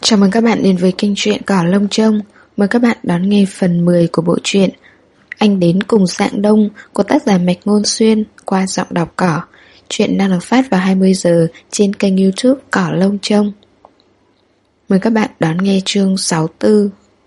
Chào mừng các bạn đến với kênh truyện Cỏ Lông Trông. Mời các bạn đón nghe phần 10 của bộ truyện Anh Đến Cùng Dạng Đông của tác giả Mạch Ngôn Xuyên qua giọng đọc Cỏ. Truyện đang được phát vào 20 giờ trên kênh YouTube Cỏ Lông Trông. Mời các bạn đón nghe chương 64.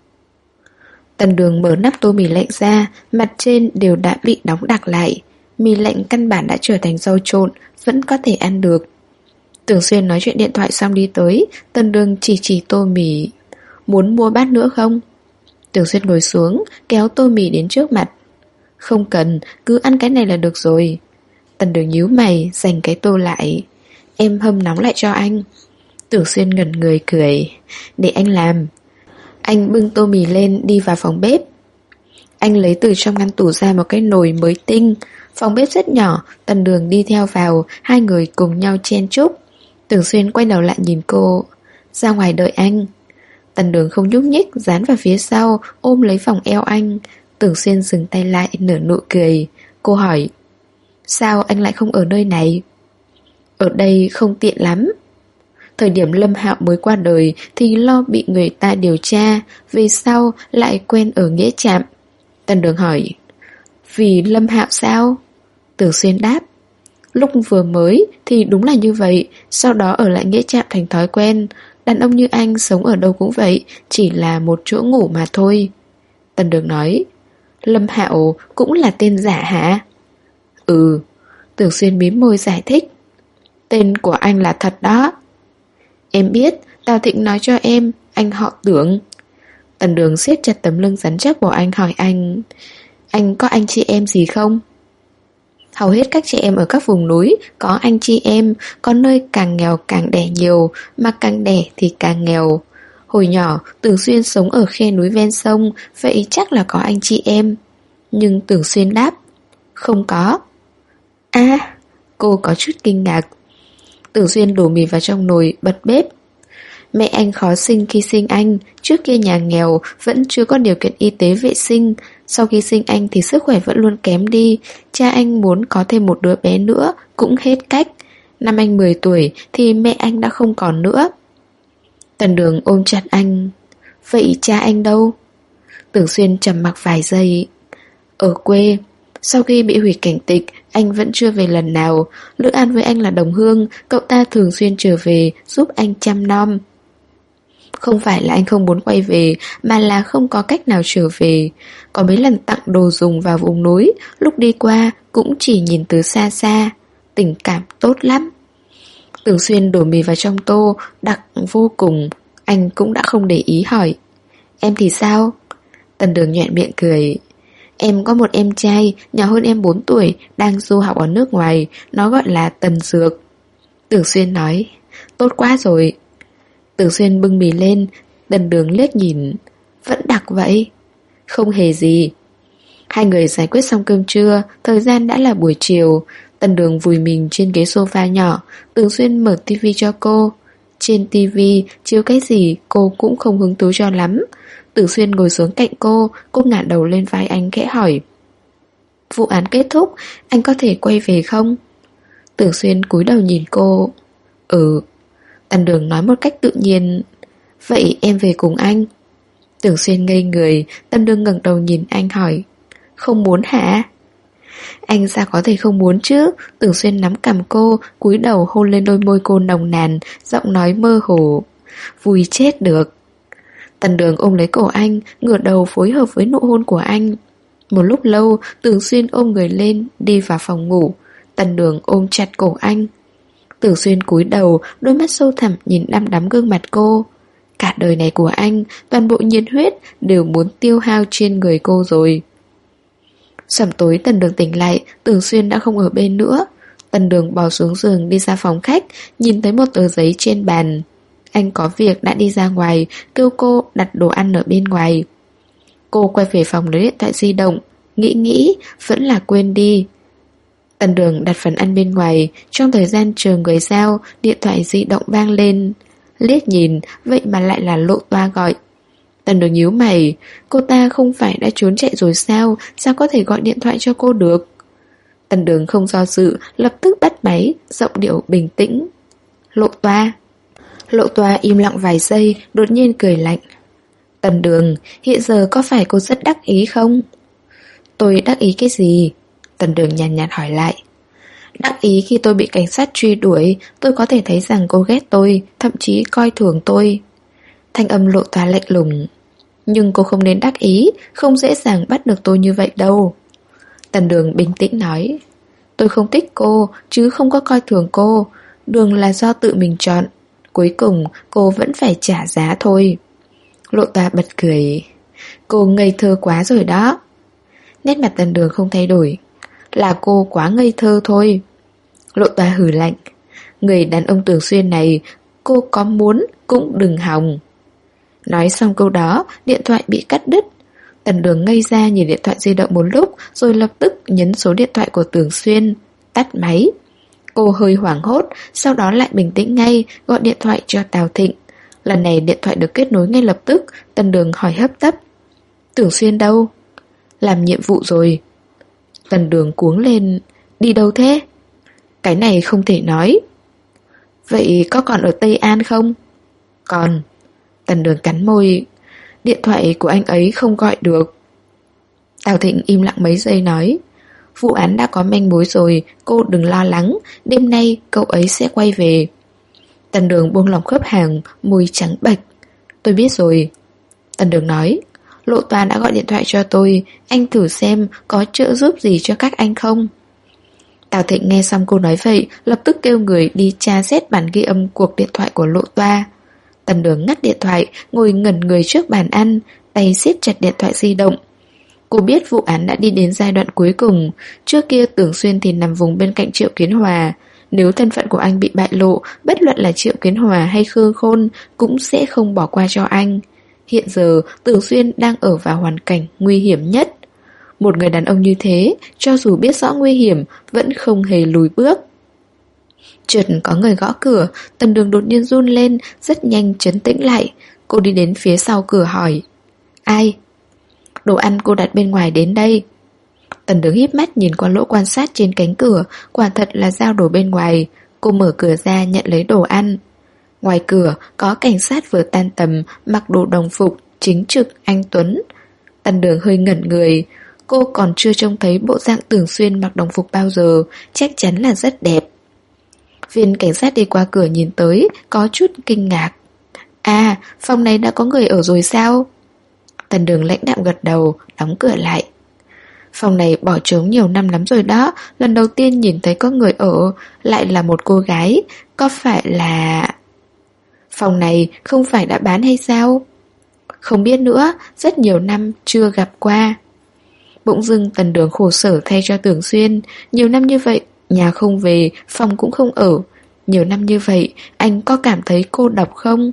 Tần Đường mở nắp tô mì lạnh ra, mặt trên đều đã bị đóng đặc lại. Mì lạnh căn bản đã trở thành rau trộn, vẫn có thể ăn được. Tưởng Xuyên nói chuyện điện thoại xong đi tới, Tần Đường chỉ tô mì. Muốn mua bát nữa không? Tưởng Xuyên ngồi xuống, kéo tô mì đến trước mặt. Không cần, cứ ăn cái này là được rồi. Tần Đường nhíu mày, giành cái tô lại. Em hâm nóng lại cho anh. Tưởng Xuyên ngẩn người cười. Để anh làm. Anh bưng tô mì lên đi vào phòng bếp. Anh lấy từ trong ngăn tủ ra một cái nồi mới tinh. Phòng bếp rất nhỏ, Tần Đường đi theo vào, hai người cùng nhau chen chúc. Tưởng Xuyên quay đầu lại nhìn cô. Ra ngoài đợi anh. Tần Đường không nhúc nhích, dán vào phía sau, ôm lấy vòng eo anh. Tưởng Xuyên dừng tay lại, nở nụ cười. Cô hỏi, sao anh lại không ở nơi này? Ở đây không tiện lắm. Thời điểm Lâm Hạo mới qua đời thì lo bị người ta điều tra, về sau lại quen ở Nghĩa Trạm. Tần Đường hỏi, vì Lâm Hạo sao? Tưởng Xuyên đáp, lúc vừa mới thì đúng là như vậy, sau đó ở lại Nghĩa Trạm thành thói quen. Đàn ông như anh sống ở đâu cũng vậy, chỉ là một chỗ ngủ mà thôi. Tần Đường nói, Lâm Hạo cũng là tên giả hả? Ừ. Tưởng Xuyên mím môi giải thích, tên của anh là thật đó. Em biết, Tào Thịnh nói cho em, anh họ Tưởng. Tần Đường siết chặt tấm lưng rắn chắc của anh, hỏi anh có anh chị em gì không? Hầu hết các chị em ở các vùng núi có anh chị em, có nơi càng nghèo càng đẻ nhiều, mà càng đẻ thì càng nghèo. Hồi nhỏ, Tưởng Xuyên sống ở khe núi ven sông, vậy chắc là có anh chị em. Nhưng Tưởng Xuyên đáp, không có. Cô có chút kinh ngạc. Tưởng Xuyên đổ mì vào trong nồi, bật bếp. Mẹ anh khó sinh khi sinh anh, trước kia nhà nghèo, vẫn chưa có điều kiện y tế vệ sinh. Sau khi sinh anh thì sức khỏe vẫn luôn kém đi. Cha anh muốn có thêm một đứa bé nữa, cũng hết cách. Năm anh 10 tuổi thì mẹ anh đã không còn nữa. Tần Đường ôm chặt anh. Vậy cha anh đâu? Tưởng Xuyên trầm mặc vài giây. Ở quê. Sau khi bị hủy cảnh tịch, anh vẫn chưa về lần nào. Lữ An với anh là đồng hương, cậu ta thường xuyên trở về giúp anh chăm nom. Không phải là anh không muốn quay về, mà là không có cách nào trở về. Có mấy lần tặng đồ dùng vào vùng núi, lúc đi qua cũng chỉ nhìn từ xa xa. Tình cảm tốt lắm. Tưởng Xuyên đổ mì vào trong tô, đặc vô cùng. Anh cũng đã không để ý hỏi, em thì sao? Tần Đường nhoẻn miệng cười. Em có một em trai, nhỏ hơn em 4 tuổi, đang du học ở nước ngoài, nó gọi là Tần Dược. Tưởng Xuyên nói, tốt quá rồi. Tưởng Xuyên bưng mì lên, Tần Đường liếc nhìn, vẫn đặc vậy. Không hề gì. Hai người giải quyết xong cơm trưa, thời gian đã là buổi chiều. Tần Đường vùi mình trên ghế sofa nhỏ, Tưởng Xuyên mở tivi cho cô. Trên tivi chiếu cái gì cô cũng không hứng thú cho lắm. Tưởng Xuyên ngồi xuống cạnh cô ngả đầu lên vai anh khẽ hỏi, vụ án kết thúc, anh có thể quay về không? Tưởng Xuyên cúi đầu nhìn cô. Ừ. Tần Đường nói một cách tự nhiên, vậy em về cùng anh. Tưởng Xuyên ngây người. Tần Đường ngẩng đầu nhìn anh hỏi, không muốn hả? Anh sao có thể không muốn chứ? Tưởng Xuyên nắm cằm cô, cúi đầu hôn lên đôi môi cô nồng nàn, giọng nói mơ hồ, vui chết được. Tần Đường ôm lấy cổ anh, ngửa đầu phối hợp với nụ hôn của anh. Một lúc lâu, Tưởng Xuyên ôm người lên, đi vào phòng ngủ. Tần Đường ôm chặt cổ anh. Tưởng Xuyên cúi đầu, đôi mắt sâu thẳm nhìn đăm đắm gương mặt cô. Cả đời này của anh, toàn bộ nhiệt huyết đều muốn tiêu hao trên người cô rồi. Sẩm tối Tần Đường tỉnh lại, Tưởng Xuyên đã không ở bên nữa. Tần Đường bò xuống giường đi ra phòng khách, nhìn thấy một tờ giấy trên bàn. Anh có việc đã đi ra ngoài, kêu cô đặt đồ ăn ở bên ngoài. Cô quay về phòng lấy điện thoại di động, nghĩ vẫn là quên đi. Tần Đường đặt phần ăn bên ngoài. Trong thời gian chờ người giao, điện thoại di động vang lên. Liếc nhìn, vậy mà lại là Lộ Toa gọi. Tần Đường nhíu mày, cô ta không phải đã trốn chạy rồi sao? Sao có thể gọi điện thoại cho cô được? Tần Đường không do dự, lập tức bắt máy, giọng điệu bình tĩnh. Lộ Toa. Lộ Toa im lặng vài giây, đột nhiên cười lạnh. Tần Đường, hiện giờ có phải cô rất đắc ý không? Tôi đắc ý cái gì? Tần Đường nhàn nhạt hỏi lại. Đắc ý khi tôi bị cảnh sát truy đuổi, tôi có thể thấy rằng cô ghét tôi, thậm chí coi thường tôi. Thanh âm Lộ Toa lạnh lùng. Nhưng cô không nên đắc ý, không dễ dàng bắt được tôi như vậy đâu. Tần Đường bình tĩnh nói. Tôi không thích cô, chứ không có coi thường cô. Đường là do tự mình chọn. Cuối cùng cô vẫn phải trả giá thôi. Lộ Toa bật cười. Cô ngây thơ quá rồi đó. Nét mặt Tần Đường không thay đổi. Là cô quá ngây thơ thôi. Lộ Toa hừ lạnh. Người đàn ông Tưởng Xuyên này, cô có muốn cũng đừng hòng. Nói xong câu đó, điện thoại bị cắt đứt. Tần Đường ngây ra nhìn điện thoại di động một lúc, rồi lập tức nhấn số điện thoại của Tưởng Xuyên, tắt máy. Cô hơi hoảng hốt, sau đó lại bình tĩnh ngay, gọi điện thoại cho Tào Thịnh. Lần này điện thoại được kết nối ngay lập tức. Tần Đường hỏi hấp tấp. Tưởng Xuyên đâu? Làm nhiệm vụ rồi. Tần Đường cuống lên. Đi đâu thế? Cái này không thể nói. Vậy có còn ở Tây An không? Còn. Tần Đường cắn môi. Điện thoại của anh ấy không gọi được. Tào Thịnh im lặng mấy giây nói. Vụ án đã có manh mối rồi, cô đừng lo lắng. Đêm nay cậu ấy sẽ quay về. Tần Đường buông lỏng khớp hàm, môi trắng bệch. Tôi biết rồi. Tần Đường nói. Lộ Toa đã gọi điện thoại cho tôi. Anh thử xem có trợ giúp gì cho các anh không? Tào Thịnh nghe xong cô nói vậy, lập tức kêu người đi tra xét bản ghi âm cuộc điện thoại của Lộ Toa. Tần Đường ngắt điện thoại, ngồi ngẩn người trước bàn ăn, tay siết chặt điện thoại di động. Cô biết vụ án đã đi đến giai đoạn cuối cùng. Trước kia Tưởng Xuyên thì nằm vùng bên cạnh Triệu Kiến Hòa. Nếu thân phận của anh bị bại lộ, bất luận là Triệu Kiến Hòa hay Khương Khôn cũng sẽ không bỏ qua cho anh. Hiện giờ Tưởng Xuyên đang ở vào hoàn cảnh nguy hiểm nhất. Một người đàn ông như thế, cho dù biết rõ nguy hiểm, vẫn không hề lùi bước. Chợt có người gõ cửa. Tần Đường đột nhiên run lên, rất nhanh trấn tĩnh lại. Cô đi đến phía sau cửa hỏi. Ai? Đồ ăn cô đặt bên ngoài đến đây. Tần Đường híp mắt nhìn qua lỗ quan sát trên cánh cửa. Quả thật là giao đồ bên ngoài. Cô mở cửa ra nhận lấy đồ ăn. Ngoài cửa có cảnh sát vừa tan tầm, mặc đồ đồng phục, chính trực, anh tuấn. Tần Đường hơi ngẩn người. Cô còn chưa trông thấy bộ dạng Tưởng Xuyên mặc đồng phục bao giờ. Chắc chắn là rất đẹp. Viên cảnh sát đi qua cửa nhìn tới, có chút kinh ngạc. À, phòng này đã có người ở rồi sao? Tần Đường lãnh đạm gật đầu, đóng cửa lại. Phòng này bỏ trống nhiều năm lắm rồi đó. Lần đầu tiên nhìn thấy có người ở, lại là một cô gái. Có phải là... Phòng này không phải đã bán hay sao? Không biết nữa, rất nhiều năm chưa gặp qua. Bỗng dưng Tần Đường khổ sở thay cho Tưởng Xuyên. Nhiều năm như vậy, nhà không về, phòng cũng không ở. Nhiều năm như vậy, anh có cảm thấy cô độc không?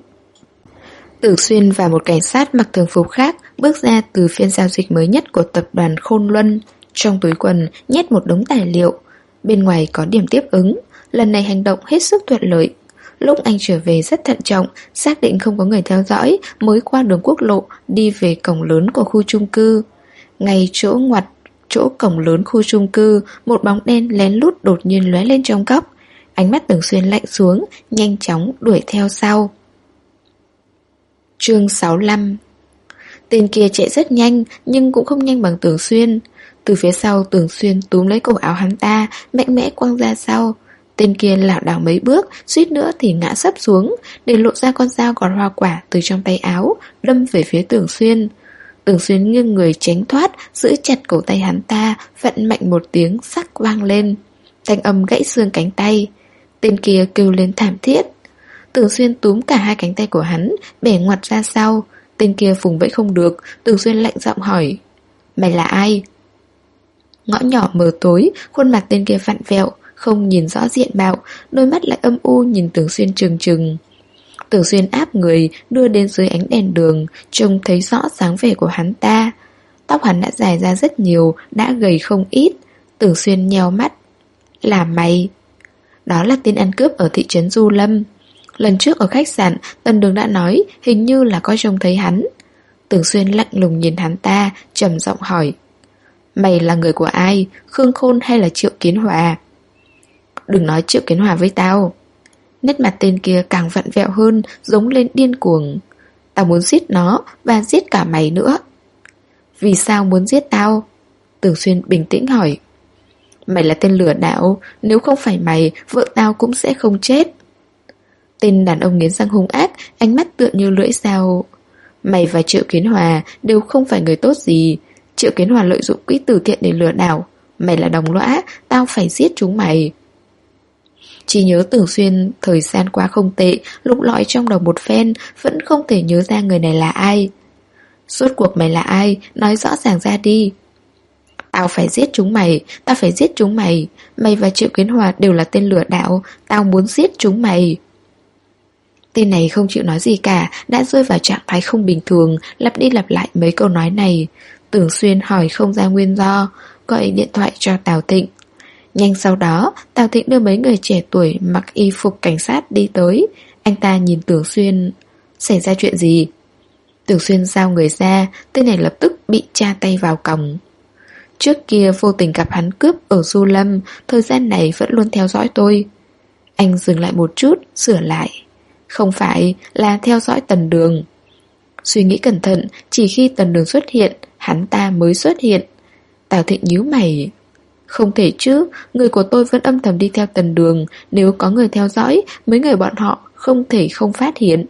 Tưởng Xuyên và một cảnh sát mặc thường phục khác bước ra từ phiên giao dịch mới nhất của tập đoàn Khôn Luân. Trong túi quần nhét một đống tài liệu. Bên ngoài có điểm tiếp ứng. Lần này hành động hết sức thuận lợi. Lúc anh trở về rất thận trọng, xác định không có người theo dõi, mới qua đường quốc lộ đi về cổng lớn của khu chung cư. Ngay chỗ ngoặt, chỗ cổng lớn khu chung cư, một bóng đen lén lút đột nhiên lóe lên trong góc. Ánh mắt Tưởng Xuyên lạnh xuống, nhanh chóng đuổi theo sau. Chương 65. Tên kia chạy rất nhanh, nhưng cũng không nhanh bằng Tưởng Xuyên. Từ phía sau Tưởng Xuyên túm lấy cổ áo hắn ta, mạnh mẽ quăng ra sau. Tên kia lảo đảo mấy bước, suýt nữa thì ngã sấp xuống, để lộ ra con dao gọt hoa quả từ trong tay áo, đâm về phía Tưởng Xuyên. Tưởng Xuyên nghiêng người tránh thoát, giữ chặt cổ tay hắn ta, vặn mạnh một tiếng sắc vang lên. Thanh âm gãy xương cánh tay. Tên kia kêu lên thảm thiết. Tưởng Xuyên túm cả hai cánh tay của hắn, bẻ ngoặt ra sau. Tên kia vùng vẫy không được. Tưởng Xuyên lạnh giọng hỏi. Mày là ai? Ngõ nhỏ mờ tối, khuôn mặt tên kia vặn vẹo, không nhìn rõ diện mạo, đôi mắt lại âm u nhìn Tưởng Xuyên trừng trừng. Tưởng Xuyên áp người đưa đến dưới ánh đèn đường, trông thấy rõ dáng vẻ của hắn ta. Tóc hắn đã dài ra rất nhiều, đã gầy không ít. Tưởng Xuyên nheo mắt. Là mày? Đó là tên ăn cướp ở thị trấn Du Lâm. Lần trước ở khách sạn, Tần Đường đã nói hình như là có trông thấy hắn. Tưởng Xuyên lạnh lùng nhìn hắn ta, trầm giọng hỏi. Mày là người của ai? Khương Khôn hay là Triệu Kiến Hòa? Đừng nói Triệu Kiến Hòa với tao. Nét mặt tên kia càng vặn vẹo hơn, giống lên điên cuồng. Tao muốn giết nó và giết cả mày nữa. Vì sao muốn giết tao? Tưởng Xuyên bình tĩnh hỏi. Mày là tên lừa đảo, nếu không phải mày, vợ tao cũng sẽ không chết. Tên đàn ông nghiến răng hung ác, ánh mắt tựa như lưỡi dao. Mày và Triệu Kiến Hòa đều không phải người tốt gì. Triệu Kiến Hòa lợi dụng quỹ từ thiện để lừa đảo. Mày là đồng lõa, tao phải giết chúng mày. Chỉ nhớ Tưởng Xuyên thời gian qua không tệ, lục lọi trong đầu một phen, vẫn không thể nhớ ra người này là ai. Rốt cuộc mày là ai, nói rõ ràng ra đi. Tao phải giết chúng mày, tao phải giết chúng mày. Mày và Triệu Kiến Hòa đều là tên lừa đảo, tao muốn giết chúng mày. Tên này không chịu nói gì cả, đã rơi vào trạng thái không bình thường, lặp đi lặp lại mấy câu nói này. Tưởng Xuyên hỏi không ra nguyên do, gọi điện thoại cho Tào Thịnh. Nhanh sau đó, Tào Thịnh đưa mấy người trẻ tuổi mặc y phục cảnh sát đi tới. Anh ta nhìn Tưởng Xuyên. Xảy ra chuyện gì? Tưởng Xuyên giao người ra, tên này lập tức bị tra tay vào còng. Trước kia vô tình gặp hắn cướp ở Du Lâm, thời gian này vẫn luôn theo dõi tôi. Anh dừng lại một chút, sửa lại. Không phải, là theo dõi Tần Đường. Suy nghĩ cẩn thận, chỉ khi Tần Đường xuất hiện, hắn ta mới xuất hiện. Tào Thịnh nhíu mày. Không thể chứ, người của tôi vẫn âm thầm đi theo Tần Đường. Nếu có người theo dõi, mấy người bọn họ không thể không phát hiện.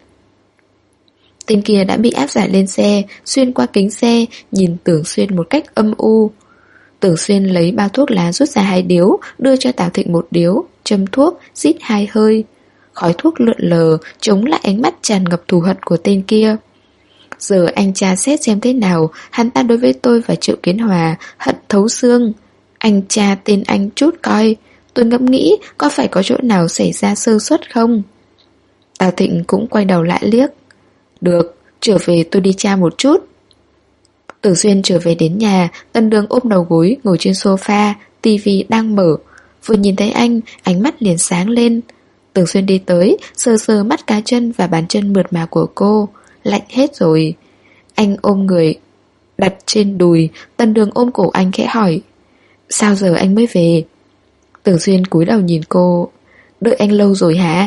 Tên kia đã bị áp giải lên xe, xuyên qua kính xe, nhìn Tưởng Xuyên một cách âm u. Tưởng Xuyên lấy bao thuốc lá rút ra 2 điếu, đưa cho Tào Thịnh 1 điếu, châm thuốc, rít 2 hơi. Khói thuốc lượn lờ, chống lại ánh mắt tràn ngập thù hận của tên kia. Giờ anh tra xét xem thế nào, hắn ta đối với tôi và Triệu Kiến Hòa hận thấu xương. Anh tra tên anh chút coi, tôi ngẫm nghĩ có phải có chỗ nào xảy ra sơ suất không? Tào Thịnh cũng quay đầu lại liếc. Được, trở về tôi đi tra một chút. Tưởng Xuyên trở về đến nhà, Tần Đường ôm đầu gối ngồi trên sofa, tivi đang mở. Vừa nhìn thấy anh, ánh mắt liền sáng lên. Tưởng Xuyên đi tới, sờ sờ mắt cá chân và bàn chân mượt mà của cô. Lạnh hết rồi. Anh ôm người đặt trên đùi, Tần Đường ôm cổ anh khẽ hỏi. Sao giờ anh mới về? Tưởng Xuyên cúi đầu nhìn cô. Đợi anh lâu rồi hả?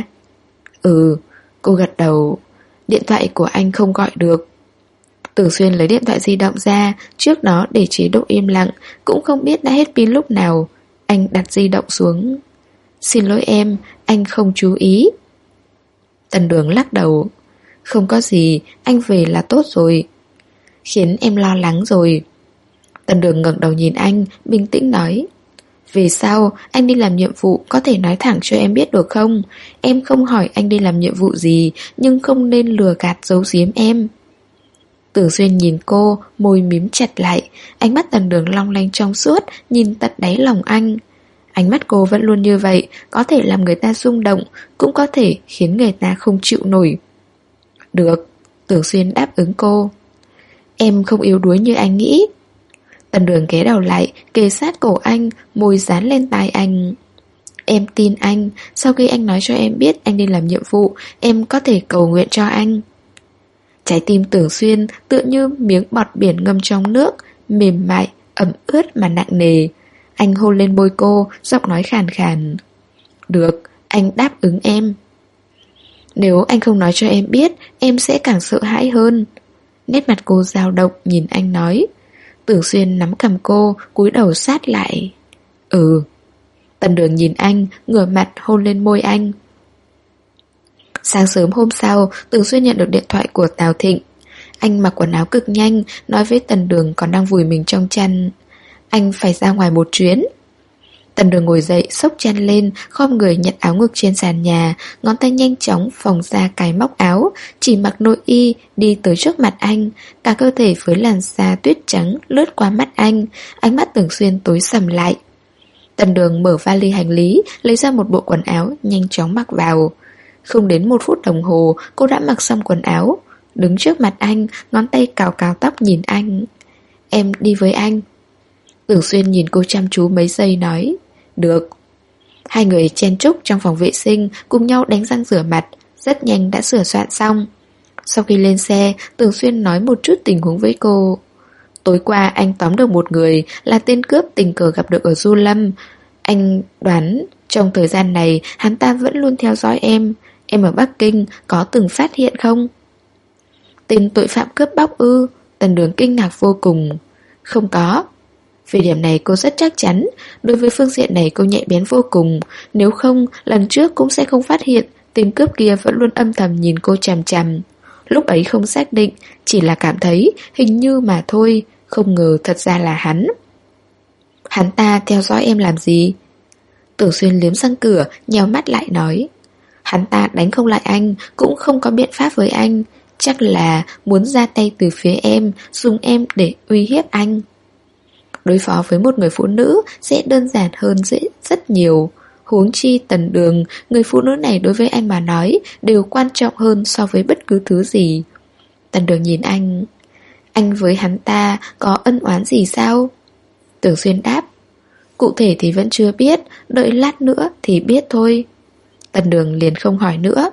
Ừ, cô gật đầu. Điện thoại của anh không gọi được. Tưởng Xuyên lấy điện thoại di động ra, trước nó để chế độ im lặng, cũng không biết đã hết pin lúc nào. Anh đặt di động xuống. Xin lỗi em, anh không chú ý. Tần Đường lắc đầu. Không có gì, anh về là tốt rồi. Khiến em lo lắng rồi. Tần Đường ngẩng đầu nhìn anh, bình tĩnh nói. Về sau, anh đi làm nhiệm vụ có thể nói thẳng cho em biết được không? Em không hỏi anh đi làm nhiệm vụ gì, nhưng không nên lừa gạt giấu giếm em. Tưởng Xuyên nhìn cô, môi mím chặt lại. Ánh mắt Tần Đường long lanh trong suốt, nhìn tận đáy lòng anh. Ánh mắt cô vẫn luôn như vậy, có thể làm người ta rung động, cũng có thể khiến người ta không chịu nổi. Được, Tưởng Xuyên đáp ứng cô. Em không yếu đuối như anh nghĩ. Tần Đường ghé đầu lại, kề sát cổ anh, môi dán lên tai anh. Em tin anh, sau khi anh nói cho em biết anh đi làm nhiệm vụ, em có thể cầu nguyện cho anh. Trái tim Tưởng Xuyên tựa như miếng bọt biển ngâm trong nước, mềm mại, ẩm ướt mà nặng nề. Anh hôn lên môi cô, giọng nói khàn khàn. Được, anh đáp ứng em. Nếu anh không nói cho em biết, em sẽ càng sợ hãi hơn. Nét mặt cô dao động nhìn anh nói. Tưởng Xuyên nắm cầm cô, cúi đầu sát lại. Ừ. Tần Đường nhìn anh, ngửa mặt hôn lên môi anh. Sáng sớm hôm sau, Tưởng Xuyên nhận được điện thoại của Tào Thịnh. Anh mặc quần áo cực nhanh, nói với Tần Đường còn đang vùi mình trong chăn. Anh phải ra ngoài một chuyến. Tần Đường ngồi dậy, xốc chăn lên, khom người nhặt áo ngực trên sàn nhà, ngón tay nhanh chóng phồng ra cài móc áo, chỉ mặc nội y, đi tới trước mặt anh, cả cơ thể với làn da tuyết trắng lướt qua mắt anh, ánh mắt Tưởng Xuyên tối sầm lại. Tần Đường mở vali hành lý, lấy ra một bộ quần áo, nhanh chóng mặc vào. Không đến 1 phút đồng hồ, cô đã mặc xong quần áo, đứng trước mặt anh, ngón tay cào cào tóc nhìn anh. Em đi với anh. Tưởng Xuyên nhìn cô chăm chú mấy giây nói. Được. Hai người chen chúc trong phòng vệ sinh, cùng nhau đánh răng rửa mặt, rất nhanh đã sửa soạn xong. Sau khi lên xe, Tưởng Xuyên nói một chút tình huống với cô. Tối qua anh tóm được một người, là tên cướp tình cờ gặp được ở Du Lâm. Anh đoán Trong thời gian này hắn ta vẫn luôn theo dõi em. Em ở Bắc Kinh có từng phát hiện không? Tên tội phạm cướp bóc ư? Tần Đường kinh ngạc vô cùng. Không có. Về điểm này cô rất chắc chắn. Đối với phương diện này cô nhạy bén vô cùng. Nếu không, lần trước cũng sẽ không phát hiện tên cướp kia vẫn luôn âm thầm nhìn cô chằm chằm. Lúc ấy không xác định, chỉ là cảm thấy hình như mà thôi. Không ngờ thật ra là hắn. Hắn ta theo dõi em làm gì? Tưởng Xuyên liếm răng cửa, nheo mắt lại nói. Hắn ta đánh không lại anh, cũng không có biện pháp với anh. Chắc là muốn ra tay từ phía em, dùng em để uy hiếp anh. Đối phó với một người phụ nữ sẽ đơn giản hơn rất nhiều. Huống chi Tần Đường, người phụ nữ này đối với anh mà nói đều quan trọng hơn so với bất cứ thứ gì. Tần Đường nhìn anh. Anh với hắn ta có ân oán gì sao? Tưởng Xuyên đáp. Cụ thể thì vẫn chưa biết, đợi lát nữa thì biết thôi. Tần Đường liền không hỏi nữa.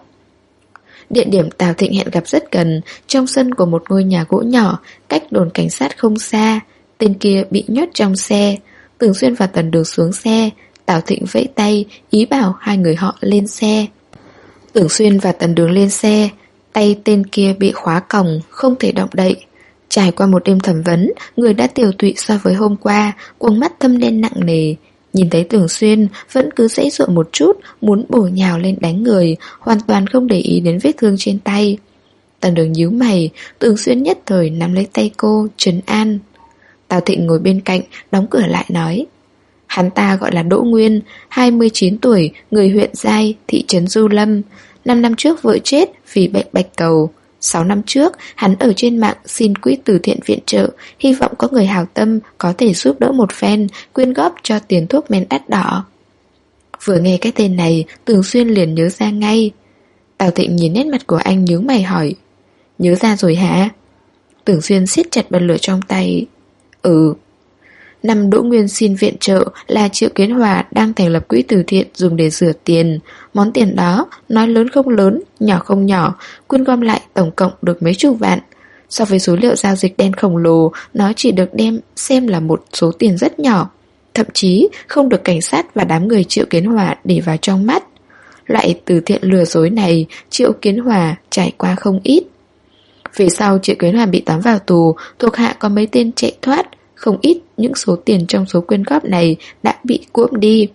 Địa điểm Tào Thịnh hẹn gặp rất gần, trong sân của một ngôi nhà gỗ nhỏ, cách đồn cảnh sát không xa. Tên kia bị nhốt trong xe. Tưởng Xuyên và Tần Đường xuống xe. Tào Thịnh vẫy tay, ý bảo hai người họ lên xe. Tưởng Xuyên và Tần Đường lên xe. Tay tên kia bị khóa còng, không thể động đậy. Trải qua một đêm thẩm vấn, người đã tiều tụy so với hôm qua, quầng mắt thâm đen nặng nề. Nhìn thấy Tưởng Xuyên vẫn cứ giãy giụa một chút, muốn bổ nhào lên đánh người, hoàn toàn không để ý đến vết thương trên tay. Tần Đường nhíu mày, Tưởng Xuyên nhất thời nắm lấy tay cô, trấn an. Tào Thịnh ngồi bên cạnh, đóng cửa lại nói. Hắn ta gọi là Đỗ Nguyên, 29 tuổi, người huyện Giai, thị trấn Du Lâm. 5 năm trước vợ chết vì bệnh bạch cầu. 6 năm trước, hắn ở trên mạng xin quỹ từ thiện viện trợ, hy vọng có người hảo tâm có thể giúp đỡ một phen, quyên góp cho tiền thuốc men đắt đỏ. Vừa nghe cái tên này, Tưởng Xuyên liền nhớ ra ngay. Tào Thịnh nhìn nét mặt của anh nhướng mày hỏi. Nhớ ra rồi hả? Tưởng Xuyên siết chặt bật lửa trong tay. Ừ. Năm Đỗ Nguyên xin viện trợ là Triệu Kiến Hòa đang thành lập quỹ từ thiện dùng để rửa tiền. Món tiền đó, nói lớn không lớn, nhỏ không nhỏ, quyên gom lại tổng cộng được mấy chục vạn. So với số liệu giao dịch đen khổng lồ, nó chỉ được đem xem là một số tiền rất nhỏ. Thậm chí không được cảnh sát và đám người Triệu Kiến Hòa để vào trong mắt. Loại từ thiện lừa dối này, Triệu Kiến Hòa trải qua không ít. Về sau Triệu Kiến Hòa bị tóm vào tù, thuộc hạ có mấy tên chạy thoát. Không ít những số tiền trong số quyên góp này đã bị cuỗm đi.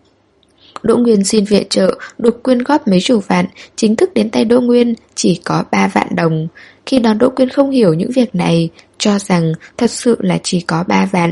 Đỗ Nguyên xin viện trợ được quyên góp mấy chục vạn, chính thức đến tay Đỗ Nguyên chỉ có 3 vạn đồng. Khi đó Đỗ Nguyên không hiểu những việc này, cho rằng thật sự là chỉ có 3 vạn.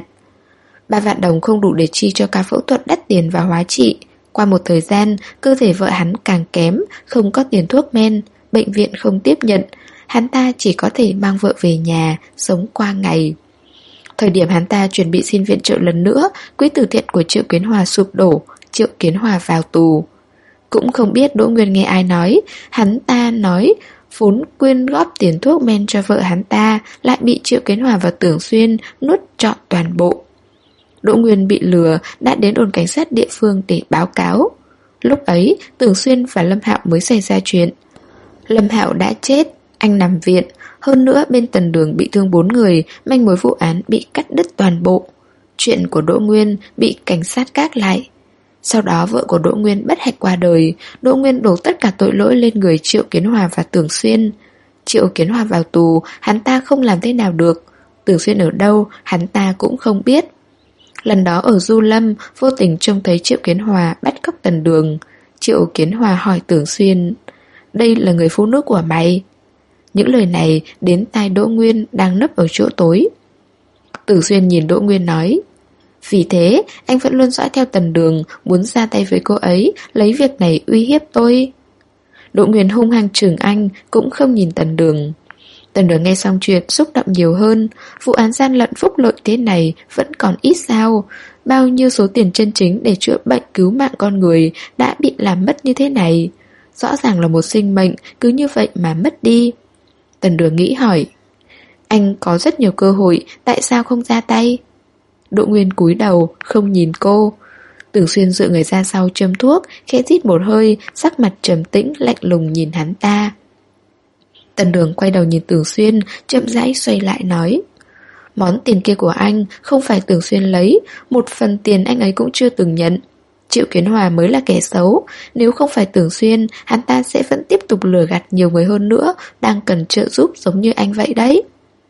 3 vạn đồng không đủ để chi cho ca phẫu thuật đắt tiền và hóa trị. Qua một thời gian, cơ thể vợ hắn càng kém, không có tiền thuốc men, bệnh viện không tiếp nhận. Hắn ta chỉ có thể mang vợ về nhà, sống qua ngày. Thời điểm hắn ta chuẩn bị xin viện trợ lần nữa, quỹ từ thiện của Triệu Kiến Hòa sụp đổ, Triệu Kiến Hòa vào tù. Cũng không biết Đỗ Nguyên nghe ai nói, hắn ta nói vốn quyên góp tiền thuốc men cho vợ hắn ta lại bị Triệu Kiến Hòa và Tưởng Xuyên nuốt trọn toàn bộ. Đỗ Nguyên bị lừa đã đến đồn cảnh sát địa phương để báo cáo. Lúc ấy, Tưởng Xuyên và Lâm Hạo mới xảy ra chuyện. Lâm Hạo đã chết, anh nằm viện. Hơn nữa bên Tần Đường bị thương 4 người, manh mối vụ án bị cắt đứt toàn bộ. Chuyện của Đỗ Nguyên bị cảnh sát gác lại. Sau đó vợ của Đỗ Nguyên bất hạnh qua đời, Đỗ Nguyên đổ tất cả tội lỗi lên người Triệu Kiến Hòa và Tưởng Xuyên. Triệu Kiến Hòa vào tù, hắn ta không làm thế nào được. Tưởng Xuyên ở đâu, hắn ta cũng không biết. Lần đó ở Du Lâm, vô tình trông thấy Triệu Kiến Hòa bắt cóc Tần Đường. Triệu Kiến Hòa hỏi Tưởng Xuyên, đây là người phụ nữ của mày? Những lời này đến tai Đỗ Nguyên đang nấp ở chỗ tối. Tưởng Xuyên nhìn Đỗ Nguyên nói, vì thế anh vẫn luôn dõi theo Tần Đường, muốn ra tay với cô ấy, lấy việc này uy hiếp tôi. Đỗ Nguyên hung hăng chừng anh, cũng không nhìn Tần Đường. Tần Đường nghe xong chuyện xúc động nhiều hơn. Vụ án gian lận phúc lợi thế này vẫn còn ít sao? Bao nhiêu số tiền chân chính để chữa bệnh cứu mạng con người đã bị làm mất như thế này? Rõ ràng là một sinh mệnh, cứ như vậy mà mất đi. Tần Đường nghĩ hỏi, anh có rất nhiều cơ hội, tại sao không ra tay? Đỗ Nguyên cúi đầu, không nhìn cô. Tưởng Xuyên dựa người ra sau châm thuốc, khẽ rít một hơi, sắc mặt trầm tĩnh, lạnh lùng nhìn hắn ta. Tần Đường quay đầu nhìn Tưởng Xuyên, chậm rãi xoay lại nói, món tiền kia của anh không phải Tưởng Xuyên lấy, một phần tiền anh ấy cũng chưa từng nhận. Triệu Kiến Hòa mới là kẻ xấu. Nếu không phải Tưởng Xuyên, hắn ta sẽ vẫn tiếp tục lừa gạt nhiều người hơn nữa, đang cần trợ giúp giống như anh vậy đấy.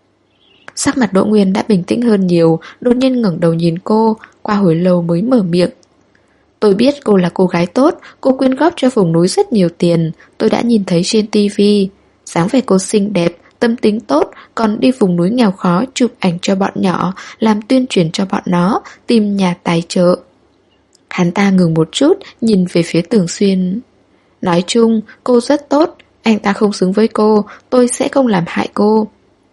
Sắc mặt Đỗ Nguyên đã bình tĩnh hơn nhiều, đột nhiên ngẩng đầu nhìn cô, qua hồi lâu mới mở miệng. Tôi biết cô là cô gái tốt, cô quyên góp cho vùng núi rất nhiều tiền, tôi đã nhìn thấy trên tivi. Dáng vẻ cô xinh đẹp, tâm tính tốt, còn đi vùng núi nghèo khó chụp ảnh cho bọn nhỏ, làm tuyên truyền cho bọn nó, tìm nhà tài trợ. Hắn ta ngừng một chút, nhìn về phía Tưởng Xuyên. Nói chung, cô rất tốt, anh ta không xứng với cô, tôi sẽ không làm hại cô.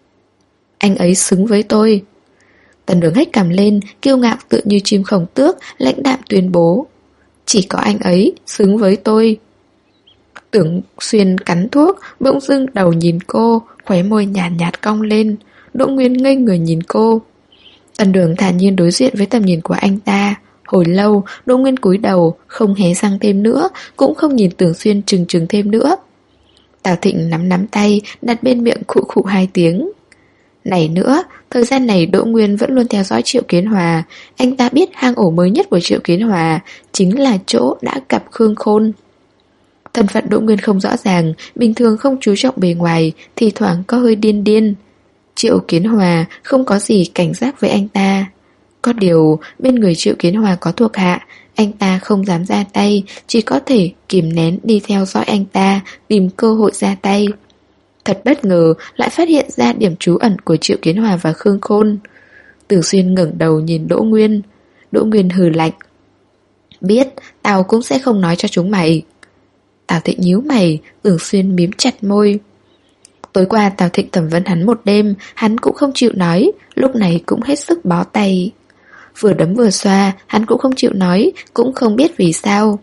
Anh ấy xứng với tôi. Tần Đường hếch cằm lên, kiêu ngạo tựa như chim khổng tước, lãnh đạm tuyên bố. Chỉ có anh ấy xứng với tôi. Tưởng Xuyên cắn thuốc, bỗng dưng đầu nhìn cô, khóe môi nhàn nhạt cong lên. Đỗ Nguyên ngây người nhìn cô. Tần Đường thản nhiên đối diện với tầm nhìn của anh ta. Hồi lâu, Đỗ Nguyên cúi đầu, không hé răng thêm nữa, cũng không nhìn Tưởng Xuyên trừng trừng thêm nữa. Tào Thịnh nắm tay, đặt bên miệng khụ khụ 2 tiếng. Này nữa, thời gian này Đỗ Nguyên vẫn luôn theo dõi Triệu Kiến Hòa. Anh ta biết hang ổ mới nhất của Triệu Kiến Hòa chính là chỗ đã gặp Khương Khôn. Thân phận Đỗ Nguyên không rõ ràng, bình thường không chú trọng bề ngoài, thì thoảng có hơi điên điên. Triệu Kiến Hòa không có gì cảnh giác với anh ta. Có điều, bên người Triệu Kiến Hòa có thuộc hạ, anh ta không dám ra tay, chỉ có thể kìm nén đi theo dõi anh ta, tìm cơ hội ra tay. Thật bất ngờ lại phát hiện ra điểm trú ẩn của Triệu Kiến Hòa và Khương Khôn. Tưởng Xuyên ngẩng đầu nhìn Đỗ Nguyên. Đỗ Nguyên hừ lạnh. Biết, tao cũng sẽ không nói cho chúng mày. Tào Thịnh nhíu mày, Tưởng Xuyên mím chặt môi. Tối qua Tào Thịnh thẩm vấn hắn một đêm, hắn cũng không chịu nói, lúc này cũng hết sức bó tay. Vừa đấm vừa xoa, hắn cũng không chịu nói, cũng không biết vì sao.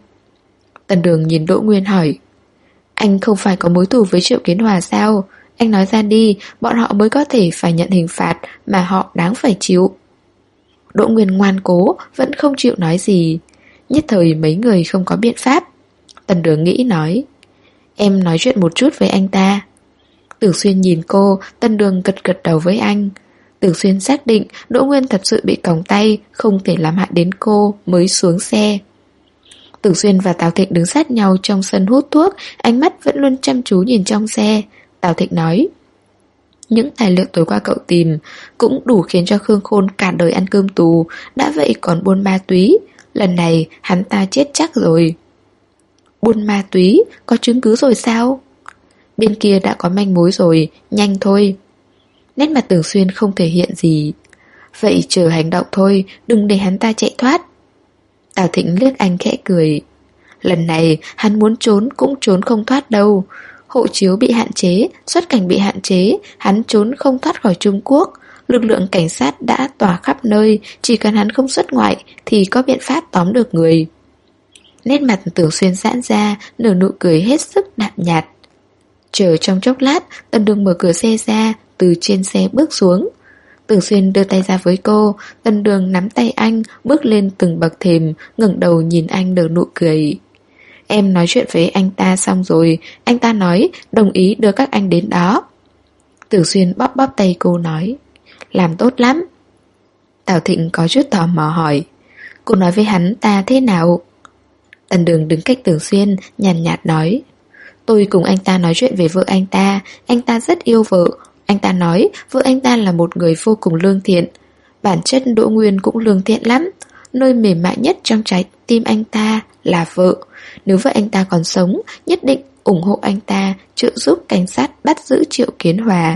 Tần Đường nhìn Đỗ Nguyên hỏi. Anh không phải có mối thù với Triệu Kiến Hòa sao? Anh nói ra đi, bọn họ mới có thể phải nhận hình phạt mà họ đáng phải chịu. Đỗ Nguyên ngoan cố, vẫn không chịu nói gì. Nhất thời mấy người không có biện pháp. Tần Đường nghĩ nói. Em nói chuyện một chút với anh ta. Tưởng Xuyên nhìn cô, Tần Đường gật gật đầu với anh. Tưởng Xuyên xác định Đỗ Nguyên thật sự bị còng tay, không thể làm hại đến cô, mới xuống xe. Tưởng Xuyên và Tào Thịnh đứng sát nhau trong sân hút thuốc, ánh mắt vẫn luôn chăm chú nhìn trong xe. Tào Thịnh nói. Những tài liệu tối qua cậu tìm cũng đủ khiến cho Khương Khôn cả đời ăn cơm tù, đã vậy còn buôn ma túy. Lần này hắn ta chết chắc rồi. Buôn ma túy, có chứng cứ rồi sao? Bên kia đã có manh mối rồi, nhanh thôi. Nét mặt Tưởng Xuyên không thể hiện gì. Vậy chờ hành động thôi, đừng để hắn ta chạy thoát. Tào Thịnh liếc anh khẽ cười. Lần này hắn muốn trốn cũng trốn không thoát đâu. Hộ chiếu bị hạn chế, xuất cảnh bị hạn chế, hắn trốn không thoát khỏi Trung Quốc. Lực lượng cảnh sát đã tỏa khắp nơi, chỉ cần hắn không xuất ngoại thì có biện pháp tóm được người. Nét mặt Tưởng Xuyên giãn ra, nở nụ cười hết sức đạm nhạt. Chờ trong chốc lát, Tần Đường mở cửa xe ra, từ trên xe bước xuống. Tưởng Xuyên đưa tay ra với cô, Tần Đường nắm tay anh, bước lên từng bậc thềm, ngẩng đầu nhìn anh nở nụ cười. Em nói chuyện với anh ta xong rồi, anh ta nói đồng ý đưa các anh đến đó. Tưởng Xuyên bóp bóp tay cô nói. Làm tốt lắm. Tào Thịnh có chút tò mò hỏi. Cô nói với hắn ta thế nào? Tần Đường đứng cách Tưởng Xuyên, nhàn nhạt nói. Tôi cùng anh ta nói chuyện về vợ anh ta rất yêu vợ. Anh ta nói vợ anh ta là một người vô cùng lương thiện. Bản chất Đỗ Nguyên cũng lương thiện lắm. Nơi mềm mại nhất trong trái tim anh ta là vợ. Nếu vợ anh ta còn sống, nhất định ủng hộ anh ta, trợ giúp cảnh sát bắt giữ Triệu Kiến Hòa.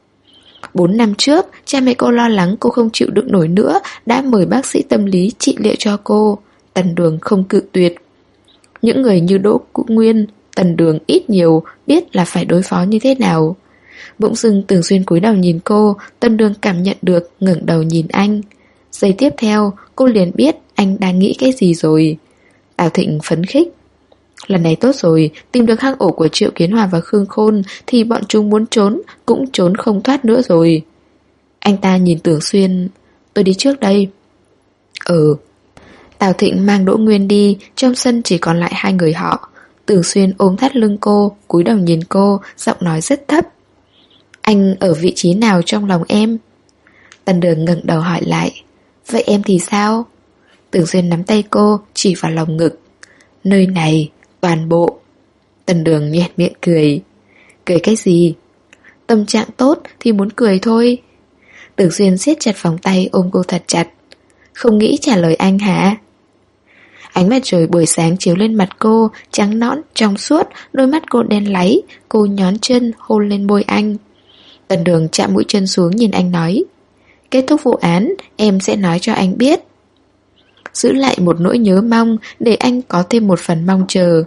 4 năm trước, cha mẹ cô lo lắng cô không chịu đựng nổi nữa, đã mời bác sĩ tâm lý trị liệu cho cô. Tần Đường không cự tuyệt. Những người như Đỗ Nguyên, Tần Đường ít nhiều biết là phải đối phó như thế nào. Bỗng dưng Tưởng Xuyên cúi đầu nhìn cô, Tần Đường cảm nhận được, ngẩng đầu nhìn anh. Giây tiếp theo, cô liền biết anh đang nghĩ cái gì rồi. Tào Thịnh phấn khích. Lần này tốt rồi, tìm được hang ổ của Triệu Kiến Hòa và Khương Khôn thì bọn chúng muốn trốn cũng trốn không thoát nữa rồi. Anh ta nhìn Tưởng Xuyên. Tôi đi trước đây. Tào Thịnh mang Đỗ Nguyên đi, trong sân chỉ còn lại 2 người họ. Tưởng Xuyên ôm thắt lưng cô, cúi đầu nhìn cô, giọng nói rất thấp. Anh ở vị trí nào trong lòng em? Tần Đường ngẩng đầu hỏi lại. Vậy em thì sao? Tưởng Xuyên nắm tay cô, chỉ vào lòng ngực. Nơi này, toàn bộ. Tần Đường nhếch miệng cười. Cười cái gì? Tâm trạng tốt thì muốn cười thôi. Tưởng Xuyên siết chặt vòng tay ôm cô thật chặt. Không nghĩ trả lời anh hả? Ánh mặt trời buổi sáng chiếu lên mặt cô, trắng nõn, trong suốt, đôi mắt cô đen láy. Cô nhón chân hôn lên môi anh. Tần Đường chạm mũi chân xuống nhìn anh nói, kết thúc vụ án em sẽ nói cho anh biết. Giữ lại một nỗi nhớ mong để anh có thêm một phần mong chờ.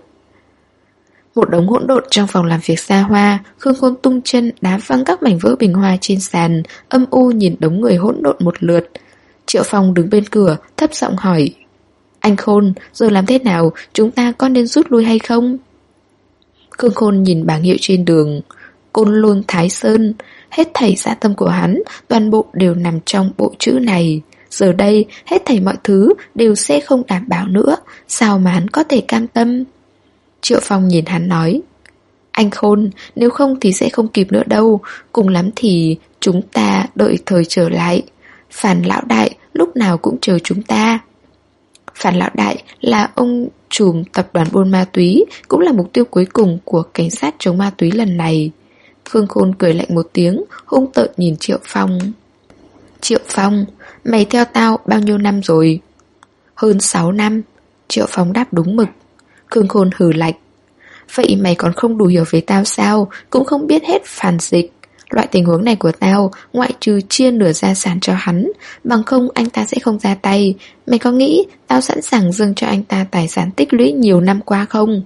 Một đống hỗn độn trong phòng làm việc xa hoa, Khương Khôn tung chân đá văng các mảnh vỡ bình hoa trên sàn, âm u nhìn đống người hỗn độn một lượt. Triệu Phong đứng bên cửa, thấp giọng hỏi, anh Khôn, giờ làm thế nào, chúng ta có nên rút lui hay không? Khương Khôn nhìn bảng hiệu trên đường, Côn Lôn Thái Sơn. Hết thảy dạ tâm của hắn, toàn bộ đều nằm trong bộ chữ này. Giờ đây, hết thảy mọi thứ đều sẽ không đảm bảo nữa, sao mà hắn có thể cam tâm? Triệu Phong nhìn hắn nói, anh Khôn, nếu không thì sẽ không kịp nữa đâu, cùng lắm thì chúng ta đợi thời trở lại. Phản lão đại lúc nào cũng chờ chúng ta. Phản lão đại là ông trùm tập đoàn buôn ma túy, cũng là mục tiêu cuối cùng của cảnh sát chống ma túy lần này. Khương Khôn cười lạnh một tiếng, hung tợn nhìn Triệu Phong. Triệu Phong, mày theo tao bao nhiêu năm rồi? Hơn 6 năm. Triệu Phong đáp đúng mực. Khương Khôn hừ lạnh. Vậy mày còn không đủ hiểu về tao sao? Cũng không biết hết phản dịch. Loại tình huống này của tao, ngoại trừ chia nửa gia sản cho hắn, bằng không anh ta sẽ không ra tay. Mày có nghĩ tao sẵn sàng dâng cho anh ta tài sản tích lũy nhiều năm qua không?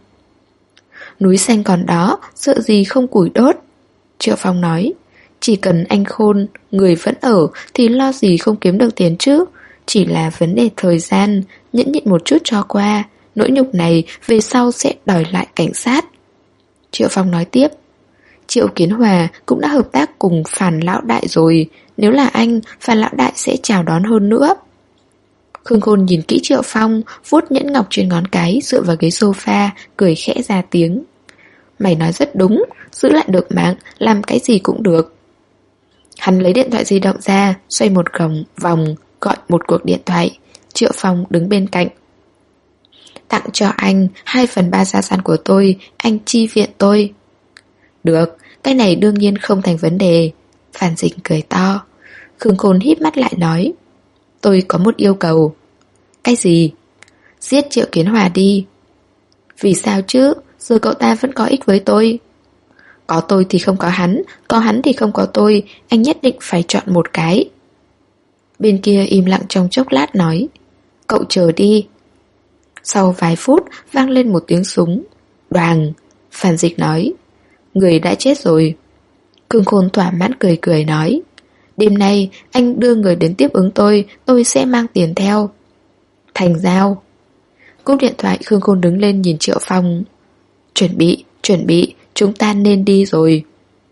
Núi xanh còn đó, sợ gì không củi đốt. Triệu Phong nói, chỉ cần anh Khôn, người vẫn ở thì lo gì không kiếm được tiền chứ. Chỉ là vấn đề thời gian, nhẫn nhịn một chút cho qua. Nỗi nhục này về sau sẽ đòi lại cảnh sát. Triệu Phong nói tiếp, Triệu Kiến Hòa cũng đã hợp tác cùng Phản lão đại rồi. Nếu là anh, Phản lão đại sẽ chào đón hơn nữa. Khương Khôn nhìn kỹ Triệu Phong, vuốt nhẫn ngọc trên ngón cái, dựa vào ghế sofa, cười khẽ ra tiếng. Mày nói rất đúng, giữ lại được mạng, làm cái gì cũng được. Hắn lấy điện thoại di động ra, xoay một vòng, gọi một cuộc điện thoại. Triệu Phong đứng bên cạnh. Tặng cho anh 2/3 gia sản của tôi, anh chi viện tôi. Được, cái này đương nhiên không thành vấn đề. Phan Dịch cười to. Khương Khôn híp mắt lại nói, tôi có một yêu cầu. Cái gì? Giết Triệu Kiến Hòa đi. Vì sao chứ? Giờ cậu ta vẫn có ích với tôi. Có tôi thì không có hắn thì không có tôi. Anh nhất định phải chọn một cái. Bên kia im lặng trong chốc lát nói, cậu chờ đi. Sau vài phút vang lên một tiếng súng. Đoàng. Phan Dịch nói, người đã chết rồi. Khương Khôn thỏa mãn cười cười nói, đêm nay anh đưa người đến tiếp ứng tôi sẽ mang tiền theo. Thành giao. Cúp điện thoại, Khương Khôn đứng lên nhìn Triệu Phong. Chuẩn bị, chúng ta nên đi rồi.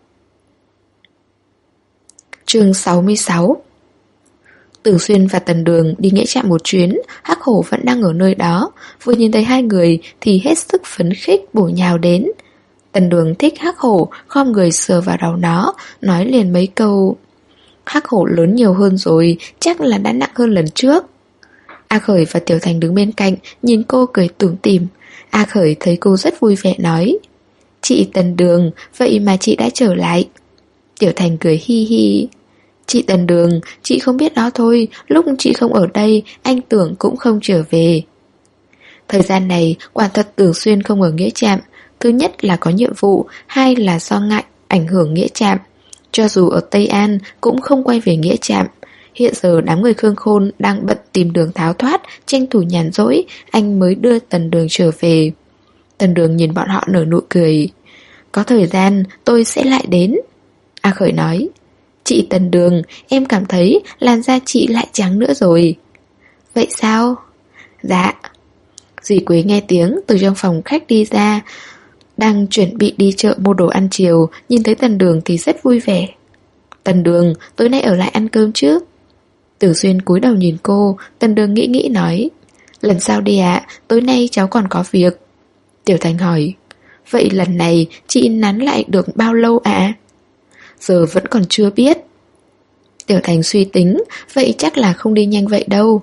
Chương 66. Tưởng Xuyên và Tần Đường đi nghĩa trạm một chuyến, Hắc Hổ vẫn đang ở nơi đó. Vừa nhìn thấy hai người thì hết sức phấn khích bổ nhào đến. Tần Đường thích Hắc Hổ, khom người sờ vào đầu nó, nói liền mấy câu. Hắc Hổ lớn nhiều hơn rồi, chắc là đã nặng hơn lần trước. A Khởi và Tiểu Thành đứng bên cạnh, nhìn cô cười tủm tỉm. A Khởi thấy cô rất vui vẻ nói, chị Tần Đường, vậy mà chị đã trở lại. Tiểu Thành cười hi hi. Chị Tần Đường, chị không biết đó thôi, lúc chị không ở đây, anh Tưởng cũng không trở về. Thời gian này, quả thật Tưởng Xuyên không ở nghĩa trạm. Thứ nhất là có nhiệm vụ, hai là do ngại ảnh hưởng nghĩa trạm. Cho dù ở Tây An cũng không quay về nghĩa trạm. Hiện giờ đám người Khương Khôn đang bận tìm đường tháo thoát, tranh thủ nhàn rỗi, anh mới đưa Tần Đường trở về. Tần Đường nhìn bọn họ nở nụ cười. Có thời gian tôi sẽ lại đến. A Khởi nói, chị Tần Đường, em cảm thấy làn da chị lại trắng nữa rồi. Vậy sao? Dạ. Dì Quế nghe tiếng từ trong phòng khách đi ra, đang chuẩn bị đi chợ mua đồ ăn chiều, nhìn thấy Tần Đường thì rất vui vẻ. Tần Đường, tối nay ở lại ăn cơm chứ? Tử Xuyên cúi đầu nhìn cô. Tần Đường nghĩ nói, lần sau đi ạ, tối nay cháu còn có việc. Tiểu Thành hỏi, vậy lần này chị nán lại được bao lâu ạ? Giờ vẫn còn chưa biết. Tiểu Thành suy tính, vậy chắc là không đi nhanh vậy đâu.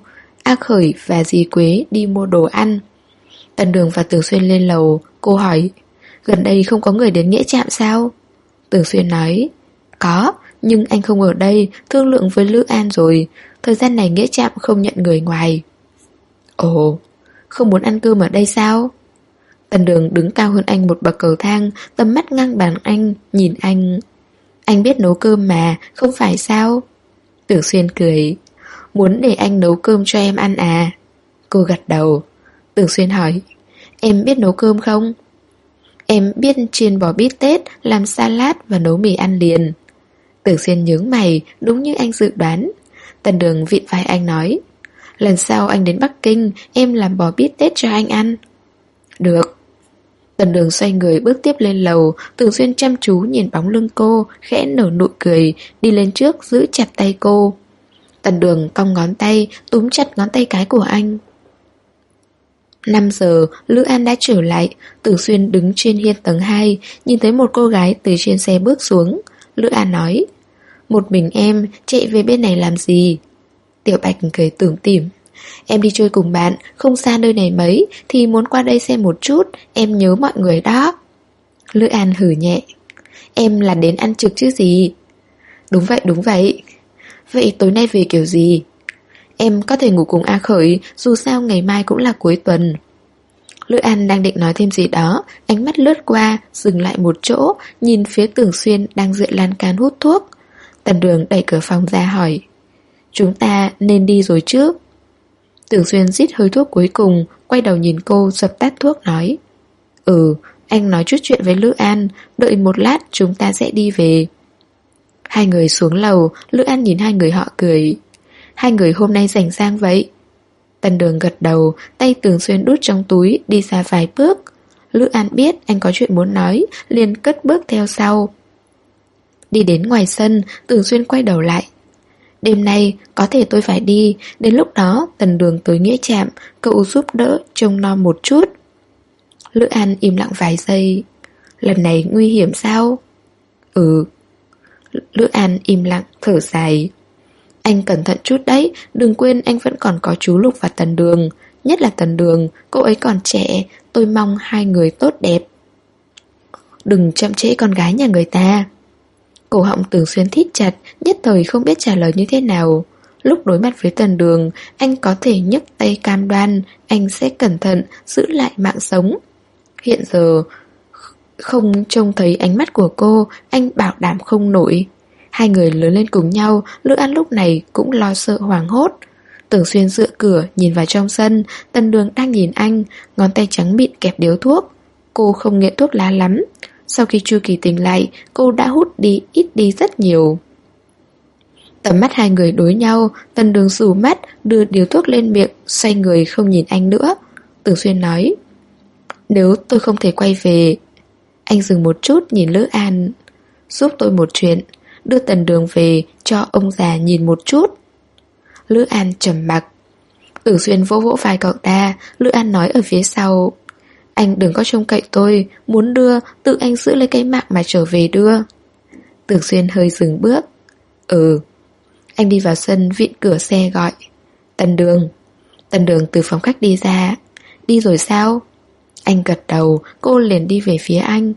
A Khởi và dì Quế đi mua đồ ăn. Tần Đường và Tưởng Xuyên lên lầu. Cô hỏi, gần đây không có người đến Nghĩa Trạm sao? Tưởng Xuyên nói, có, nhưng anh không ở đây, thương lượng với Lữ An rồi. Thời gian này Nghĩa Trạm không nhận người ngoài. Ồ, không muốn ăn cơm ở đây sao? Tần Đường đứng cao hơn anh một bậc cầu thang, tầm mắt ngang bằng anh, nhìn anh. Anh biết nấu cơm mà, không phải sao? Tưởng Xuyên cười, muốn để anh nấu cơm cho em ăn à? Cô gật đầu. Tưởng Xuyên hỏi, em biết nấu cơm không? Em biết chiên bò bít tết, làm salad và nấu mì ăn liền. Tưởng Xuyên nhướng mày, đúng như anh dự đoán. Tần Đường vịn vai anh nói, lần sau anh đến Bắc Kinh, em làm bò bít tết cho anh ăn. Được. Tần Đường xoay người bước tiếp lên lầu. Tưởng Xuyên chăm chú nhìn bóng lưng cô, khẽ nở nụ cười, đi lên trước giữ chặt tay cô. Tần Đường cong ngón tay, túm chặt ngón tay cái của anh. 5 giờ, Lữ An đã trở lại. Tưởng Xuyên đứng trên hiên tầng 2, nhìn thấy một cô gái từ trên xe bước xuống. Lữ An nói, một mình em chạy về bên này làm gì? Tiểu Bạch cười tủm tỉm, em đi chơi cùng bạn, không xa nơi này mấy, thì muốn qua đây xem một chút, em nhớ mọi người đó. Lữ An hử nhẹ, em là đến ăn trực chứ gì? Đúng vậy, đúng vậy. Vậy tối nay về kiểu gì? Em có thể ngủ cùng A Khởi, dù sao ngày mai cũng là cuối tuần. Lữ An đang định nói thêm gì đó, ánh mắt lướt qua, dừng lại một chỗ, nhìn phía Tưởng Xuyên đang dựa lan can hút thuốc. Tần Đường đẩy cửa phòng ra hỏi, chúng ta nên đi rồi chứ? Tưởng Xuyên rít hơi thuốc cuối cùng, quay đầu nhìn cô dập tắt thuốc nói, anh nói chút chuyện với Lữ An, đợi một lát chúng ta sẽ đi về. Hai người xuống lầu, Lữ An nhìn hai người họ cười, hai người hôm nay rảnh rang vậy? Tần Đường gật đầu, tay Tưởng Xuyên đút trong túi, đi ra vài bước. Lữ An biết anh có chuyện muốn nói, liền cất bước theo sau. Đi đến ngoài sân, Tưởng Xuyên quay đầu lại. Đêm nay có thể tôi phải đi, đến lúc đó Tần Đường tới Nghĩa Trạm, cậu giúp đỡ trông nom một chút. Lữ An im lặng vài giây. Lần này nguy hiểm sao? Lữ An im lặng thở dài. Anh cẩn thận chút đấy, đừng quên anh vẫn còn có chú Lục và Tần Đường. Nhất là Tần Đường, cô ấy còn trẻ, tôi mong hai người tốt đẹp. Đừng chậm trễ con gái nhà người ta. Cổ họng Tưởng Xuyên thít chặt, nhất thời không biết trả lời như thế nào. Lúc đối mặt với Tần Đường, anh có thể nhấc tay cam đoan, anh sẽ cẩn thận, giữ lại mạng sống. Hiện giờ, không trông thấy ánh mắt của cô, anh bảo đảm không nổi. Hai người lớn lên cùng nhau, Lữ An lúc này cũng lo sợ hoảng hốt. Tưởng Xuyên dựa cửa, nhìn vào trong sân, Tần Đường đang nhìn anh, ngón tay trắng mịn kẹp điếu thuốc. Cô không nghiện thuốc lá lắm. Sau khi Chu Kỳ tỉnh lại, cô đã hút đi ít đi rất nhiều. Tầm mắt hai người đối nhau, Tần Đường rủ mắt, đưa điếu thuốc lên miệng, xoay người không nhìn anh nữa. Tưởng Xuyên nói, nếu tôi không thể quay về. Anh dừng một chút nhìn Lữ An, giúp tôi một chuyện, đưa Tần Đường về cho ông già nhìn một chút. Lữ An trầm mặc. Tưởng Xuyên vỗ vỗ vai cậu ta. Lữ An nói ở phía sau, anh đừng có trông cậy tôi, muốn đưa, tự anh giữ lấy cái mạng mà trở về đưa. Tưởng Xuyên hơi dừng bước. Anh đi vào sân vịn cửa xe gọi, Tần Đường. Tần Đường từ phòng khách đi ra. Đi rồi sao? Anh gật đầu, cô liền đi về phía anh.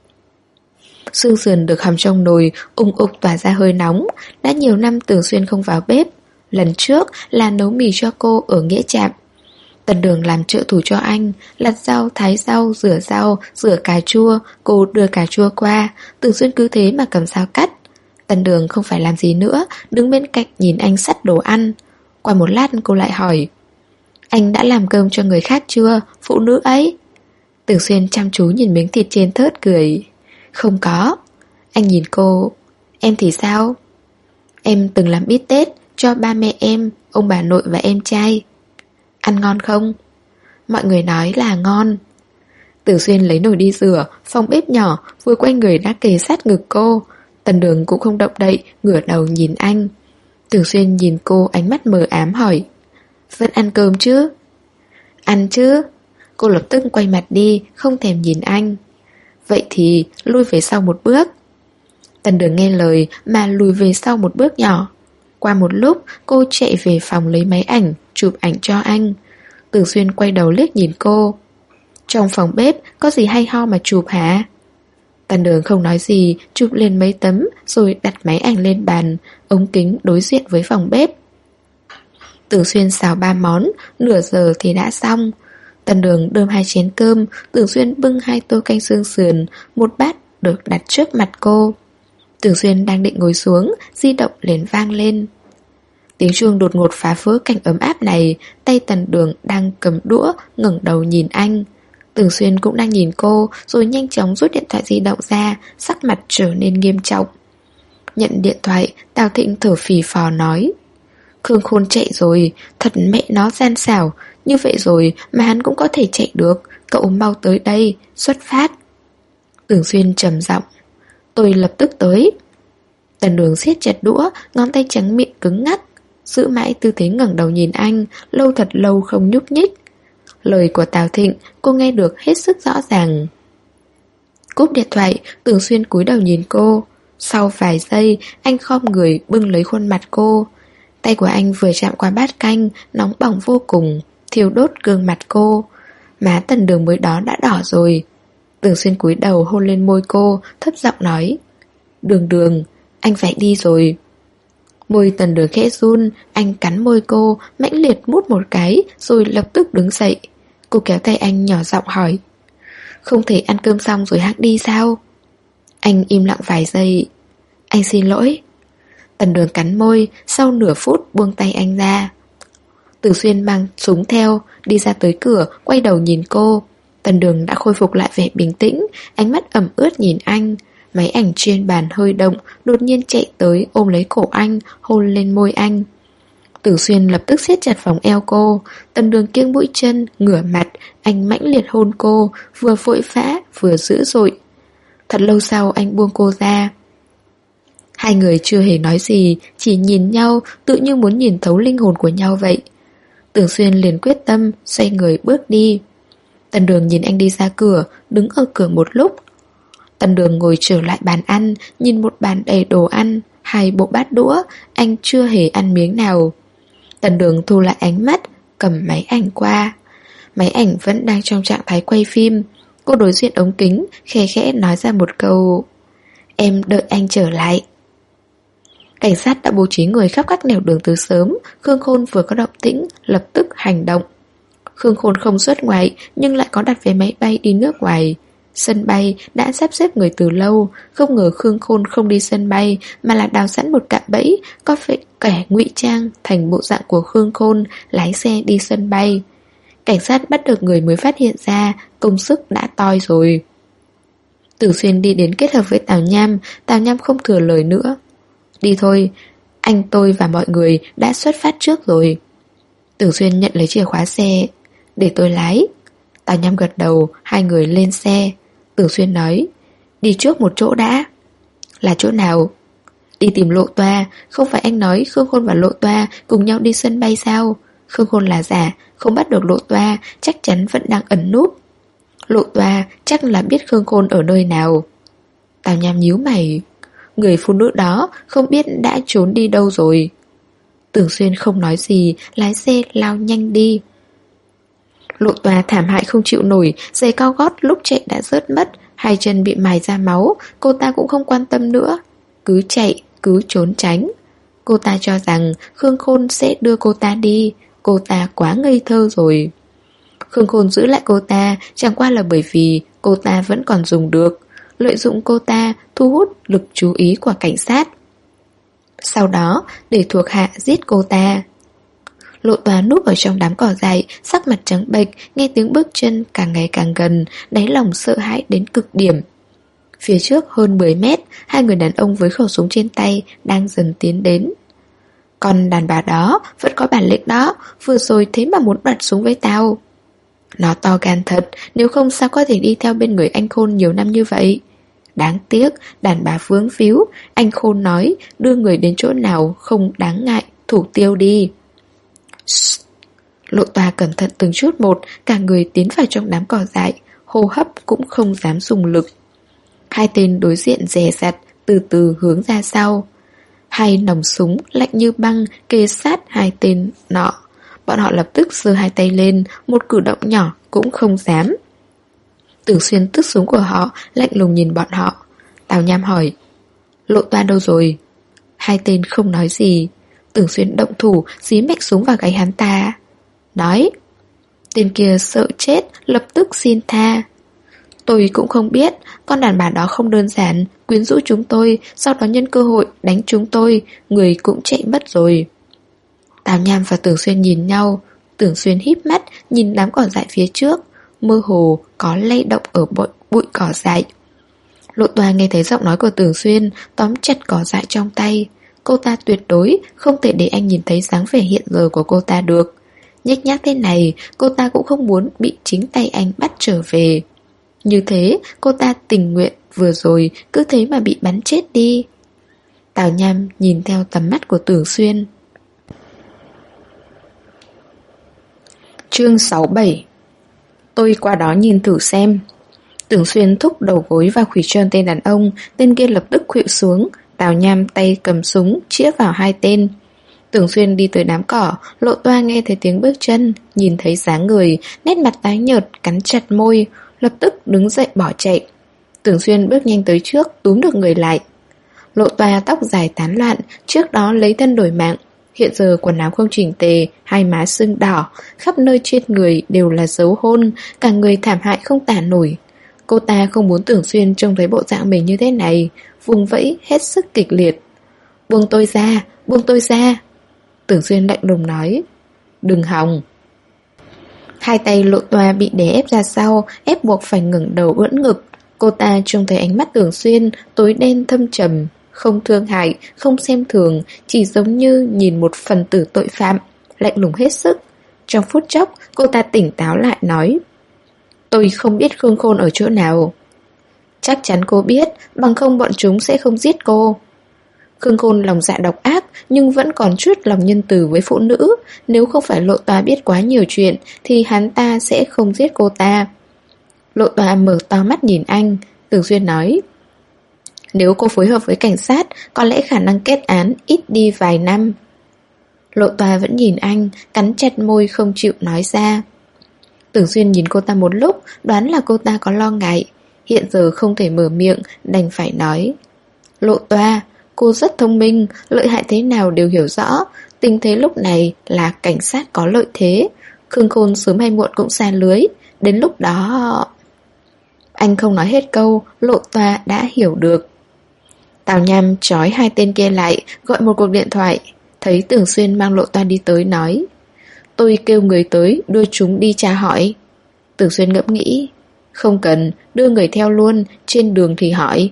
Xương sườn được hầm trong nồi, ùng ục tỏa ra hơi nóng. Đã nhiều năm Tưởng Xuyên không vào bếp. Lần trước là nấu mì cho cô ở Nghĩa Trạm. Tần Đường làm trợ thủ cho anh, lặt rau, thái rau, rửa cà chua. Cô đưa cà chua qua, Tưởng Xuyên cứ thế mà cầm dao cắt. Tần Đường không phải làm gì nữa, đứng bên cạnh nhìn anh xắt đồ ăn. Qua một lát cô lại hỏi, anh đã làm cơm cho người khác chưa, phụ nữ ấy? Tưởng Xuyên chăm chú nhìn miếng thịt trên thớt cười, không có. Anh nhìn cô, em thì sao? Em từng làm bít tết cho ba mẹ em, ông bà nội và em trai. Ăn ngon không? Mọi người nói là ngon. Tưởng Xuyên lấy nồi đi rửa, phòng bếp nhỏ, vừa quay người đã kề sát ngực cô. Tần Đường cũng không động đậy, ngửa đầu nhìn anh. Tưởng Xuyên nhìn cô ánh mắt mờ ám hỏi, vẫn ăn cơm chứ? Ăn chứ. Cô lập tức quay mặt đi, không thèm nhìn anh. Vậy thì lui về sau một bước. Tần Đường nghe lời mà lùi về sau một bước nhỏ. Qua một lúc cô chạy về phòng lấy máy ảnh, chụp ảnh cho anh. Tưởng Xuyên quay đầu liếc nhìn cô. Trong phòng bếp có gì hay ho mà chụp hả? Tần Đường không nói gì, chụp lên mấy tấm rồi đặt máy ảnh lên bàn, ống kính đối diện với phòng bếp. Tưởng Xuyên xào 3 món, nửa giờ thì đã xong. Tần Đường đơm 2 chén cơm, Tưởng Xuyên bưng 2 tô canh xương sườn, một bát được đặt trước mặt cô. Tưởng Xuyên đang định ngồi xuống, di động liền vang lên. Tiếng chuông đột ngột phá vỡ cảnh ấm áp này, tay Tần Đường đang cầm đũa, ngẩng đầu nhìn anh. Tưởng Xuyên cũng đang nhìn cô, rồi nhanh chóng rút điện thoại di động ra, sắc mặt trở nên nghiêm trọng. Nhận điện thoại, Tào Thịnh thở phì phò nói: Khương Khôn chạy rồi, thật mẹ nó gian xảo, như vậy rồi mà hắn cũng có thể chạy được, cậu mau tới đây, xuất phát. Tưởng Xuyên trầm giọng: Tôi lập tức tới. Tần Đường siết chặt đũa, ngón tay trắng mịn cứng ngắc, giữ mãi tư thế ngẩng đầu nhìn anh, lâu thật lâu không nhúc nhích. Lời của Tào Thịnh cô nghe được hết sức rõ ràng. Cúp điện thoại, Tưởng Xuyên cúi đầu nhìn cô. Sau vài giây, anh khom người bưng lấy khuôn mặt cô. Tay của anh vừa chạm qua bát canh, nóng bỏng vô cùng, thiêu đốt gương mặt cô. Má Tần Đường mới đó đã đỏ rồi. Tưởng Xuyên cúi đầu hôn lên môi cô, thấp giọng nói: Đường Đường, anh phải đi rồi. Môi Tần Đường khẽ run, anh cắn môi cô, mãnh liệt mút một cái, rồi lập tức đứng dậy. Cô kéo tay anh nhỏ giọng hỏi: Không thể ăn cơm xong rồi hẵng đi sao? Anh im lặng vài giây. Anh xin lỗi. Tần Đường cắn môi, sau nửa phút buông tay anh ra. Tưởng Xuyên mang súng theo, đi ra tới cửa, quay đầu nhìn cô. Tần Đường đã khôi phục lại vẻ bình tĩnh, ánh mắt ẩm ướt nhìn anh. Máy ảnh trên bàn hơi động, đột nhiên chạy tới ôm lấy cổ anh, hôn lên môi anh. Tưởng Xuyên lập tức siết chặt vòng eo cô. Tần Đường kiêng mũi chân, ngửa mặt, anh mãnh liệt hôn cô, vừa vội vã, vừa dữ dội. Thật lâu sau anh buông cô ra. Hai người chưa hề nói gì, chỉ nhìn nhau, tự như muốn nhìn thấu linh hồn của nhau vậy. Tưởng Xuyên liền quyết tâm, xoay người bước đi. Tần Đường nhìn anh đi ra cửa, đứng ở cửa một lúc. Tần Đường ngồi trở lại bàn ăn, nhìn một bàn đầy đồ ăn, 2 bộ bát đũa, anh chưa hề ăn miếng nào. Tần Đường thu lại ánh mắt, cầm máy ảnh qua. Máy ảnh vẫn đang trong trạng thái quay phim. Cô đối diện ống kính, khẽ khẽ nói ra một câu: Em đợi anh trở lại. Cảnh sát đã bố trí người khắp các nẻo đường từ sớm. Khương Khôn vừa có động tĩnh, lập tức hành động. Khương Khôn không xuất ngoại, nhưng lại có đặt vé máy bay đi nước ngoài. Sân bay đã sắp xếp người từ lâu. Không ngờ Khương Khôn không đi sân bay, mà là đào sẵn một cạm bẫy, có phải kẻ ngụy trang thành bộ dạng của Khương Khôn, lái xe đi sân bay. Cảnh sát bắt được người mới phát hiện ra, công sức đã toi rồi. Tưởng Xuyên đi đến kết hợp với Tào Nham không thừa lời nữa. Đi thôi, anh tôi và mọi người đã xuất phát trước rồi. Tưởng Xuyên nhận lấy chìa khóa xe. Để tôi lái. Tào Nham gật đầu, hai người lên xe. Tưởng Xuyên nói: Đi trước một chỗ đã. Là chỗ nào? Đi tìm Lộ Toa. Không phải anh nói Khương Khôn và Lộ Toa cùng nhau đi sân bay sao? Khương Khôn là giả, không bắt được Lộ Toa, chắc chắn vẫn đang ẩn núp. Lộ Toa chắc là biết Khương Khôn ở nơi nào. Tào Nham nhíu mày. Người phụ nữ đó không biết đã trốn đi đâu rồi. Tưởng Xuyên không nói gì, lái xe lao nhanh đi. Lộ Toa thảm hại không chịu nổi, giày cao gót lúc chạy đã rớt mất, 2 chân bị mài ra máu. Cô ta cũng không quan tâm nữa, cứ chạy, cứ trốn tránh. Cô ta cho rằng Khương Khôn sẽ đưa cô ta đi. Cô ta quá ngây thơ rồi. Khương Khôn giữ lại cô ta chẳng qua là bởi vì cô ta vẫn còn dùng được, lợi dụng cô ta thu hút lực chú ý của cảnh sát, sau đó để thuộc hạ giết cô ta. Lộ Toa núp ở trong đám cỏ dại, sắc mặt trắng bệch, nghe tiếng bước chân càng ngày càng gần, đáy lòng sợ hãi đến cực điểm. Phía trước hơn 10 mét, 2 người đàn ông với khẩu súng trên tay đang dần tiến đến. Còn đàn bà đó vẫn có bản lĩnh đó, vừa rồi thế mà muốn bật súng với tao. Nó to gan thật, nếu không sao có thể đi theo bên người anh Khôn nhiều năm như vậy. Đáng tiếc, đàn bà vướng víu. Anh Khôn nói đưa người đến chỗ nào không đáng ngại, thủ tiêu đi. Lộ Toa cẩn thận từng chút một, cả người tiến vào trong đám cỏ dại, hô hấp cũng không dám dùng lực. 2 tên đối diện dè dặt, từ từ hướng ra sau. 2 nòng súng lạnh như băng kề sát 2 tên nọ. bọn họ lập tức giơ hai tay lên, một cử động nhỏ cũng không dám. Tưởng Xuyên tước súng của họ, lạnh lùng nhìn bọn họ. Tào Nham hỏi, Lộ Toa đâu rồi? Hai tên không nói gì. Tưởng Xuyên động thủ, dí mạch súng vào gáy hắn ta. Nói. Tên kia sợ chết, lập tức xin tha. Tôi cũng không biết, con đàn bà đó không đơn giản, quyến rũ chúng tôi, sau đó nhân cơ hội đánh chúng tôi, người cũng chạy mất rồi. Tào Nham và Tưởng Xuyên nhìn nhau. Tưởng Xuyên híp mắt, nhìn đám cỏ dại phía trước, mơ hồ có lay động ở bụi cỏ dại. Lộ Toa nghe thấy giọng nói của Tưởng Xuyên, tóm chặt cỏ dại trong tay. Cô ta tuyệt đối không thể để anh nhìn thấy dáng vẻ hiện giờ của cô ta được. Nhếch nhác thế này, cô ta cũng không muốn bị chính tay anh bắt trở về. Như thế, cô ta tình nguyện vừa rồi cứ thế mà bị bắn chết đi. Tào Nham nhìn theo tầm mắt của Tưởng Xuyên. Chương 67. Tôi qua đó nhìn thử xem. Tưởng Xuyên thúc đầu gối vào khuỷu chân tên đàn ông, tên kia lập tức khuỵu xuống. Tào Nham tay cầm súng, chĩa vào hai tên. Tưởng Xuyên đi tới đám cỏ, Lộ Toa nghe thấy tiếng bước chân, nhìn thấy dáng người, nét mặt tái nhợt, cắn chặt môi, lập tức đứng dậy bỏ chạy. Tưởng Xuyên bước nhanh tới trước, túm được người lại. Lộ Toa tóc dài tán loạn, trước đó lấy thân đổi mạng. Hiện giờ quần áo không chỉnh tề, hai má sưng đỏ, khắp nơi trên người đều là dấu hôn, cả người thảm hại không tả nổi. Cô ta không muốn Tưởng Xuyên trông thấy bộ dạng mình như thế này, vùng vẫy hết sức kịch liệt. Buông tôi ra, buông tôi ra. Tưởng Xuyên lạnh lùng nói. Đừng hòng. Hai tay Lộ Toa bị đè ép ra sau, ép buộc phải ngẩng đầu ưỡn ngực. Cô ta trông thấy ánh mắt Tưởng Xuyên tối đen thâm trầm, không thương hại, không xem thường, chỉ giống như nhìn một phần tử tội phạm, lạnh lùng hết sức. Trong phút chốc, cô ta tỉnh táo lại nói. Tôi không biết Khương Khôn ở chỗ nào. Chắc chắn cô biết, bằng không bọn chúng sẽ không giết cô. Khương Khôn lòng dạ độc ác, nhưng vẫn còn chút lòng nhân từ với phụ nữ. Nếu không phải Lộ Toa biết quá nhiều chuyện, thì hắn ta sẽ không giết cô ta. Lộ Toa mở to mắt nhìn anh. Tưởng Xuyên nói, nếu cô phối hợp với cảnh sát, có lẽ khả năng kết án ít đi vài năm. Lộ Toa vẫn nhìn anh, cắn chặt môi không chịu nói ra. Tưởng Xuyên nhìn cô ta một lúc, đoán là cô ta có lo ngại. Hiện giờ không thể mở miệng, đành phải nói. Lộ Toa, cô rất thông minh, lợi hại thế nào đều hiểu rõ. Tình thế lúc này là cảnh sát có lợi thế. Khương Khôn sớm hay muộn cũng xa lưới. Đến lúc đó... Anh không nói hết câu, Lộ Toa đã hiểu được. Tào Nham trói hai tên kia lại, gọi một cuộc điện thoại. Thấy Tưởng Xuyên mang Lộ Toa đi tới nói. Tôi kêu người tới, đưa chúng đi tra hỏi. Tưởng Xuyên ngẫm nghĩ. Không cần, đưa người theo luôn, trên đường thì hỏi.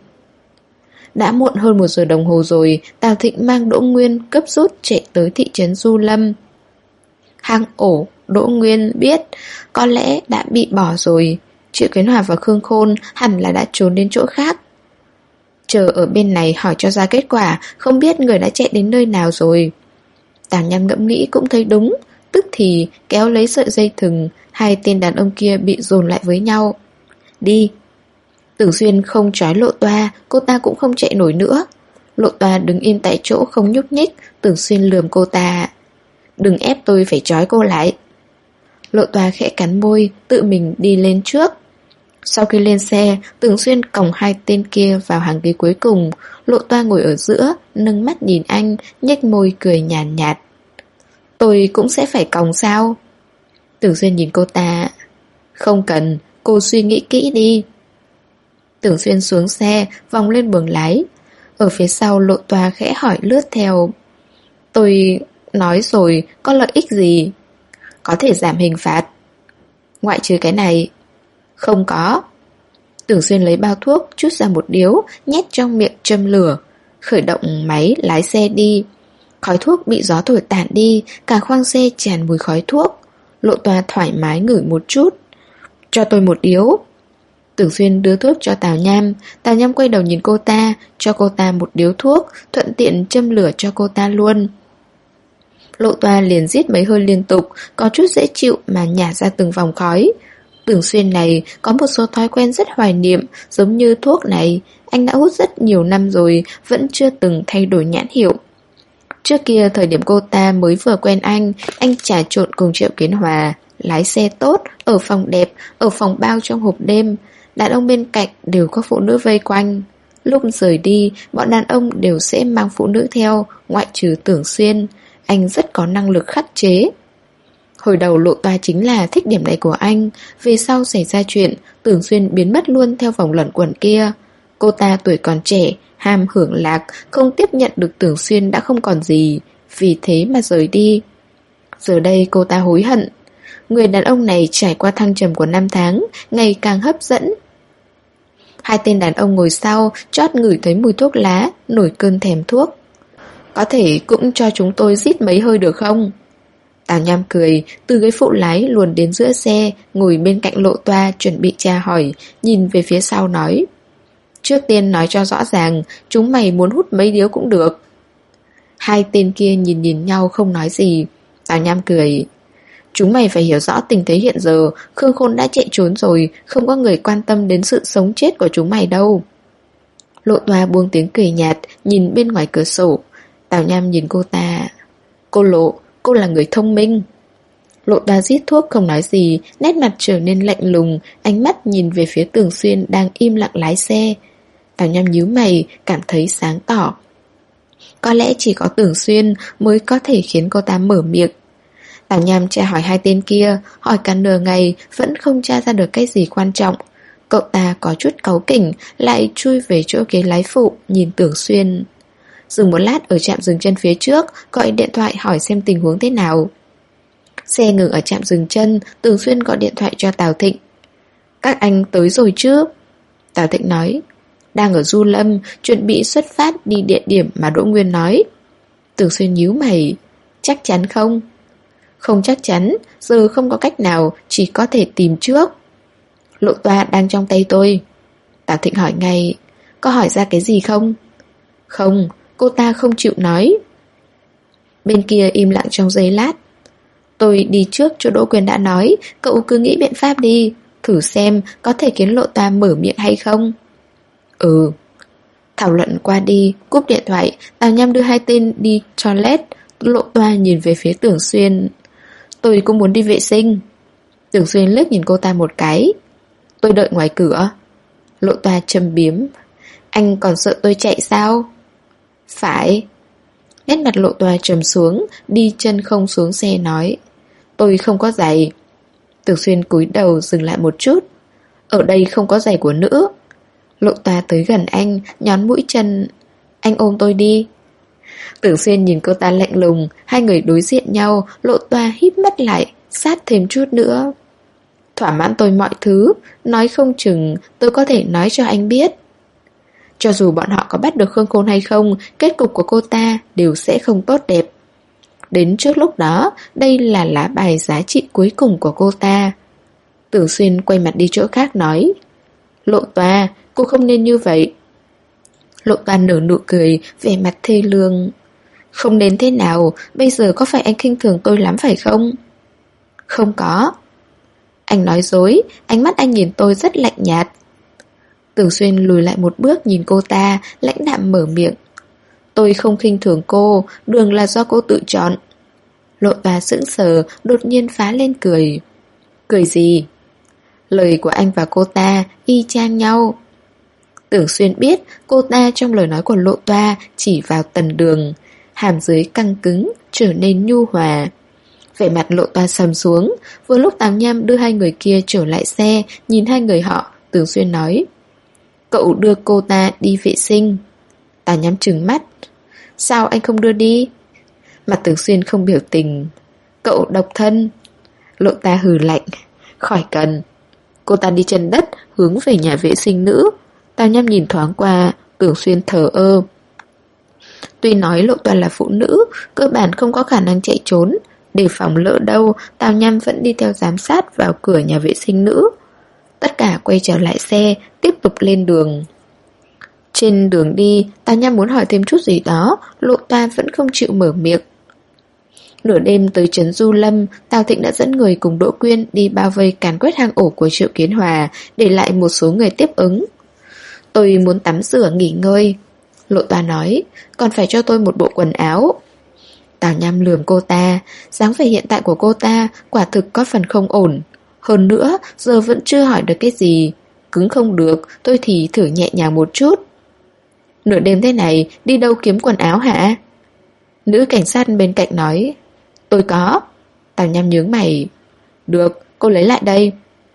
Đã muộn hơn 1 giờ đồng hồ rồi, Tào Thịnh mang Đỗ Nguyên cấp rút chạy tới thị trấn Du Lâm. Hang ổ, Đỗ Nguyên biết, có lẽ đã bị bỏ rồi. Triệu Kiến Hòa và Khương Khôn hẳn là đã trốn đến chỗ khác. Chờ ở bên này hỏi cho ra kết quả, không biết người đã chạy đến nơi nào rồi. Tào Nham ngẫm nghĩ cũng thấy đúng, tức thì kéo lấy sợi dây thừng, hai tên đàn ông kia bị dồn lại với nhau. Đi. Tưởng Xuyên không trói Lộ Toa, cô ta cũng không chạy nổi nữa. Lộ Toa đứng yên tại chỗ không nhúc nhích. Tưởng Xuyên lườm cô ta. Đừng ép tôi phải trói cô lại. Lộ Toa khẽ cắn môi, tự mình đi lên trước. Sau khi lên xe, Tưởng Xuyên còng hai tên kia vào hàng ghế cuối cùng. Lộ Toa ngồi ở giữa, nâng mắt nhìn anh, nhếch môi cười nhàn nhạt. Tôi cũng sẽ phải còng sao? Tưởng Xuyên nhìn cô ta. Không cần, cô suy nghĩ kỹ đi. Tưởng Xuyên xuống xe, vòng lên buồng lái. Ở phía sau Lộ Toa khẽ hỏi lướt theo. Tôi nói rồi, có lợi ích gì? Có thể giảm hình phạt. Ngoại trừ cái này. Không có. Tưởng Xuyên lấy bao thuốc, trút ra một điếu, nhét trong miệng châm lửa. Khởi động máy lái xe đi. Khói thuốc bị gió thổi tản đi, cả khoang xe tràn mùi khói thuốc. Lộ Toa thoải mái ngửi một chút. Cho tôi một điếu. Tưởng Xuyên đưa thuốc cho Tào Nham. Tào Nham quay đầu nhìn cô ta, cho cô ta một điếu thuốc, thuận tiện châm lửa cho cô ta luôn. Lộ Toa liền rít mấy hơi liên tục, có chút dễ chịu mà nhả ra từng vòng khói. Tưởng Xuyên này có một số thói quen rất hoài niệm, giống như thuốc này, anh đã hút rất nhiều năm rồi, vẫn chưa từng thay đổi nhãn hiệu. Trước kia thời điểm cô ta mới vừa quen anh trà trộn cùng Triệu Kiến Hòa, lái xe tốt, ở phòng đẹp, ở phòng bao trong hộp đêm. Đàn ông bên cạnh đều có phụ nữ vây quanh. Lúc rời đi, bọn đàn ông đều sẽ mang phụ nữ theo, ngoại trừ Tưởng Xuyên. Anh rất có năng lực khắc chế. Hồi đầu Lộ Toa chính là thích điểm này của anh. Về sau xảy ra chuyện, Tưởng Xuyên biến mất luôn theo vòng luẩn quẩn kia. Cô ta tuổi còn trẻ, ham hưởng lạc, không tiếp nhận được Tưởng Xuyên đã không còn gì, vì thế mà rời đi. Giờ đây cô ta hối hận. Người đàn ông này trải qua thăng trầm của 5 tháng, ngày càng hấp dẫn. Hai tên đàn ông ngồi sau, chót ngửi thấy mùi thuốc lá, nổi cơn thèm thuốc. Có thể cũng cho chúng tôi rít mấy hơi được không? Tào Nham cười, từ ghế phụ lái luồn đến giữa xe, ngồi bên cạnh Lộ Toa chuẩn bị tra hỏi, nhìn về phía sau nói. Trước tiên nói cho rõ ràng, chúng mày muốn hút mấy điếu cũng được. Hai tên kia nhìn nhau không nói gì. Tào Nham cười. Chúng mày phải hiểu rõ tình thế hiện giờ, Khương Khôn đã chạy trốn rồi, không có người quan tâm đến sự sống chết của chúng mày đâu. Lộ Toa buông tiếng cười nhạt, nhìn bên ngoài cửa sổ. Tào Nham nhìn cô ta. Cô Lộ, cô là người thông minh. Lộ Toa rít thuốc không nói gì, nét mặt trở nên lạnh lùng, ánh mắt nhìn về phía Tưởng Xuyên đang im lặng lái xe. Tào Nham nhíu mày, cảm thấy sáng tỏ. Có lẽ chỉ có Tưởng Xuyên mới có thể khiến cô ta mở miệng. Tào Nham tra hỏi hai tên kia, hỏi cả nửa ngày vẫn không tra ra được cái gì quan trọng. Cậu ta có chút cáu kỉnh, lại chui về chỗ ghế lái phụ, nhìn Tưởng Xuyên. Dừng một lát ở trạm dừng chân phía trước, gọi điện thoại hỏi xem tình huống thế nào. Xe ngừng ở trạm dừng chân, Tưởng Xuyên gọi điện thoại cho Tào Thịnh. Các anh tới rồi chứ? Tào Thịnh nói. Đang ở Du Lâm, chuẩn bị xuất phát đi địa điểm mà Đỗ Nguyên nói. Tưởng Xuyên nhíu mày. Chắc chắn không? Không chắc chắn, giờ không có cách nào, chỉ có thể tìm trước. Lộ Toa đang trong tay tôi. Tào Thịnh hỏi ngay. Có hỏi ra cái gì không? Không, cô ta không chịu nói. Bên kia im lặng trong giây lát. Tôi đi trước chỗ Đỗ Quyền đã nói, cậu cứ nghĩ biện pháp đi, thử xem có thể khiến Lộ Toa mở miệng hay không. Ừ. Thảo luận qua đi, cúp điện thoại, Tào Nham đưa hai tên đi toilet. Lộ Toa nhìn về phía Tưởng Xuyên. Tôi cũng muốn đi vệ sinh. Tưởng Xuyên liếc nhìn cô ta một cái. Tôi đợi ngoài cửa. Lộ Toa châm biếm. Anh còn sợ tôi chạy sao? Phải. Nét mặt Lộ Toa trầm xuống, đi chân không xuống xe nói. Tôi không có giày. Tưởng Xuyên cúi đầu dừng lại một chút. Ở đây không có giày của nữ. Lộ Toa tới gần anh, nhón mũi chân. Anh ôm tôi đi. Tưởng Xuyên nhìn cô ta lạnh lùng, hai người đối diện nhau, Lộ Toa híp mắt lại, sát thêm chút nữa. Thỏa mãn tôi mọi thứ, nói không chừng tôi có thể nói cho anh biết. Cho dù bọn họ có bắt được Khương Khôn hay không, kết cục của cô ta đều sẽ không tốt đẹp. Đến trước lúc đó, đây là lá bài giá trị cuối cùng của cô ta. Tưởng Xuyên quay mặt đi chỗ khác nói. Lộ Toa, cô không nên như vậy. Lộ Toa nở nụ cười, vẻ mặt thê lương. Không nên thế nào, bây giờ có phải anh khinh thường tôi lắm phải không? Không có. Anh nói dối, ánh mắt anh nhìn tôi rất lạnh nhạt. Tưởng Xuyên lùi lại một bước nhìn cô ta, lãnh đạm mở miệng. Tôi không khinh thường cô, đường là do cô tự chọn. Lộ Toa sững sờ, đột nhiên phá lên cười. Cười gì? Lời của anh và cô ta y chang nhau. Tưởng Xuyên biết cô ta trong lời nói của Lộ Toa chỉ vào Tần Đường, hàm dưới căng cứng, trở nên nhu hòa. Vẻ mặt Lộ Toa sầm xuống. Vừa lúc Tào Nham đưa hai người kia trở lại xe, nhìn hai người họ, Tưởng Xuyên nói. Cậu đưa cô ta đi vệ sinh. Tào Nham trừng mắt. Sao anh không đưa đi? Mặt Tưởng Xuyên không biểu tình. Cậu độc thân. Lộ Toa hừ lạnh. Khỏi cần. Cô ta đi chân đất, hướng về nhà vệ sinh nữ. Tào Nham nhìn thoáng qua, Tưởng Xuyên thờ ơ. Tuy nói Lộ Toa là phụ nữ, cơ bản không có khả năng chạy trốn. Để phòng lỡ đâu, Tào Nham vẫn đi theo giám sát vào cửa nhà vệ sinh nữ. Tất cả quay trở lại xe, tiếp tục lên đường. Trên đường đi, Tào Nham muốn hỏi thêm chút gì đó, Lộ Toa vẫn không chịu mở miệng. Nửa đêm tới trấn Du Lâm, Tào Thịnh đã dẫn người cùng Đỗ Quyên đi bao vây càn quét hang ổ của Triệu Kiến Hòa, để lại một số người tiếp ứng. Tôi muốn tắm rửa nghỉ ngơi. Lộ Toa nói, còn phải cho tôi một bộ quần áo. Tào Nham lườm cô ta. Dáng vẻ hiện tại của cô ta quả thực có phần không ổn. Hơn nữa, giờ vẫn chưa hỏi được cái gì. Cứng không được, tôi thì thử nhẹ nhàng một chút. Nửa đêm thế này, đi đâu kiếm quần áo hả? Nữ cảnh sát bên cạnh nói. Tôi có. Tào Nham nhướng mày. Được, cô lấy lại đây.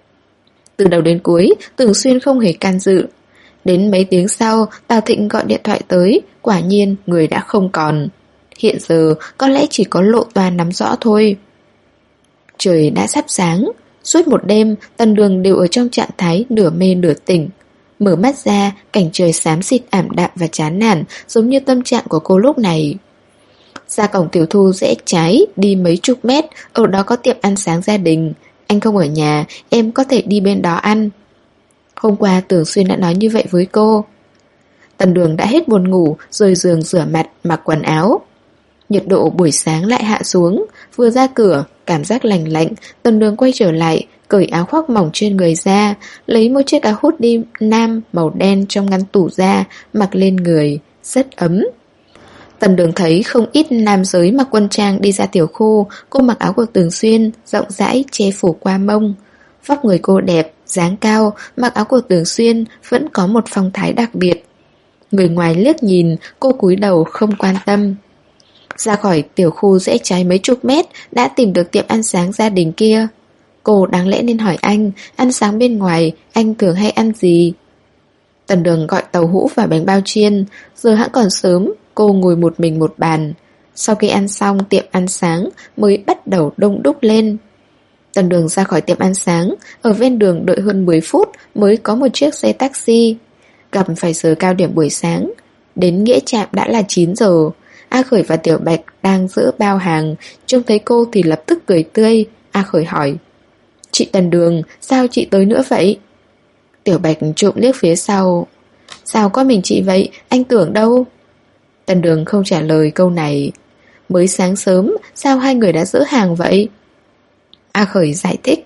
Từ đầu đến cuối, Tưởng Xuyên không hề can dự. Đến mấy tiếng sau, Tào Thịnh gọi điện thoại tới. Quả nhiên, người đã không còn. Hiện giờ, có lẽ chỉ có Lộ Toa nắm rõ thôi. Trời đã sắp sáng. Suốt một đêm, Tần Đường đều ở trong trạng thái nửa mê nửa tỉnh. Mở mắt ra, cảnh trời xám xịt ảm đạm và chán nản, giống như tâm trạng của cô lúc này. Ra cổng Tiểu Thu rẽ trái, đi mấy chục mét, ở đó có tiệm ăn sáng gia đình. Anh không ở nhà, em có thể đi bên đó ăn. Hôm qua Tưởng Xuyên đã nói như vậy với cô. Tần Đường đã hết buồn ngủ, rời giường rửa mặt, mặc quần áo. Nhiệt độ buổi sáng lại hạ xuống. Vừa ra cửa, cảm giác lành lạnh. Tần Đường quay trở lại, cởi áo khoác mỏng trên người ra, lấy một chiếc áo hoodie nam màu đen trong ngăn tủ ra, mặc lên người, rất ấm. Tần Đường thấy không ít nam giới mặc quân trang đi ra tiểu khu. Cô mặc áo của Tưởng Xuyên, rộng rãi che phủ qua mông. Vóc người cô đẹp, dáng cao, mặc áo của Tưởng Xuyên vẫn có một phong thái đặc biệt. Người ngoài liếc nhìn, cô cúi đầu không quan tâm. Ra khỏi tiểu khu rẽ trái mấy chục mét, đã tìm được tiệm ăn sáng gia đình kia. Cô đáng lẽ nên hỏi anh, ăn sáng bên ngoài, anh thường hay ăn gì? Tần Đường gọi tàu hũ và bánh bao chiên. Giờ hãng còn sớm, cô ngồi một mình một bàn. Sau khi ăn xong, tiệm ăn sáng mới bắt đầu đông đúc lên. Tần Đường ra khỏi tiệm ăn sáng, ở ven đường đợi hơn 10 phút mới có một chiếc xe taxi. Gặp phải giờ cao điểm buổi sáng. Đến nghĩa trạm đã là 9 giờ. A Khởi và Tiểu Bạch đang giữ bao hàng, trông thấy cô thì lập tức cười tươi. A Khởi hỏi. Chị Tần Đường, sao chị tới nữa vậy? Tiểu Bạch trộm liếc phía sau. Sao có mình chị vậy, anh Tưởng đâu? Tần Đường không trả lời câu này. Mới sáng sớm, sao hai người đã giữ hàng vậy? A Khởi giải thích.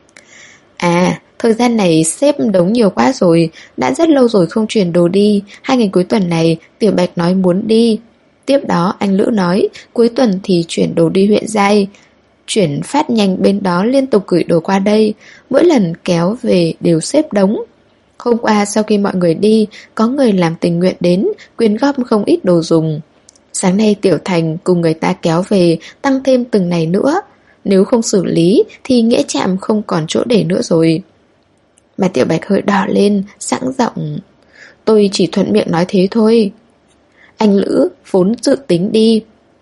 À, thời gian này xếp đống nhiều quá rồi, đã rất lâu rồi không chuyển đồ đi. 2 ngày cuối tuần này, Tiểu Bạch nói muốn đi. Tiếp đó anh Lữ nói, cuối tuần thì chuyển đồ đi huyện Giai. Chuyển phát nhanh bên đó liên tục gửi đồ qua đây. Mỗi lần kéo về đều xếp đống. Hôm qua sau khi mọi người đi, có người làm tình nguyện đến, quyên góp không ít đồ dùng. Sáng nay Tiểu Thành cùng người ta kéo về, tăng thêm từng này nữa. Nếu không xử lý thì nghĩa trạm không còn chỗ để nữa rồi. Mà Tiểu Bạch hơi đỏ lên, sẵn giọng. Tôi chỉ thuận miệng nói thế thôi. Anh Lữ vốn dự tính đi.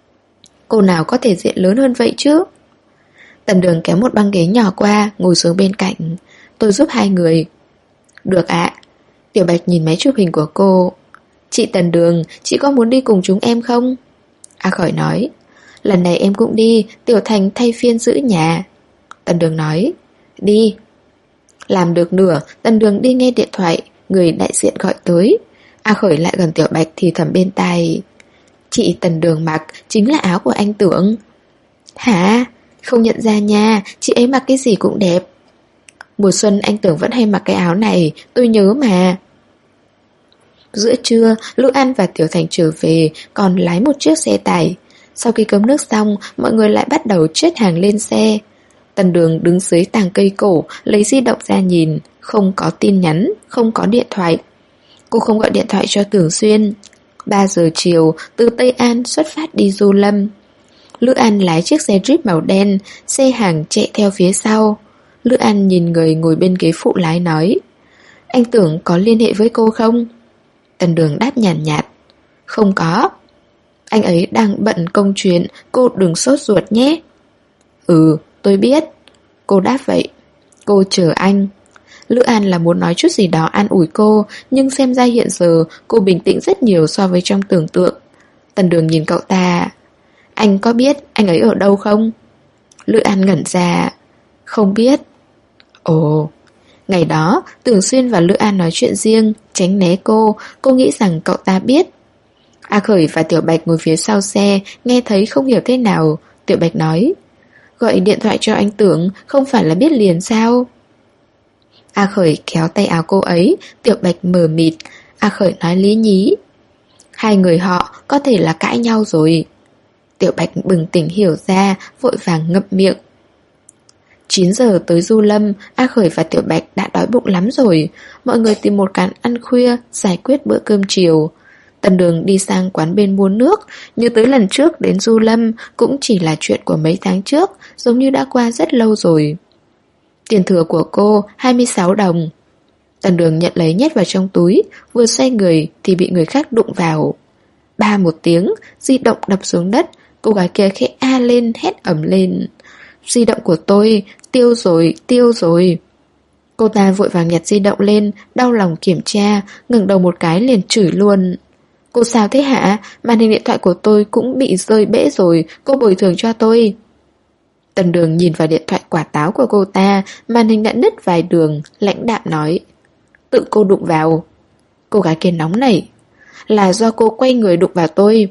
Cô nào có thể diện lớn hơn vậy chứ? Tần Đường kéo một băng ghế nhỏ qua, ngồi xuống bên cạnh. Tôi giúp 2 người. Được ạ. Tiểu Bạch nhìn máy chụp hình của cô. Chị Tần Đường, chị có muốn đi cùng chúng em không? A Khởi nói. Lần này em cũng đi, Tiểu Thành thay phiên giữ nhà. Tần Đường nói. Đi. Làm được nửa, Tần Đường đi nghe điện thoại. Người đại diện gọi tới. A Khởi lại gần Tiểu Bạch thì thầm bên tai. Chị Tần Đường mặc chính là áo của anh Tưởng. Hả? Không nhận ra nha, chị ấy mặc cái gì cũng đẹp. Mùa xuân anh Tưởng vẫn hay mặc cái áo này, tôi nhớ mà. Giữa trưa, Lữ An và Tiểu Thành trở về, còn lái một chiếc xe tải. Sau khi cơm nước xong, mọi người lại bắt đầu chất hàng lên xe. Tần Đường đứng dưới tàng cây cổ, lấy di động ra nhìn. Không có tin nhắn, không có điện thoại. Cô không gọi điện thoại cho Tưởng Xuyên. 3 giờ chiều, từ Tây An xuất phát đi Du Lâm. Lữ An lái chiếc xe Jeep màu đen, xe hàng chạy theo phía sau. Lữ An nhìn người ngồi bên ghế phụ lái nói. Anh Tưởng có liên hệ với cô không? Tần Đường đáp nhàn nhạt. Không có. Anh ấy đang bận công chuyện, cô đừng sốt ruột nhé. Ừ, tôi biết. Cô đáp vậy. Cô chờ anh. Lữ An là muốn nói chút gì đó an ủi cô, nhưng xem ra hiện giờ cô bình tĩnh rất nhiều so với trong tưởng tượng. Tần Đường nhìn cậu ta. Anh có biết anh ấy ở đâu không? Lữ An ngẩn ra. Không biết. Ồ. Ngày đó, Tưởng Xuyên và Lữ An nói chuyện riêng, tránh né cô nghĩ rằng cậu ta biết. A Khởi và Tiểu Bạch ngồi phía sau xe, nghe thấy không hiểu thế nào. Tiểu Bạch nói. Gọi điện thoại cho anh Tưởng, không phải là biết liền sao? A Khởi kéo tay áo cô ấy. Tiểu Bạch mờ mịt. A Khởi nói lý nhí. 2 người họ có thể là cãi nhau rồi. Tiểu Bạch bừng tỉnh hiểu ra, vội vàng ngậm miệng. 9 giờ tới Du Lâm, A Khởi và Tiểu Bạch đã đói bụng lắm rồi. Mọi người tìm một quán ăn khuya, giải quyết bữa cơm chiều. Tần Đường đi sang quán bên mua nước. Như tới lần trước đến Du Lâm cũng chỉ là chuyện của mấy tháng trước, giống như đã qua rất lâu rồi. Tiền thừa của cô 26 đồng. Tần Đường nhận lấy nhét vào trong túi, vừa xoay người thì bị người khác đụng vào. Ba một tiếng, di động đập xuống đất. Cô gái kia khẽ a lên, hét ầm lên. Di động của tôi, tiêu rồi, tiêu rồi. Cô ta vội vàng nhặt di động lên, đau lòng kiểm tra, ngẩng đầu một cái liền chửi luôn. Cô sao thế hả? Màn hình điện thoại của tôi cũng bị rơi bể rồi, cô bồi thường cho tôi. Tần Đường nhìn vào điện thoại quả táo của cô ta, màn hình đã nứt vài đường, lãnh đạm nói. Tự cô đụng vào. Cô gái kia nóng nảy. Là do cô quay người đụng vào tôi.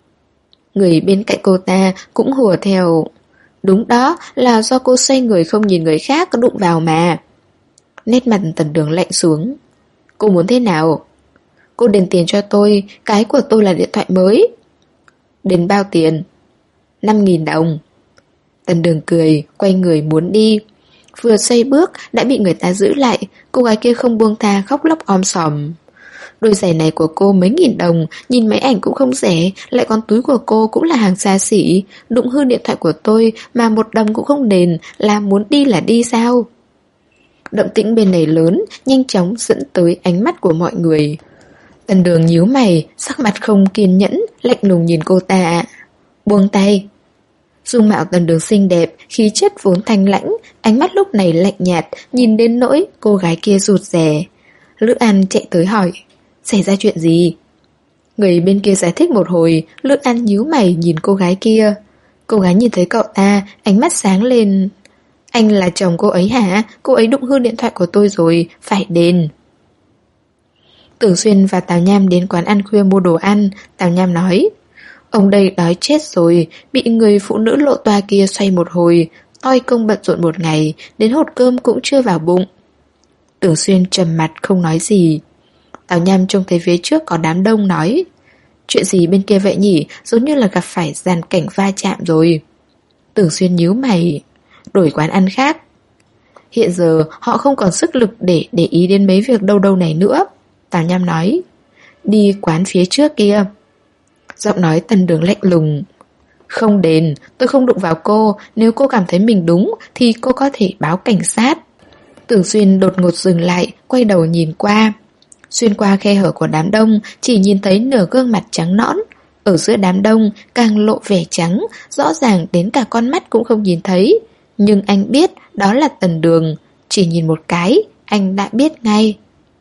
Người bên cạnh cô ta cũng hùa theo. Đúng đó, là do cô xoay người không nhìn người khác đụng vào mà. Nét mặt Tần Đường lạnh xuống. Cô muốn thế nào? Cô đền tiền cho tôi, cái của tôi là điện thoại mới. Đền bao tiền? 5.000 đồng. Tần Đường cười, quay người muốn đi. Vừa xoay bước đã bị người ta giữ lại. Cô gái kia không buông tha, khóc lóc om sòm. Đôi giày này của cô mấy nghìn đồng, nhìn máy ảnh cũng không rẻ, lại còn túi của cô cũng là hàng xa xỉ. Đụng hư điện thoại của tôi mà 1 đồng cũng không đền, là muốn đi là đi sao? Động tĩnh bên này lớn, nhanh chóng dẫn tới ánh mắt của mọi người. Tần Đường nhíu mày, sắc mặt không kiên nhẫn, lạnh lùng nhìn cô ta. Buông tay. Dung mạo Tần Đường xinh đẹp, khí chất vốn thanh lãnh, ánh mắt lúc này lạnh nhạt, nhìn đến nỗi cô gái kia rụt rè. Lữ An chạy tới hỏi, xảy ra chuyện gì? Người bên kia giải thích một hồi, Lữ An nhíu mày nhìn cô gái kia. Cô gái nhìn thấy cậu ta, ánh mắt sáng lên. Anh là chồng cô ấy hả? Cô ấy đụng hư điện thoại của tôi rồi, phải đền. Tưởng Xuyên và Tào Nham đến quán ăn khuya mua đồ ăn. Tào Nham nói, ông đây đói chết rồi, bị người phụ nữ lộ toa kia xoay một hồi, toi công bận rộn một ngày, đến hột cơm cũng chưa vào bụng. Tưởng Xuyên trầm mặt không nói gì. Tào Nham trông thấy phía trước có đám đông nói, chuyện gì bên kia vậy nhỉ, giống như là gặp phải dàn cảnh va chạm rồi. Tưởng Xuyên nhíu mày, đổi quán ăn khác. Hiện giờ họ không còn sức lực để ý đến mấy việc đâu đâu này nữa. Tào Nham nói, đi quán phía trước kia. Giọng nói Tần Đường lạnh lùng. Không đền, tôi không đụng vào cô, nếu cô cảm thấy mình đúng thì cô có thể báo cảnh sát. Tưởng Xuyên đột ngột dừng lại, quay đầu nhìn qua. Xuyên qua khe hở của đám đông, chỉ nhìn thấy nửa gương mặt trắng nõn. Ở giữa đám đông càng lộ vẻ trắng, rõ ràng đến cả con mắt cũng không nhìn thấy. Nhưng anh biết đó là Tần Đường, chỉ nhìn một cái, anh đã biết ngay.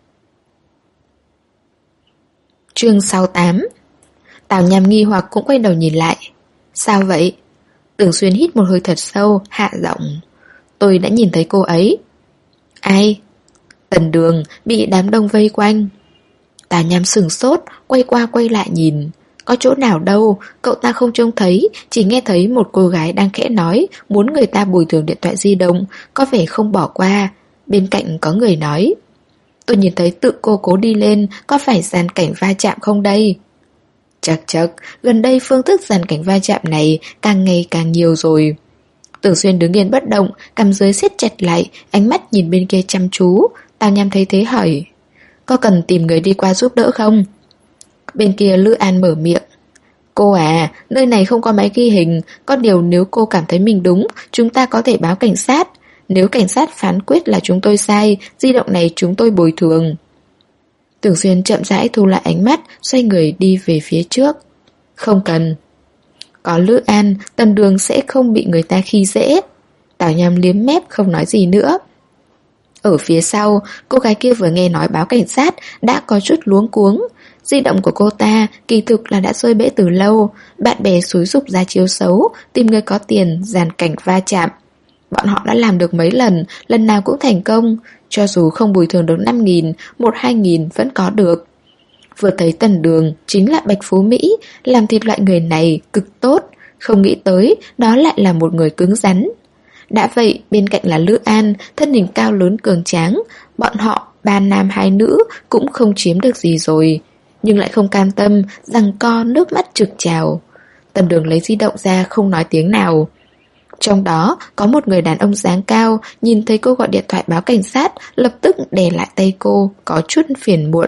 Chương 68. Tào Nham nghi hoặc cũng quay đầu nhìn lại. Sao vậy? Tưởng Xuyên hít một hơi thật sâu, hạ giọng. Tôi đã nhìn thấy cô ấy. Ai? Tần Đường bị đám đông vây quanh. Tào Nham sửng sốt, quay qua quay lại nhìn. Có chỗ nào đâu, cậu ta không trông thấy, chỉ nghe thấy một cô gái đang khẽ nói, muốn người ta bồi thường điện thoại di động, có vẻ không bỏ qua. Bên cạnh có người nói, tôi nhìn thấy tự cô cố đi lên, có phải dàn cảnh va chạm không đây? Chật chật, gần đây phương thức dàn cảnh va chạm này càng ngày càng nhiều rồi. Tưởng Xuyên đứng yên bất động, cằm dưới siết chặt lại, ánh mắt nhìn bên kia chăm chú. Tào Nham thấy thế hỏi, có cần tìm người đi qua giúp đỡ không? Bên kia Lữ An mở miệng. Cô à, nơi này không có máy ghi hình, có điều nếu cô cảm thấy mình đúng, chúng ta có thể báo cảnh sát. Nếu cảnh sát phán quyết là chúng tôi sai, di động này chúng tôi bồi thường. Tưởng Xuyên chậm rãi thu lại ánh mắt, xoay người đi về phía trước. Không cần. Có Lữ An, Tần Đường sẽ không bị người ta khi dễ. Tào Nham liếm mép không nói gì nữa. Ở phía sau, cô gái kia vừa nghe nói báo cảnh sát đã có chút luống cuống. Di động của cô ta kỳ thực là đã rơi bể từ lâu. Bạn bè xúi giục ra chiếu xấu, tìm người có tiền, dàn cảnh va chạm. Bọn họ đã làm được mấy lần, lần nào cũng thành công. Cho dù không bồi thường được 5.000, 1-2.000 vẫn có được. Vừa thấy Tần Đường chính là Bạch Phú Mỹ, làm thịt loại người này cực tốt. Không nghĩ tới đó lại là một người cứng rắn. Đã vậy bên cạnh là Lữ An, thân hình cao lớn cường tráng. Bọn họ 3 nam 2 nữ cũng không chiếm được gì rồi, nhưng lại không cam tâm, giằng co nước mắt trực trào. Tần Đường lấy di động ra không nói tiếng nào. Trong đó có một người đàn ông dáng cao, nhìn thấy cô gọi điện thoại báo cảnh sát, lập tức đè lại tay cô, có chút phiền muộn.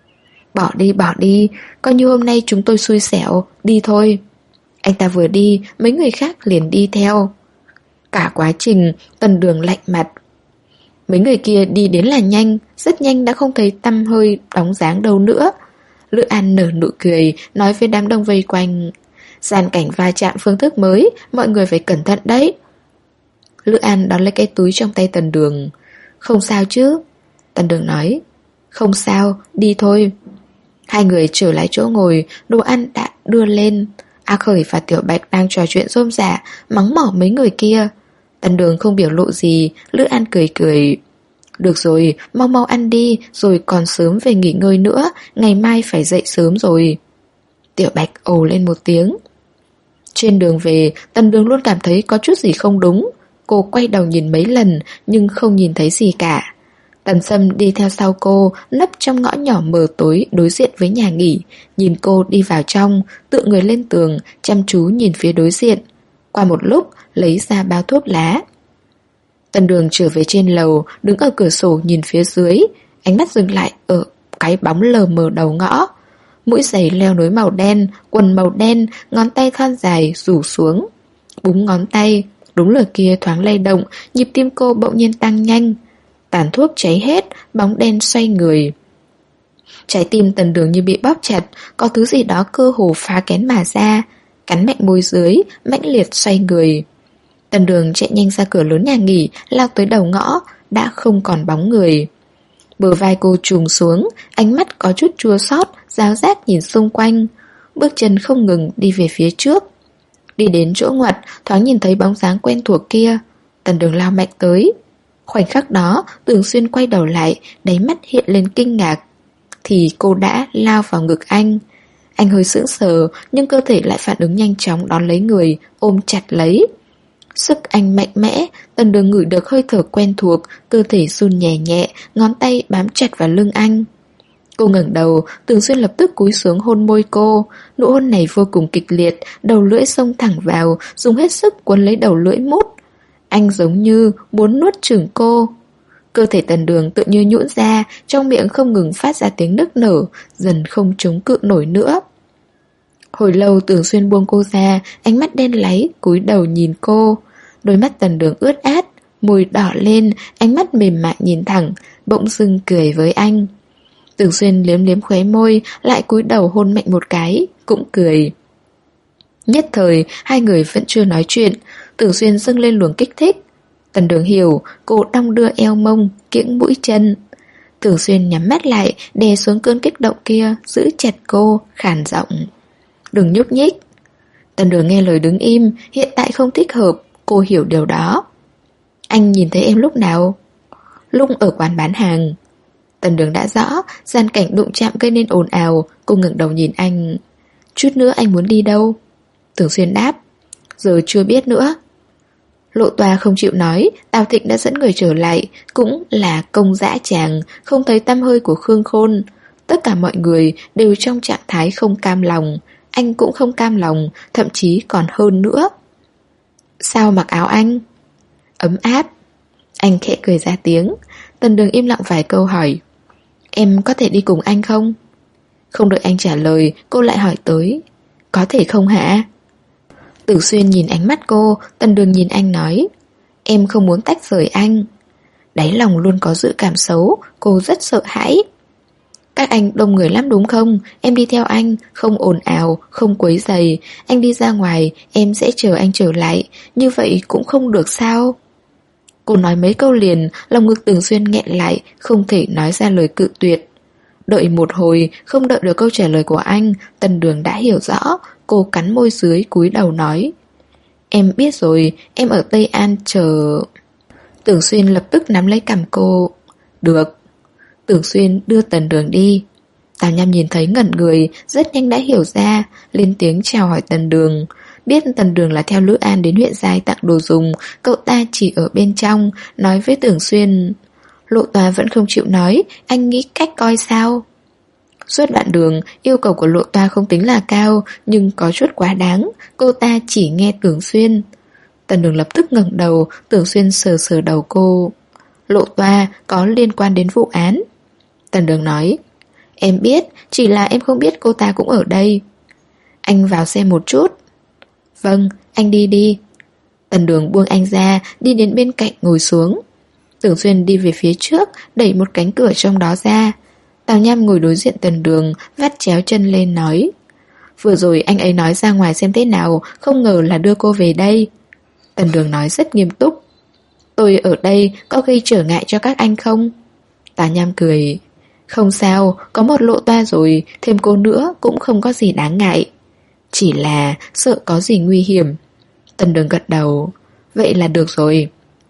Bỏ đi, coi như hôm nay chúng tôi xui xẻo, đi thôi. Anh ta vừa đi, mấy người khác liền đi theo. Cả quá trình, Tần Đường lạnh mặt. Mấy người kia đi đến là nhanh, rất nhanh đã không thấy tăm hơi bóng dáng đâu nữa. Lữ An nở nụ cười, nói với đám đông vây quanh. Gian cảnh va chạm phương thức mới, mọi người phải cẩn thận đấy. Lữ An đón lấy cái túi trong tay Tần Đường. Không sao chứ? Tần Đường nói. Không sao, đi thôi. Hai người trở lại chỗ ngồi, đồ ăn đã đưa lên. A Khởi và Tiểu Bạch đang trò chuyện rôm rả, mắng mỏ mấy người kia. Tần Đường không biểu lộ gì, Lữ An cười cười. Được rồi, mau mau ăn đi, rồi còn sớm về nghỉ ngơi nữa, ngày mai phải dậy sớm rồi. Tiểu Bạch ồ lên một tiếng. Trên đường về, Tần Đường luôn cảm thấy có chút gì không đúng. Cô quay đầu nhìn mấy lần, nhưng không nhìn thấy gì cả. Tần Sâm đi theo sau cô, nấp trong ngõ nhỏ mờ tối đối diện với nhà nghỉ, nhìn cô đi vào trong, tựa người lên tường, chăm chú nhìn phía đối diện. Qua một lúc, lấy ra bao thuốc lá. Tần Đường trở về trên lầu, đứng ở cửa sổ nhìn phía dưới, ánh mắt dừng lại ở cái bóng lờ mờ đầu ngõ. Mũi giày leo nối màu đen, quần màu đen, ngón tay thon dài rủ xuống. Búng ngón tay, đúng lời kia thoáng lay động, nhịp tim cô bỗng nhiên tăng nhanh. Tàn thuốc cháy hết, bóng đen xoay người. Trái tim Tần Đường như bị bóp chặt, có thứ gì đó cơ hồ phá kén mà ra. Cắn mạnh môi dưới, mãnh liệt xoay người. Tần Đường chạy nhanh ra cửa lớn nhà nghỉ, lao tới đầu ngõ, đã không còn bóng người. Bờ vai cô trùng xuống, ánh mắt có chút chua xót, giáo giác nhìn xung quanh. Bước chân không ngừng đi về phía trước. Đi đến chỗ ngoặt, thoáng nhìn thấy bóng dáng quen thuộc kia. Tần Đường lao mạnh tới. Khoảnh khắc đó, Tưởng Xuyên quay đầu lại, đáy mắt hiện lên kinh ngạc. Thì cô đã lao vào ngực anh. Anh hơi sững sờ, nhưng cơ thể lại phản ứng nhanh chóng đón lấy người, ôm chặt lấy. Sức anh mạnh mẽ, Tần Đường ngửi được hơi thở quen thuộc, cơ thể run nhẹ nhẹ, ngón tay bám chặt vào lưng anh. Cô ngẩng đầu, Tưởng Xuyên lập tức cúi xuống hôn môi cô. Nụ hôn này vô cùng kịch liệt, đầu lưỡi xông thẳng vào, dùng hết sức cuốn lấy đầu lưỡi mút. Anh giống như muốn nuốt chửng cô. Cơ thể Tần Đường tự như nhũn ra, trong miệng không ngừng phát ra tiếng nức nở, dần không chống cự nổi nữa. Hồi lâu Tưởng Xuyên buông cô ra, ánh mắt đen láy, cúi đầu nhìn cô. Đôi mắt Tần Đường ướt át, môi đỏ lên, ánh mắt mềm mại nhìn thẳng, bỗng dưng cười với anh. Tưởng Xuyên liếm liếm khóe môi, lại cúi đầu hôn mạnh một cái, cũng cười. Nhất thời, hai người vẫn chưa nói chuyện, Tưởng Xuyên dâng lên luồng kích thích. Tần Đường hiểu, cô đong đưa eo mông, kiễng mũi chân. Tưởng Xuyên nhắm mắt lại, đè xuống cơn kích động kia, giữ chặt cô, khàn giọng. Đừng nhúc nhích. Tần Đường nghe lời đứng im, hiện tại không thích hợp, cô hiểu điều đó. Anh nhìn thấy em lúc nào? Lúc ở quán bán hàng. Tần Đường đã rõ, gian cảnh đụng chạm gây nên ồn ào, cô ngẩng đầu nhìn anh. Chút nữa anh muốn đi đâu? Tưởng Xuyên đáp. Giờ chưa biết nữa. Lộ Toa không chịu nói, Tào Thịnh đã dẫn người trở lại, cũng là công dã tràng, không thấy tăm hơi của Khương Khôn. Tất cả mọi người đều trong trạng thái không cam lòng, anh cũng không cam lòng, thậm chí còn hơn nữa. Sao mặc áo anh? Ấm áp. Anh khẽ cười ra tiếng. Tần Đường im lặng vài câu hỏi. Em có thể đi cùng anh không? Không đợi anh trả lời, cô lại hỏi tới. Có thể không hả? Tử Xuyên nhìn ánh mắt cô, Tần Đường nhìn anh nói. Em không muốn tách rời anh. Đáy lòng luôn có dự cảm xấu, cô rất sợ hãi. Các anh đông người lắm đúng không? Em đi theo anh, không ồn ào, không quấy rầy. Anh đi ra ngoài, em sẽ chờ anh trở lại. Như vậy cũng không được sao? Cô nói mấy câu liền, lòng ngực Tưởng Xuyên nghẹn lại, không thể nói ra lời cự tuyệt. Đợi một hồi, không đợi được câu trả lời của anh, Tần Đường đã hiểu rõ. Cô cắn môi dưới cúi đầu nói. Em biết rồi, em ở Tây An chờ. Tưởng Xuyên lập tức nắm lấy cằm cô. Được. Tưởng Xuyên đưa Tần Đường đi. Tào Nham nhìn thấy ngẩn người, rất nhanh đã hiểu ra, lên tiếng chào hỏi Tần Đường. Biết Tần Đường là theo Lữ An đến huyện Giai tặng đồ dùng, cậu ta chỉ ở bên trong, nói với Tưởng Xuyên. Lộ Toa vẫn không chịu nói, anh nghĩ cách coi sao? Suốt đoạn đường, yêu cầu của Lộ Toa không tính là cao, nhưng có chút quá đáng, cô ta chỉ nghe Tưởng Xuyên. Tần Đường lập tức ngẩng đầu, Tưởng Xuyên sờ sờ đầu cô. Lộ Toa có liên quan đến vụ án. Tần Đường nói, em biết, chỉ là em không biết cô ta cũng ở đây. Anh vào xe một chút. Vâng, anh đi đi. Tần Đường buông anh ra, đi đến bên cạnh ngồi xuống. Tưởng Xuyên đi về phía trước, đẩy một cánh cửa trong đó ra. Tào Nham ngồi đối diện Tần Đường, vắt chéo chân lên nói, vừa rồi anh ấy nói ra ngoài xem thế nào, không ngờ là đưa cô về đây. Tần Đường nói rất nghiêm túc, tôi ở đây có gây trở ngại cho các anh không? Tào Nham cười, không sao, có một Lộ Toa rồi, thêm cô nữa cũng không có gì đáng ngại. Chỉ là sợ có gì nguy hiểm. Tần Đường gật đầu, vậy là được rồi.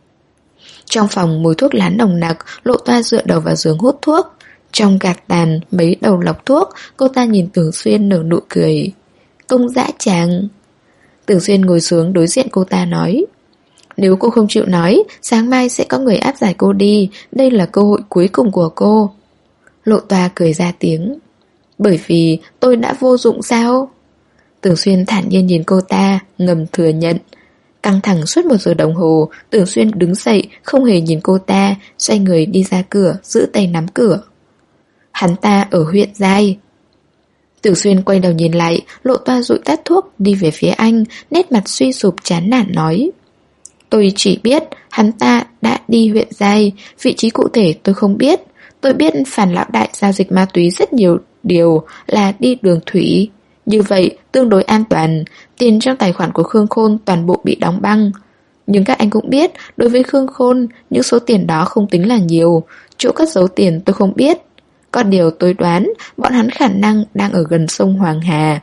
Trong phòng mùi thuốc lá nồng nặc, Lộ Toa dựa đầu vào giường hút thuốc. Trong gạt tàn mấy đầu lọc thuốc, cô ta nhìn Tưởng Xuyên nở nụ cười. Công dã tràng. Tưởng Xuyên ngồi xuống đối diện cô ta nói, nếu cô không chịu nói, sáng mai sẽ có người áp giải cô đi, đây là cơ hội cuối cùng của cô. Lộ Toa cười ra tiếng, bởi vì tôi đã vô dụng sao? Tưởng Xuyên thản nhiên nhìn cô ta, ngầm thừa nhận. Căng thẳng suốt 1 giờ đồng hồ, Tưởng Xuyên đứng dậy, không hề nhìn cô ta, xoay người đi ra cửa, giữ tay nắm cửa. Hắn ta ở huyện Giai. Tưởng Xuyên quay đầu nhìn lại, Lộ Toa dụi tắt thuốc, đi về phía anh, nét mặt suy sụp chán nản nói, tôi chỉ biết hắn ta đã đi huyện Giai, vị trí cụ thể tôi không biết. Tôi biết Phản lão đại giao dịch ma túy rất nhiều điều là đi đường thủy. Như vậy tương đối an toàn, tiền trong tài khoản của Khương Khôn toàn bộ bị đóng băng. Nhưng các anh cũng biết, đối với Khương Khôn, những số tiền đó không tính là nhiều. Chỗ cất giấu tiền tôi không biết. Có điều tôi đoán bọn hắn khả năng đang ở gần sông Hoàng Hà.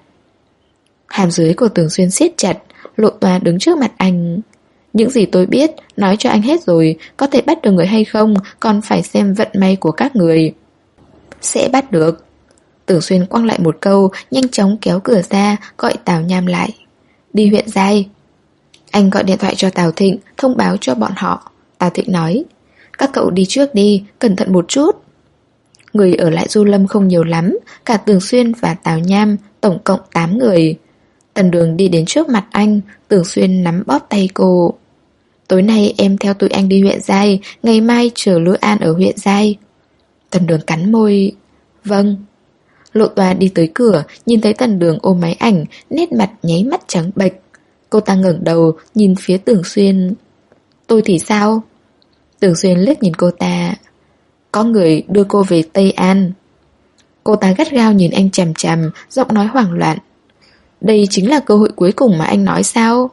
Hàm dưới của Tưởng Xuyên siết chặt. Lộ Toa đứng trước mặt anh. Những gì tôi biết, nói cho anh hết rồi. Có thể bắt được người hay không, còn phải xem vận may của các người. Sẽ bắt được. Tưởng Xuyên quăng lại một câu, nhanh chóng kéo cửa ra, gọi Tào Nham lại. Đi huyện Giai. Anh gọi điện thoại cho Tào Thịnh, thông báo cho bọn họ. Tào Thịnh nói, các cậu đi trước đi, cẩn thận một chút. Người ở lại Du Lâm không nhiều lắm, cả Tưởng Xuyên và Tào Nham, tổng cộng 8 người. Tần Đường đi đến trước mặt anh, Tưởng Xuyên nắm bóp tay cô. Tối nay em theo tụi anh đi huyện Giai, ngày mai chờ Lữ An ở huyện Giai. Tần Đường cắn môi. Vâng. Lộ Toa đi tới cửa, nhìn thấy Tần Đường ôm máy ảnh, nét mặt nháy mắt trắng bệch. Cô ta ngẩng đầu, nhìn phía Tưởng Xuyên. Tôi thì sao? Tưởng Xuyên liếc nhìn cô ta. Có người đưa cô về Tây An. Cô ta gắt gao nhìn anh chằm chằm, giọng nói hoảng loạn. Đây chính là cơ hội cuối cùng mà anh nói sao?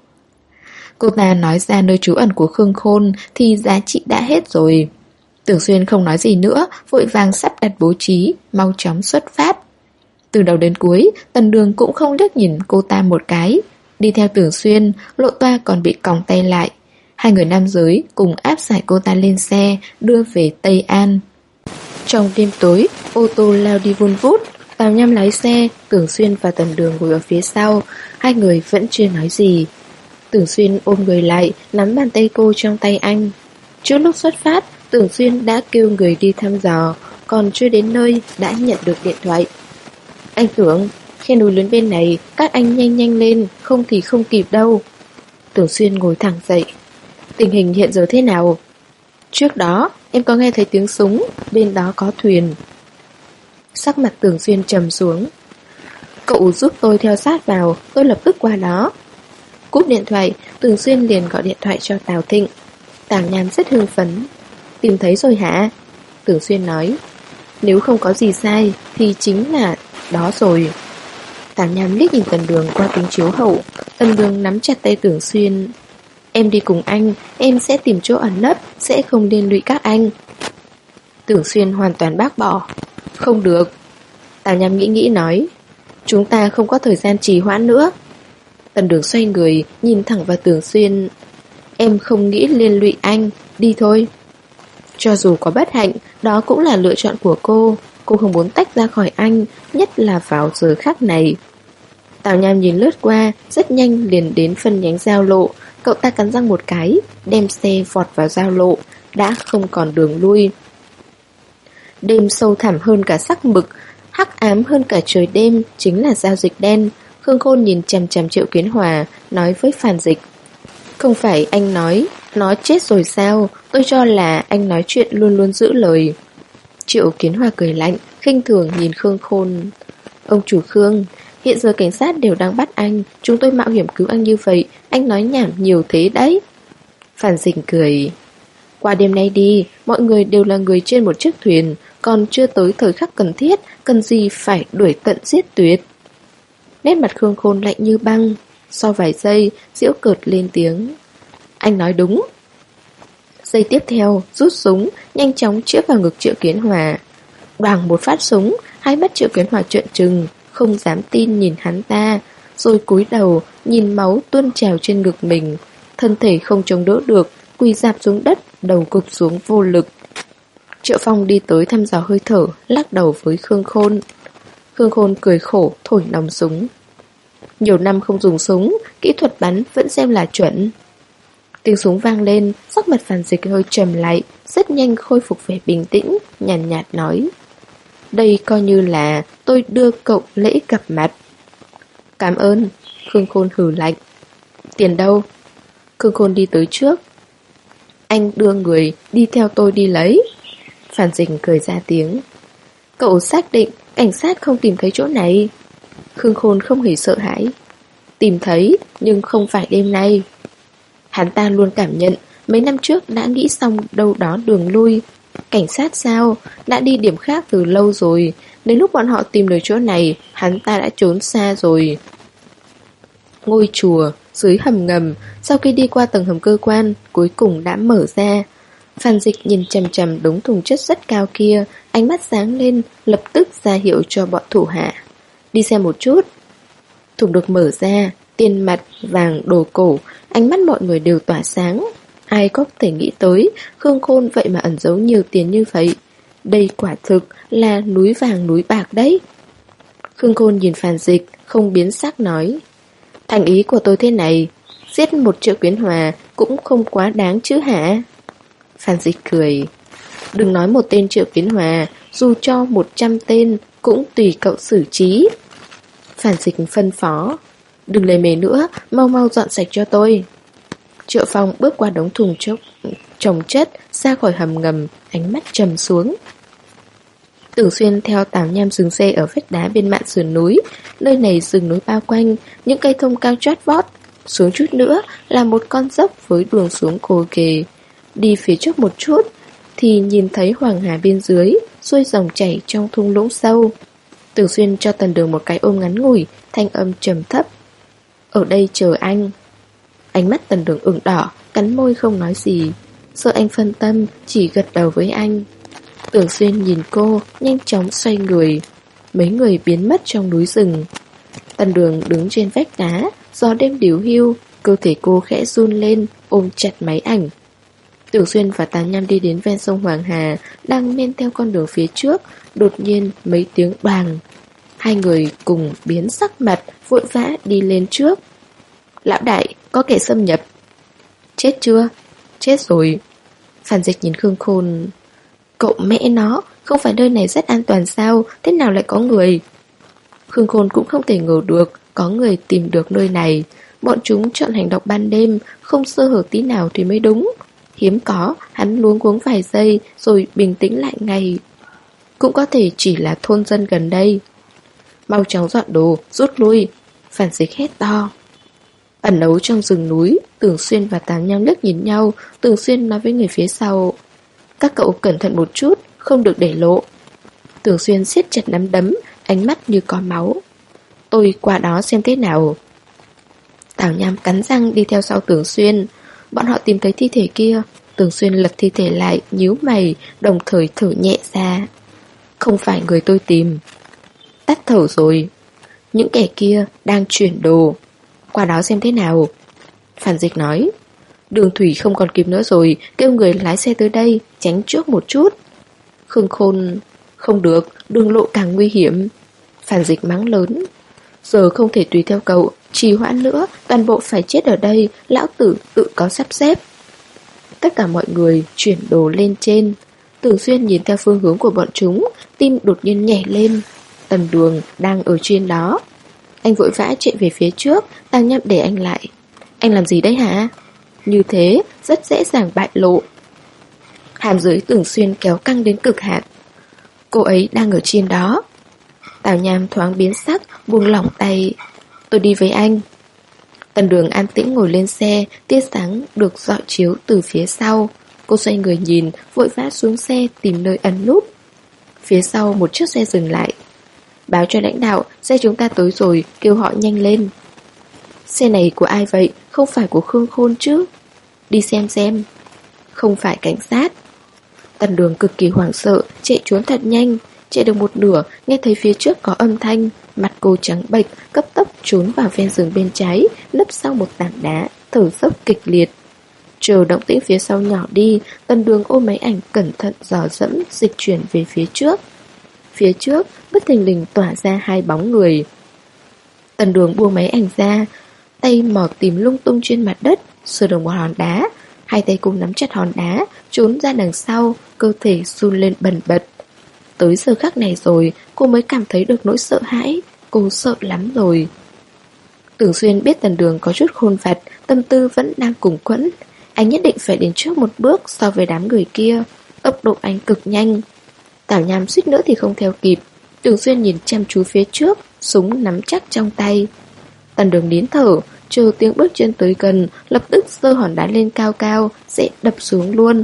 Cô ta nói ra nơi trú ẩn của Khương Khôn thì giá trị đã hết rồi. Tưởng Xuyên không nói gì nữa, vội vàng sắp đặt bố trí, mau chóng xuất phát. Từ đầu đến cuối, Tần Đường cũng không liếc nhìn cô ta một cái. Đi theo Tưởng Xuyên, Lộ Toa còn bị còng tay lại. Hai người nam giới cùng áp giải cô ta lên xe, đưa về Tây An. Trong đêm tối, ô tô lao đi vun vút. Tào Nham lái xe, Tưởng Xuyên và Tần Đường ngồi ở phía sau. Hai người vẫn chưa nói gì. Tưởng Xuyên ôm người lại, nắm bàn tay cô trong tay anh. Trước lúc xuất phát, Tưởng Xuyên đã kêu người đi thăm dò, còn chưa đến nơi đã nhận được điện thoại. Anh Tưởng, khe núi lớn bên này, các anh nhanh nhanh lên, không thì không kịp đâu. Tưởng Xuyên ngồi thẳng dậy. Tình hình hiện giờ thế nào? Trước đó, em có nghe thấy tiếng súng, bên đó có thuyền. Sắc mặt Tưởng Xuyên trầm xuống. Cậu giúp tôi theo sát vào, tôi lập tức qua đó. Cúp điện thoại, Tưởng Xuyên liền gọi điện thoại cho Tào Thịnh. Tào Nham rất hưng phấn. Tìm thấy rồi hả? Tưởng Xuyên nói. Nếu không có gì sai, thì chính là đó rồi. Tào Nham liếc nhìn Tần Đường qua kính chiếu hậu. Tần Đường nắm chặt tay Tưởng Xuyên. Em đi cùng anh, em sẽ tìm chỗ ẩn nấp, sẽ không liên lụy các anh. Tưởng Xuyên hoàn toàn bác bỏ. Không được. Tào Nham nghĩ nói. Chúng ta không có thời gian trì hoãn nữa. Tần Đường xoay người, nhìn thẳng vào Tưởng Xuyên. Em không nghĩ liên lụy anh, đi thôi. Cho dù có bất hạnh, đó cũng là lựa chọn của cô. Cô không muốn tách ra khỏi anh, nhất là vào giờ khắc này. Tào Nham nhìn lướt qua, rất nhanh liền đến phân nhánh giao lộ. Cậu ta cắn răng một cái, đem xe vọt vào giao lộ, đã không còn đường lui. Đêm sâu thẳm hơn cả sắc mực, Hắc ám hơn cả trời đêm chính là giao dịch đen. Khương Khôn nhìn chằm chằm Triệu Kiến Hòa, nói với Phan Dịch: không phải anh nói nó chết rồi sao? Tôi cho là anh nói chuyện luôn luôn giữ lời. Triệu Kiến Hòa cười lạnh, khinh thường nhìn Khương Khôn. Ông chủ Khương, hiện giờ cảnh sát đều đang bắt anh, chúng tôi mạo hiểm cứu anh như vậy, anh nói nhảm nhiều thế đấy. Phan Dịch cười. Qua đêm nay đi, mọi người đều là người trên một chiếc thuyền, còn chưa tới thời khắc cần thiết, cần gì phải đuổi tận giết tuyệt. Nét mặt Khương Khôn lạnh như băng. Sau vài giây, giễu cợt lên tiếng. Anh nói đúng. Giây tiếp theo, rút súng, nhanh chóng chĩa vào ngực Triệu Kiến Hòa. Đoàng một phát súng, hai mắt Triệu Kiến Hòa trợn trừng, không dám tin nhìn hắn ta, rồi cúi đầu, nhìn máu tuôn trào trên ngực mình. Thân thể không chống đỡ được, quỳ rạp xuống đất, đầu gục xuống vô lực. Triệu Phong đi tới thăm dò hơi thở, lắc đầu với Khương Khôn. Khương Khôn cười khổ, thổi nòng súng. Nhiều năm không dùng súng, kỹ thuật bắn vẫn xem là chuẩn. Tiếng súng vang lên, sắc mặt Phan Dịch hơi trầm lại, rất nhanh khôi phục vẻ bình tĩnh, nhàn nhạt nói. Đây coi như là tôi đưa cậu lễ gặp mặt. Cảm ơn. Khương Khôn hừ lạnh. Tiền đâu? Khương Khôn đi tới trước. Anh đưa người đi theo tôi đi lấy. Phan Dịch cười ra tiếng. Cậu xác định cảnh sát không tìm thấy chỗ này? Khương Khôn không hề sợ hãi. Tìm thấy, nhưng không phải đêm nay. Hắn ta luôn cảm nhận mấy năm trước đã nghĩ xong đâu đó đường lui. Cảnh sát sao? Đã đi điểm khác từ lâu rồi. Đến lúc bọn họ tìm được chỗ này, hắn ta đã trốn xa rồi. Ngôi chùa dưới hầm ngầm, sau khi đi qua tầng hầm cơ quan, cuối cùng đã mở ra. Phan Dịch nhìn chằm chằm đống thùng chất rất cao kia, ánh mắt sáng lên, lập tức ra hiệu cho bọn thủ hạ. Đi xem một chút. Thùng được mở ra, tiền mặt, vàng, đồ cổ, ánh mắt mọi người đều tỏa sáng. Ai có thể nghĩ tới, Khương Khôn vậy mà ẩn giấu nhiều tiền như vậy. Đây quả thực là núi vàng núi bạc đấy. Khương Khôn nhìn Phan Dịch, không biến sắc nói. Thành ý của tôi thế này, giết 1 Triệu Kiến Hòa cũng không quá đáng chứ hả? Phan Dịch cười. Đừng nói 1 tên Triệu Kiến Hòa, dù cho 100 tên cũng tùy cậu xử trí. Phan Dịch phân phó. Đừng lề mề nữa, mau mau dọn sạch cho tôi. Triệu Phong bước qua đống thùng chồng chất, ra khỏi hầm ngầm, ánh mắt trầm xuống. Tưởng Xuyên theo Tào Nham dừng xe ở vách đá bên mạn sườn núi. Nơi này rừng núi bao quanh, những cây thông cao chót vót. Xuống chút nữa là một con dốc với đường xuống cồ ghề. Đi phía trước một chút thì nhìn thấy Hoàng Hà bên dưới, xuôi dòng chảy trong thung lũng sâu. Tưởng Xuyên cho Tần Đường một cái ôm ngắn ngủi, thanh âm trầm thấp. Ở đây chờ anh. Ánh mắt Tần Đường ửng đỏ, cắn môi không nói gì. Sợ anh phân tâm, chỉ gật đầu với anh. Tưởng Xuyên nhìn cô, nhanh chóng xoay người. Mấy người biến mất trong núi rừng. Tần Đường đứng trên vách đá, gió đêm điếu hiu, cơ thể cô khẽ run lên, ôm chặt máy ảnh. Tưởng Xuyên và Tào Nham đi đến ven sông Hoàng Hà, đang men theo con đường phía trước, đột nhiên mấy tiếng đoàng. Hai người cùng biến sắc mặt, vội vã đi lên trước. Lão đại, có kẻ xâm nhập. Chết chưa? Chết rồi. Phan Dịch nhìn Khương Khôn. Cậu mẹ nó, không phải nơi này rất an toàn sao? Thế nào lại có người? Khương Khôn cũng không thể ngờ được có người tìm được nơi này. Bọn chúng chọn hành động ban đêm, không sơ hở tí nào thì mới đúng. Hiếm có, hắn luống cuống vài giây rồi bình tĩnh lại ngay. Cũng có thể chỉ là thôn dân gần đây. Mau chóng dọn đồ, rút lui. Phan Dịch hét to. Ẩn nấu trong rừng núi, Tưởng Xuyên và Tào Nham liếc nhìn nhau. Tưởng Xuyên nói với người phía sau. Các cậu cẩn thận một chút, không được để lộ. Tưởng Xuyên siết chặt nắm đấm, ánh mắt như có máu. Tôi qua đó xem thế nào. Tào Nham cắn răng đi theo sau Tưởng Xuyên. Bọn họ tìm thấy thi thể kia. Tưởng Xuyên lật thi thể lại, nhíu mày, đồng thời thở nhẹ ra. Không phải người tôi tìm. Tắt thở rồi. Những kẻ kia đang chuyển đồ. Qua đó xem thế nào. Phan Dịch nói. Đường thủy không còn kịp nữa rồi, kêu người lái xe tới đây, tránh trước một chút. Khương Khôn. Không được, đường lộ càng nguy hiểm. Phan Dịch mắng lớn. Giờ không thể tùy theo cậu, trì hoãn nữa, toàn bộ phải chết ở đây, lão tử tự có sắp xếp. Tất cả mọi người chuyển đồ lên trên. Tưởng Xuyên nhìn theo phương hướng của bọn chúng, tim đột nhiên nhảy lên. Tần Đường đang ở trên đó. Anh vội vã chạy về phía trước, Tào Nham để anh lại. Anh làm gì đấy hả? Như thế rất dễ dàng bại lộ. Hàm dưới Tưởng Xuyên kéo căng đến cực hạn. Cô ấy đang ở trên đó. Tào Nham thoáng biến sắc, buông lỏng tay. Tôi đi với anh. Tần Đường an tĩnh ngồi lên xe, tia sáng được rọi chiếu từ phía sau. Cô xoay người nhìn, vội vã xuống xe tìm nơi ẩn núp. Phía sau một chiếc xe dừng lại. Báo cho lãnh đạo, xe chúng ta tới rồi, kêu họ nhanh lên. Xe này của ai vậy? Không phải của Khương Khôn chứ? Đi xem. Không phải cảnh sát. Tần Đường cực kỳ hoảng sợ, chạy trốn thật nhanh. Chạy được một nửa, nghe thấy phía trước có âm thanh. Mặt cô trắng bệch, cấp tốc trốn vào ven rừng bên trái, nấp sau một tảng đá, thở dốc kịch liệt. Chờ động tĩnh phía sau nhỏ đi, Tần Đường ôm máy ảnh cẩn thận dò dẫm, dịch chuyển về phía trước. Phía trước, bất thình lình tỏa ra hai bóng người. Tần Đường buông máy ảnh ra, tay mò tìm lung tung trên mặt đất, sờ được một hòn đá. Hai tay cô nắm chặt hòn đá, trốn ra đằng sau, cơ thể run lên bần bật. Tới giờ khắc này rồi, cô mới cảm thấy được nỗi sợ hãi. Cô sợ lắm rồi. Tưởng Xuyên biết Tần Đường có chút khôn vặt, tâm tư vẫn đang cùng quẫn. Anh nhất định phải đến trước một bước so với đám người kia. Tốc độ anh cực nhanh. Tào Nham suýt nữa thì không theo kịp. Tưởng Xuyên nhìn chăm chú phía trước, súng nắm chắc trong tay. Tần Đường nín thở, chờ tiếng bước chân tới gần, lập tức giơ hòn đá lên cao cao, sẽ đập xuống luôn.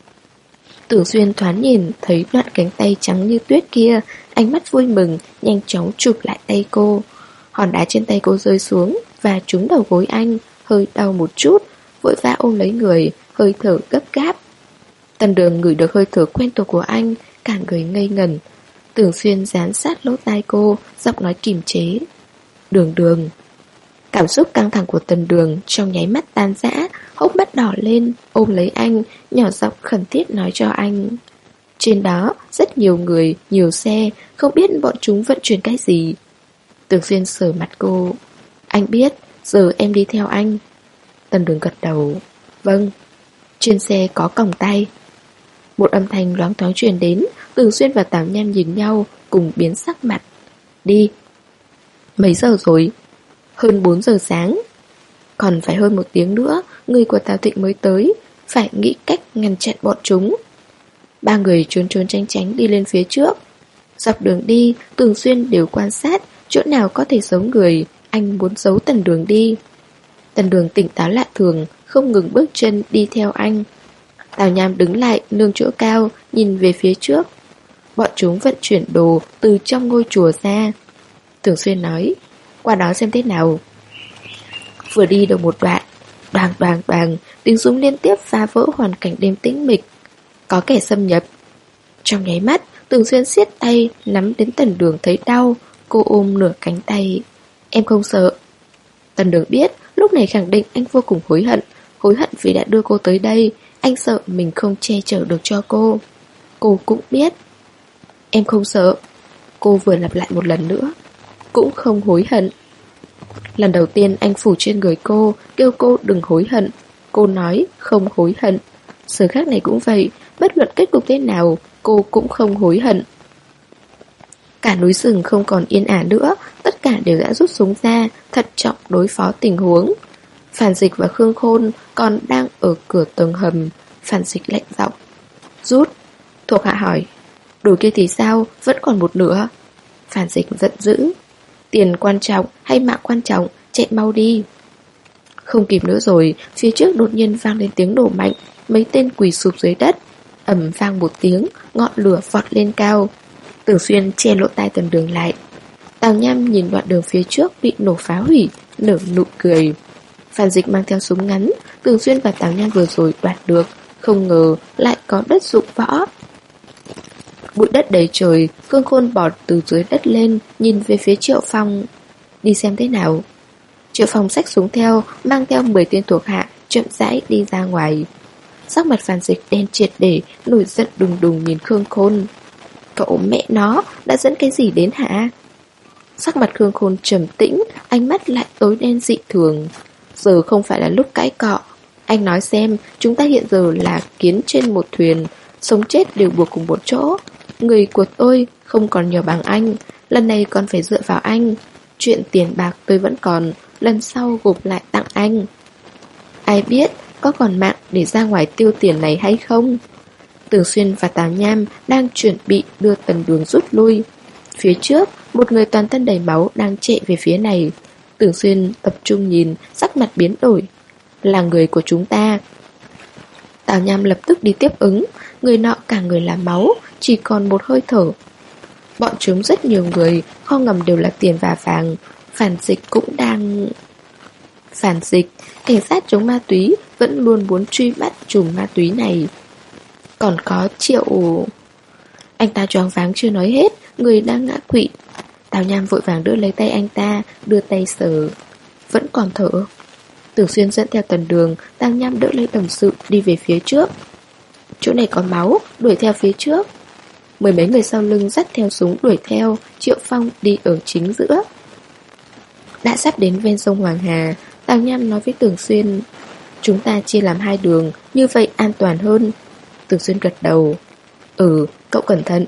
Tưởng Xuyên thoáng nhìn thấy đoạn cánh tay trắng như tuyết kia, ánh mắt vui mừng, nhanh chóng chụp lại tay cô. Hòn đá trên tay cô rơi xuống và trúng đầu gối anh, hơi đau một chút, vội vã ôm lấy người, hơi thở gấp gáp. Tần Đường ngửi được hơi thở quen thuộc của anh, cả người ngây ngẩn. Tưởng Xuyên dán sát lỗ tai cô, giọng nói kiềm chế. Đường. Cảm xúc căng thẳng của Tần Đường trong nháy mắt tan rã, hốc mắt đỏ lên, ôm lấy anh, nhỏ giọng khẩn thiết nói cho anh. Trên đó, rất nhiều người, nhiều xe, không biết bọn chúng vận chuyển cái gì. Tưởng Xuyên sờ mặt cô. Anh biết, giờ em đi theo anh. Tần Đường gật đầu. Vâng. Trên xe có còng tay. Một âm thanh loáng thoáng truyền đến, Tưởng Xuyên và Tào Nham nhìn nhau, cùng biến sắc mặt. Đi. Mấy giờ rồi? Hơn 4 giờ sáng. Còn phải hơn 1 tiếng nữa, người của Tào Thịnh mới tới, phải nghĩ cách ngăn chặn bọn chúng. Ba người trốn tránh đi lên phía trước. Dọc đường đi, Tưởng Xuyên đều quan sát, chỗ nào có thể giấu người, anh muốn giấu Tần Đường đi. Tần Đường tỉnh táo lạ thường, không ngừng bước chân đi theo anh. Tào Nham đứng lại, nương chỗ cao, nhìn về phía trước. Bọn chúng vận chuyển đồ từ trong ngôi chùa ra. Tưởng Xuyên nói, qua đó xem thế nào. Vừa đi được một đoạn, đoàng, tiếng súng liên tiếp phá vỡ hoàn cảnh đêm tĩnh mịch. Có kẻ xâm nhập. Trong nháy mắt, Tưởng Xuyên siết tay, nắm đến Tần Đường thấy đau. Cô ôm nửa cánh tay. Em không sợ. Tần Đường biết, lúc này khẳng định anh vô cùng hối hận vì đã đưa cô tới đây. Anh sợ mình không che chở được cho cô. Cô cũng biết. Em không sợ. Cô vừa lặp lại một lần nữa. Cũng không hối hận. Lần đầu tiên anh phủ trên người cô, kêu cô đừng hối hận. Cô nói không hối hận. Giờ khác này cũng vậy, bất luận kết cục thế nào, cô cũng không hối hận. Cả núi rừng không còn yên ả nữa, tất cả đều đã rút súng ra, thận trọng đối phó tình huống. Phản Dịch và Khương Khôn còn đang ở cửa tầng hầm. Phản Dịch lạnh giọng. Rút. Thuộc hạ hỏi. Đồ kia thì sao, vẫn còn một nửa. Phản Dịch giận dữ. Tiền quan trọng hay mạng quan trọng, chạy mau đi. Không kịp nữa rồi, phía trước đột nhiên vang lên tiếng nổ mạnh, mấy tên quỳ sụp dưới đất. Ầm vang một tiếng, ngọn lửa vọt lên cao. Tưởng Xuyên che lỗ tai Tần Đường lại. Tào Nham nhìn đoạn đường phía trước bị nổ phá hủy, nở nụ cười. Phản Dịch mang theo súng ngắn, Tưởng Xuyên và Tào Nham vừa rồi đoạt được, không ngờ lại có đất dụng võ. Bụi đất đầy trời, Khương Khôn bọt từ dưới đất lên, nhìn về phía Triệu Phong. Đi xem thế nào. Triệu Phong xách súng theo, mang theo 10 tên thuộc hạ, chậm rãi đi ra ngoài. Sắc mặt Phản Dịch đen triệt để, nổi giận đùng đùng nhìn Khương Khôn. Cậu mẹ nó, đã dẫn cái gì đến hả? Sắc mặt Khương Khôn trầm tĩnh, ánh mắt lại tối đen dị thường. Giờ không phải là lúc cãi cọ. Anh nói xem, chúng ta hiện giờ là kiến trên một thuyền, sống chết đều buộc cùng một chỗ. Người của tôi không còn nhiều bằng anh. lần này còn phải dựa vào anh. Chuyện tiền bạc tôi vẫn còn, lần sau gộp lại tặng anh. Ai biết có còn mạng để ra ngoài tiêu tiền này hay không? Tưởng Xuyên và Tào Nham đang chuẩn bị đưa Tần Đường rút lui. Phía trước, một người toàn thân đầy máu đang chạy về phía này. Tưởng Xuyên tập trung nhìn, sắc mặt biến đổi. Là người của chúng ta. Tào Nham lập tức đi tiếp ứng. Người nọ cả người là máu, chỉ còn một hơi thở. Bọn chúng rất nhiều người, kho ngầm đều là tiền và vàng. Phản dịch cũng đang... Phản dịch, cảnh sát chống ma túy vẫn luôn muốn truy bắt chùm ma túy này. Còn có Triệu... Anh ta choáng váng chưa nói hết, người đang ngã quỵ. Tào Nham vội vàng đỡ lấy tay anh ta, đưa tay sờ. Vẫn còn thở. Tưởng Xuyên dẫn theo Tần Đường, Tào Nham đỡ lấy đồng sự đi về phía trước. Chỗ này có máu, đuổi theo phía trước. Mười mấy người sau lưng dắt theo súng đuổi theo. Triệu Phong đi ở chính giữa. Đã sắp đến ven sông Hoàng Hà, Tào Nham nói với Tưởng Xuyên, chúng ta chia làm hai đường, như vậy an toàn hơn. Tưởng Xuyên gật đầu. Cậu cẩn thận.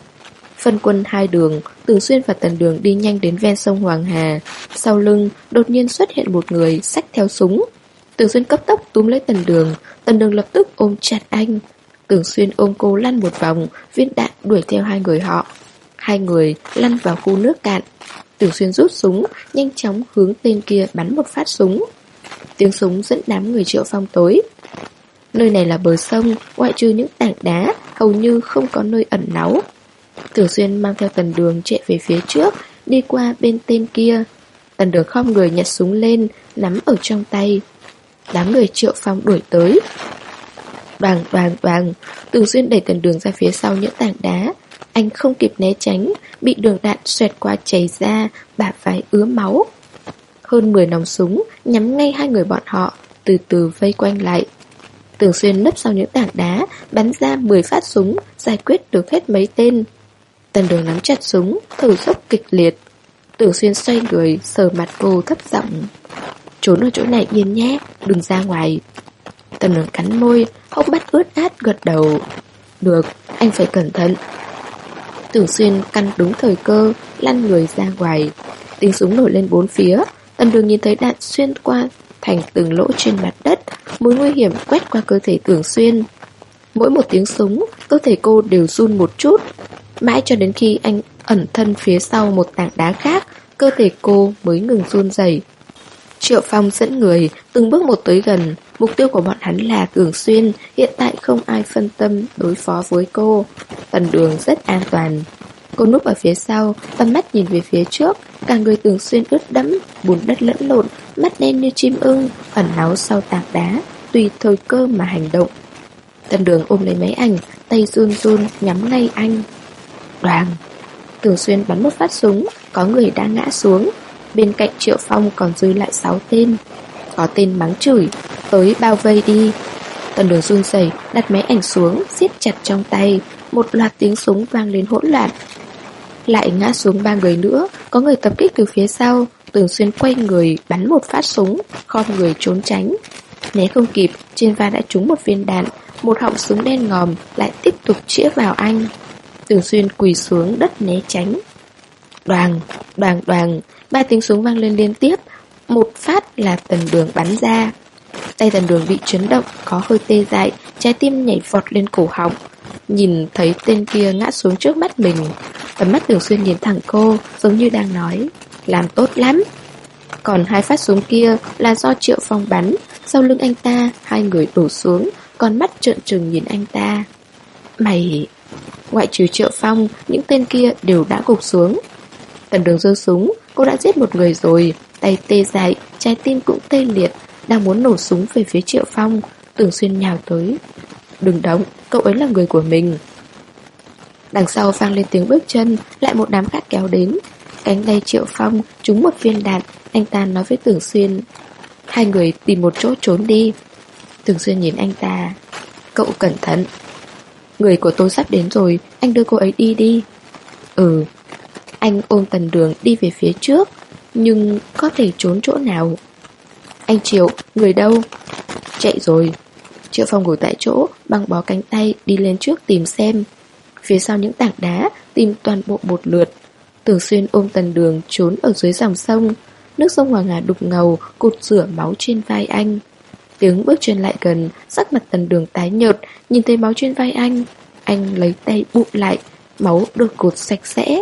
Phân quân hai đường, Tưởng Xuyên và Tần Đường đi nhanh đến ven sông Hoàng Hà. Sau lưng đột nhiên xuất hiện một người xách theo súng. Tưởng Xuyên cấp tốc túm lấy Tần Đường lập tức ôm chặt anh. Tưởng Xuyên ôm cô lăn một vòng, viên đạn đuổi theo hai người họ. Hai người lăn vào khu nước cạn. Tưởng Xuyên rút súng, nhanh chóng hướng tên kia bắn một phát súng. Tiếng súng dẫn đám người Triệu Phong tới. Nơi này là bờ sông, ngoại trừ những tảng đá, hầu như không có nơi ẩn náu. Tưởng Xuyên mang theo Tần Đường chạy về phía trước, đi qua bên tên kia. Tần Đường khom người nhặt súng lên, nắm ở trong tay. Đám người Triệu Phong đuổi tới. Đoàng đoàng đoàng, Tưởng Xuyên đẩy Tần Đường ra phía sau những tảng đá. Anh không kịp né tránh, bị đường đạn xoẹt qua chảy ra, bả vai ứa máu. Hơn 10 nòng súng nhắm ngay hai người bọn họ, từ từ vây quanh lại. Tưởng Xuyên nấp sau những tảng đá, bắn ra 10 phát súng, giải quyết được hết mấy tên. Tần Đường nắm chặt súng, thở dốc kịch liệt. Tưởng Xuyên xoay người, sờ mặt cô thấp giọng. Trốn ở chỗ này yên nhé, đừng ra ngoài. Tần Đường cắn môi, hốc mắt ướt át gật đầu. Được, anh phải cẩn thận. Tưởng Xuyên căn đúng thời cơ, lăn người ra ngoài. Tiếng súng nổi lên bốn phía. Tần Đường nhìn thấy đạn xuyên qua thành từng lỗ trên mặt đất. Mối nguy hiểm quét qua cơ thể Tưởng Xuyên. Mỗi một tiếng súng, cơ thể cô đều run một chút. Mãi cho đến khi anh ẩn thân phía sau một tảng đá khác, cơ thể cô mới ngừng run rẩy. Triệu Phong dẫn người từng bước một tới gần. Mục tiêu của bọn hắn là Tưởng Xuyên. Hiện tại không ai phân tâm đối phó với cô. Tần Đường rất an toàn. Cô núp ở phía sau, tầm mắt nhìn về phía trước. Cả người Tưởng Xuyên ướt đẫm, bùn đất lẫn lộn, mắt đen như chim ưng, ẩn náu sau tảng đá, tùy thời cơ mà hành động. Tần Đường ôm lấy máy ảnh, tay run run nhắm ngay anh. Đoàng! Tưởng Xuyên bắn một phát súng, có người đã ngã xuống. Bên cạnh Triệu Phong còn dư lại 6 tên. Có tên mắng chửi, tới bao vây đi. Tần Đường run rẩy đặt máy ảnh xuống, siết chặt trong tay. Một loạt tiếng súng vang lên hỗn loạn. Lại ngã xuống 3 người nữa. Có người tập kích từ phía sau. Tưởng Xuyên quay người bắn một phát súng, khom người trốn tránh. Né không kịp, trên vai đã trúng một viên đạn. Một họng súng đen ngòm lại tiếp tục chĩa vào anh. Tưởng Xuyên quỳ xuống đất né tránh. Đoàng, đoàng, đoàng. 3 tiếng súng vang lên liên tiếp. Một phát là Tần Đường bắn ra. Tay Tần Đường bị chấn động, có hơi tê dại, trái tim nhảy vọt lên cổ họng. Nhìn thấy tên kia ngã xuống trước mắt mình. Tầm mắt Tưởng Xuyên nhìn thẳng cô, giống như đang nói, làm tốt lắm. Còn 2 phát súng kia là do Triệu Phong bắn. Sau lưng anh ta, 2 người đổ xuống, con mắt trợn trừng nhìn anh ta. Mày... Ngoại trừ Triệu Phong, những tên kia đều đã gục xuống. Tần Đường giơ súng, cô đã giết một người rồi. Tay tê dại, trái tim cũng tê liệt, đang muốn nổ súng về phía Triệu Phong. Tưởng Xuyên nhào tới. Đừng động, cậu ấy là người của mình. Đằng sau vang lên tiếng bước chân, lại một đám khác kéo đến. Cánh tay Triệu Phong trúng một viên đạn. Anh ta nói với Tưởng Xuyên, 2 người tìm một chỗ trốn đi. Tưởng Xuyên nhìn anh ta. Cậu cẩn thận. Người của tôi sắp đến rồi, anh đưa cô ấy đi đi. Anh ôm Tần Đường đi về phía trước. Nhưng có thể trốn chỗ nào? Anh Triệu, người đâu? Chạy rồi. Triệu Phong ngồi tại chỗ, băng bó cánh tay đi lên trước tìm xem. Phía sau những tảng đá, tìm toàn bộ một lượt. Tưởng Xuyên ôm Tần Đường trốn ở dưới dòng sông. Nước sông Hoàng Hà đục ngầu, cột rửa máu trên vai anh. Tiếng bước chân lại gần, sắc mặt Tần Đường tái nhợt, nhìn thấy máu trên vai anh lấy tay bụm lại, máu được cột sạch sẽ.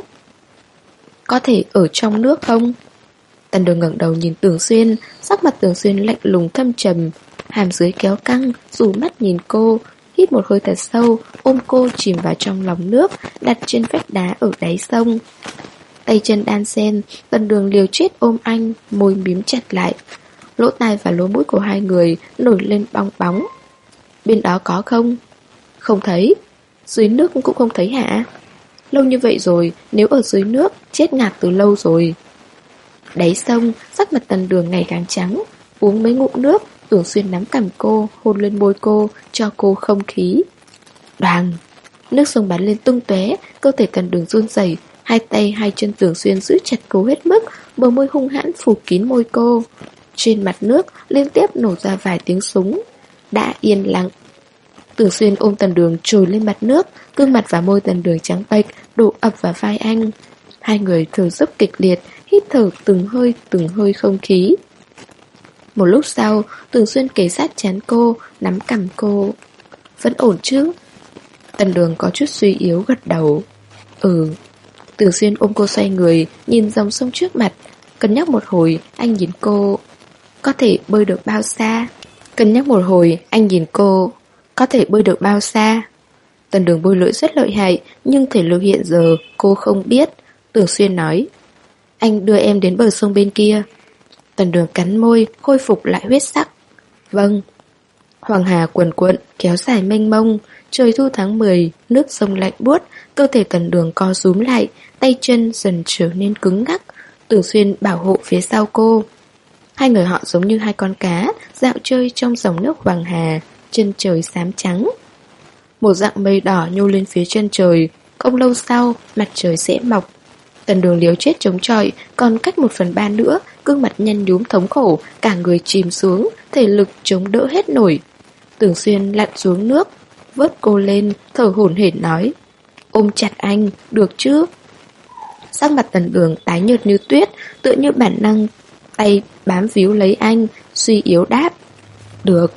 Có thể ở trong nước không? Tần Đường ngẩng đầu nhìn Tưởng Xuyên, sắc mặt Tưởng Xuyên lạnh lùng thâm trầm, hàm dưới kéo căng, rủ mắt nhìn cô, hít một hơi thật sâu, ôm cô chìm vào trong lòng nước, đặt trên vách đá ở đáy sông. Tay chân đan xen, Tần Đường liều chết ôm anh, môi mím chặt lại. Lỗ tai và lỗ mũi của hai người nổi lên bong bóng. Bên đó có không? Không thấy. Dưới nước cũng không thấy hả? Lâu như vậy rồi, nếu ở dưới nước, chết ngạt từ lâu rồi. Đáy sông, sắc mặt Tần Đường ngày càng trắng. Uống mấy ngụm nước, Tưởng Xuyên nắm cằm cô, hôn lên môi cô, cho cô không khí. Đoàng! Nước sông bắn lên tung tóe, cơ thể Tần Đường run rẩy, hai tay hai chân Tưởng Xuyên giữ chặt cô hết mức, bờ môi hung hãn phủ kín môi cô. Trên mặt nước liên tiếp nổ ra vài tiếng súng. Đã yên lặng. Tưởng Xuyên ôm Tần Đường trồi lên mặt nước, gương mặt và môi Tần Đường trắng bệch đổ ập vào vai anh. Hai người thở dốc kịch liệt, hít thở từng hơi không khí. Một lúc sau, Tưởng Xuyên kề sát trán cô, nắm cằm cô. Vẫn ổn chứ? Tần Đường có chút suy yếu gật đầu. Ừ. Tưởng Xuyên ôm cô xoay người, nhìn dòng sông trước mặt. Cân nhắc một hồi, anh nhìn cô. Có thể bơi được bao xa? Cân nhắc một hồi, anh nhìn cô. Có thể bơi được bao xa? Tần Đường bơi lội rất lợi hại, nhưng thể lực hiện giờ cô không biết. Tưởng Xuyên nói. Anh đưa em đến bờ sông bên kia. Tần Đường cắn môi, khôi phục lại huyết sắc. Vâng. Hoàng Hà quần quận, kéo dài mênh mông. Trời thu tháng 10, nước sông lạnh buốt, cơ thể Tần Đường co rúm lại, tay chân dần trở nên cứng ngắc. Tưởng Xuyên bảo hộ phía sau cô. Hai người họ giống như hai con cá, dạo chơi trong dòng nước Hoàng Hà, chân trời xám trắng. Một dạng mây đỏ nhô lên phía chân trời, không lâu sau, mặt trời sẽ mọc. Tần Đường liều chết chống chọi, còn cách 1/3 nữa, gương mặt nhăn nhúm thống khổ, cả người chìm xuống, thể lực chống đỡ hết nổi. Tưởng Xuyên lặn xuống nước, vớt cô lên, thở hổn hển nói. Ôm chặt anh, được chứ? Sắc mặt Tần Đường tái nhợt như tuyết, tựa như bản năng, tay bám víu lấy anh, suy yếu đáp. Được.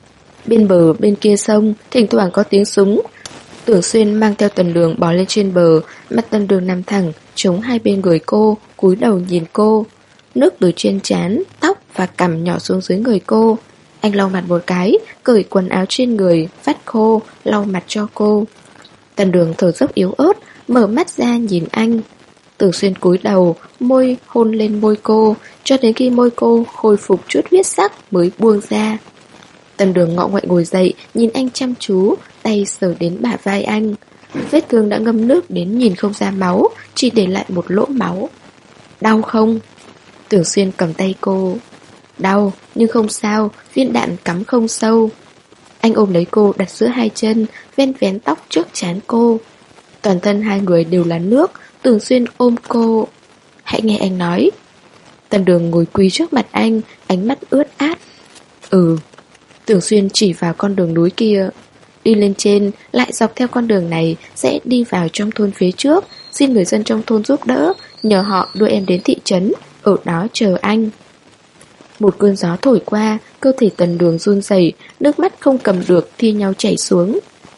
Bên bờ, bên kia sông, thỉnh thoảng có tiếng súng. Tưởng Xuyên mang theo Tần Đường bò lên trên bờ, mặt Tần Đường nằm thẳng, chống hai bên người cô, cúi đầu nhìn cô. Nước từ trên trán, tóc và cằm nhỏ xuống dưới người cô. Anh lau mặt một cái, cởi quần áo trên người, vắt khô, lau mặt cho cô. Tần Đường thở dốc yếu ớt, mở mắt ra nhìn anh. Tưởng Xuyên cúi đầu, môi hôn lên môi cô, cho đến khi môi cô khôi phục chút huyết sắc mới buông ra. Tần Đường ngọ nguậy ngồi dậy, nhìn anh chăm chú, tay sờ đến bả vai anh. Vết thương đã ngâm nước đến nhìn không ra máu, chỉ để lại một lỗ máu. Đau không? Tưởng Xuyên cầm tay cô. Đau, nhưng không sao, viên đạn cắm không sâu. Anh ôm lấy cô đặt giữa hai chân, ven vén tóc trước trán cô. Toàn thân hai người đều là nước, Tưởng Xuyên ôm cô. Hãy nghe anh nói. Tần Đường ngồi quỳ trước mặt anh, ánh mắt ướt át. Ừ. Tưởng Xuyên chỉ vào con đường núi kia. Đi lên trên, lại dọc theo con đường này, sẽ đi vào trong thôn phía trước, xin người dân trong thôn giúp đỡ, nhờ họ đưa em đến thị trấn, ở đó chờ anh. Một cơn gió thổi qua, cơ thể Tần Đường run rẩy, nước mắt không cầm được thi nhau chảy xuống.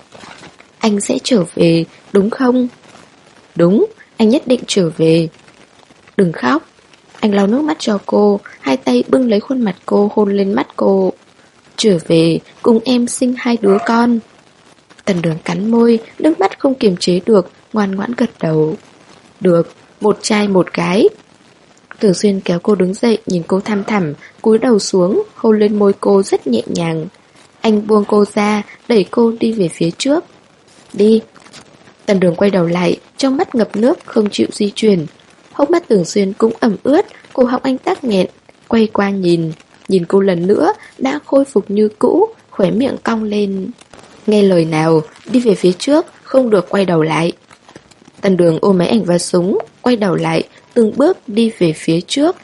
Anh sẽ trở về, đúng không? Đúng, anh nhất định trở về. Đừng khóc. Anh lau nước mắt cho cô, hai tay bưng lấy khuôn mặt cô, hôn lên mắt cô. Trở về, cùng em sinh 2 đứa con. Tần Đường cắn môi, nước mắt không kiềm chế được, ngoan ngoãn gật đầu. Được, 1 trai 1 gái. Tưởng Xuyên kéo cô đứng dậy, nhìn cô thăm thẳm, cúi đầu xuống, hôn lên môi cô rất nhẹ nhàng. Anh buông cô ra, đẩy cô đi về phía trước. Đi. Tần Đường quay đầu lại, trong mắt ngập nước, không chịu di chuyển. Hốc mắt Tưởng Xuyên cũng ẩm ướt, cổ họng anh tắc nghẹn. Quay qua nhìn cô lần nữa, đã khôi phục như cũ, khóe miệng cong lên. Nghe lời nào, đi về phía trước, không được quay đầu lại. Tần Đường ôm máy ảnh và súng, quay đầu lại, từng bước đi về phía trước.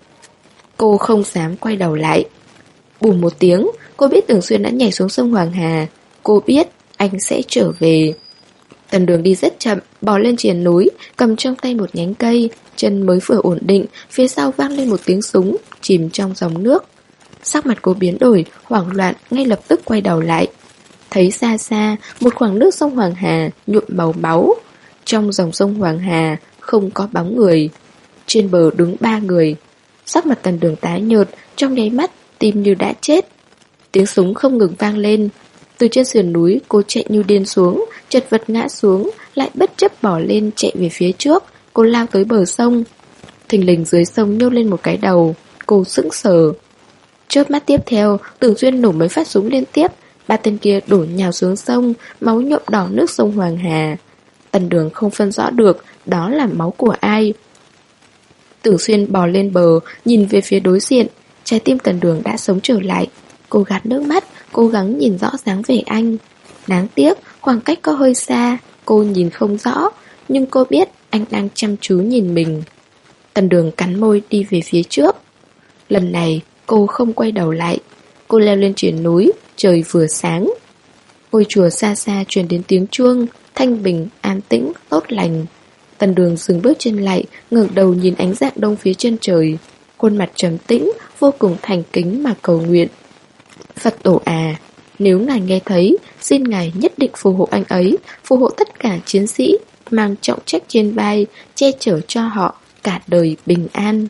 Cô không dám quay đầu lại. Bùm một tiếng, cô biết Tưởng Xuyên đã nhảy xuống sông Hoàng Hà. Cô biết anh sẽ trở về. Tần Đường đi rất chậm, bò lên triền núi, cầm trong tay một nhánh cây, chân mới vừa ổn định, phía sau vang lên một tiếng súng, chìm trong dòng nước. Sắc mặt cô biến đổi, hoảng loạn, ngay lập tức quay đầu lại. Thấy xa xa, một khoảng nước sông Hoàng Hà nhuộm màu máu. Trong dòng sông Hoàng Hà không có bóng người. Trên bờ đứng 3 người. Sắc mặt Tần Đường tái nhợt, trong nháy mắt tim như đã chết. Tiếng súng không ngừng vang lên. Từ trên sườn núi cô chạy như điên xuống, chật vật ngã xuống, lại bất chấp bỏ lên chạy về phía trước. Cô lao tới bờ sông. Thình lình dưới sông nhô lên một cái đầu. Cô sững sờ. Chớp mắt tiếp theo, Tưởng Xuyên nổ mấy phát súng liên tiếp. 3 tên kia đổ nhào xuống sông, máu nhuộm đỏ nước sông Hoàng Hà. Tần Đường không phân rõ được đó là máu của ai. Tưởng Xuyên bò lên bờ, nhìn về phía đối diện. Trái tim Tần Đường đã sống trở lại. Cô gạt nước mắt, cố gắng nhìn rõ dáng vẻ anh. Đáng tiếc, khoảng cách có hơi xa, cô nhìn không rõ, nhưng cô biết anh đang chăm chú nhìn mình. Tần Đường cắn môi đi về phía trước. Lần này, cô không quay đầu lại. Cô leo lên triền núi, trời vừa sáng. Ngôi chùa xa xa truyền đến tiếng chuông, thanh bình, an tĩnh, tốt lành. Tần Đường dừng bước chân lại, ngẩng đầu nhìn ánh dạng đông phía chân trời. Khuôn mặt trầm tĩnh, vô cùng thành kính mà cầu nguyện. Phật tổ à, nếu ngài nghe thấy, xin ngài nhất định phù hộ anh ấy, phù hộ tất cả chiến sĩ, mang trọng trách trên vai, che chở cho họ cả đời bình an.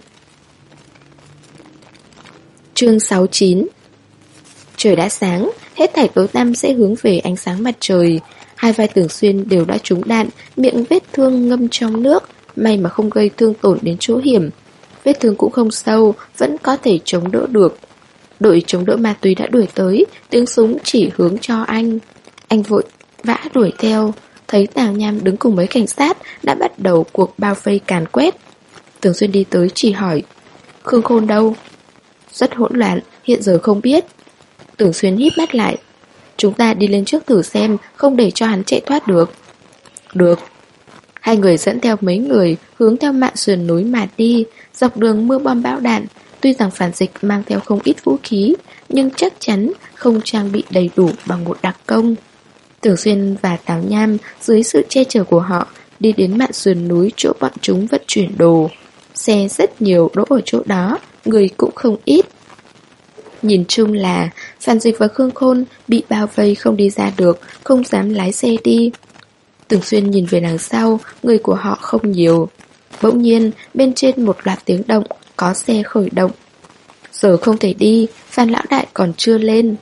Chương 69. Trời đã sáng, hết thảy tối tăm sẽ hướng về ánh sáng mặt trời. Hai vai Tưởng Xuyên đều đã trúng đạn, miệng vết thương ngâm trong nước, may mà không gây thương tổn đến chỗ hiểm. Vết thương cũng không sâu, vẫn có thể chống đỡ được. Đội chống đỡ ma túy đã đuổi tới, tiếng súng chỉ hướng cho anh. Anh vội vã đuổi theo, thấy Tào Nham đứng cùng mấy cảnh sát đã bắt đầu cuộc bao vây càn quét. Tưởng Xuyên đi tới chỉ hỏi, Khương Khôn đâu? Rất hỗn loạn, hiện giờ không biết. Tưởng Xuyên híp mắt lại, chúng ta đi lên trước thử xem, không để cho hắn chạy thoát được. Được. Hai người dẫn theo mấy người hướng theo mạn sườn núi mà đi, dọc đường mưa bom bão đạn. Tuy rằng phản dịch mang theo không ít vũ khí, nhưng chắc chắn không trang bị đầy đủ bằng một đặc công. Tưởng Xuyên và Tào Nham dưới sự che chở của họ đi đến mạn sườn núi chỗ bọn chúng vận chuyển đồ. Xe rất nhiều đỗ ở chỗ đó, người cũng không ít. Nhìn chung là phản dịch và Khương Khôn bị bao vây không đi ra được, không dám lái xe đi. Tưởng Xuyên nhìn về đằng sau, người của họ không nhiều. Bỗng nhiên, bên trên một loạt tiếng động, có xe khởi động. Giờ không thể đi, Phan lão đại còn chưa lên.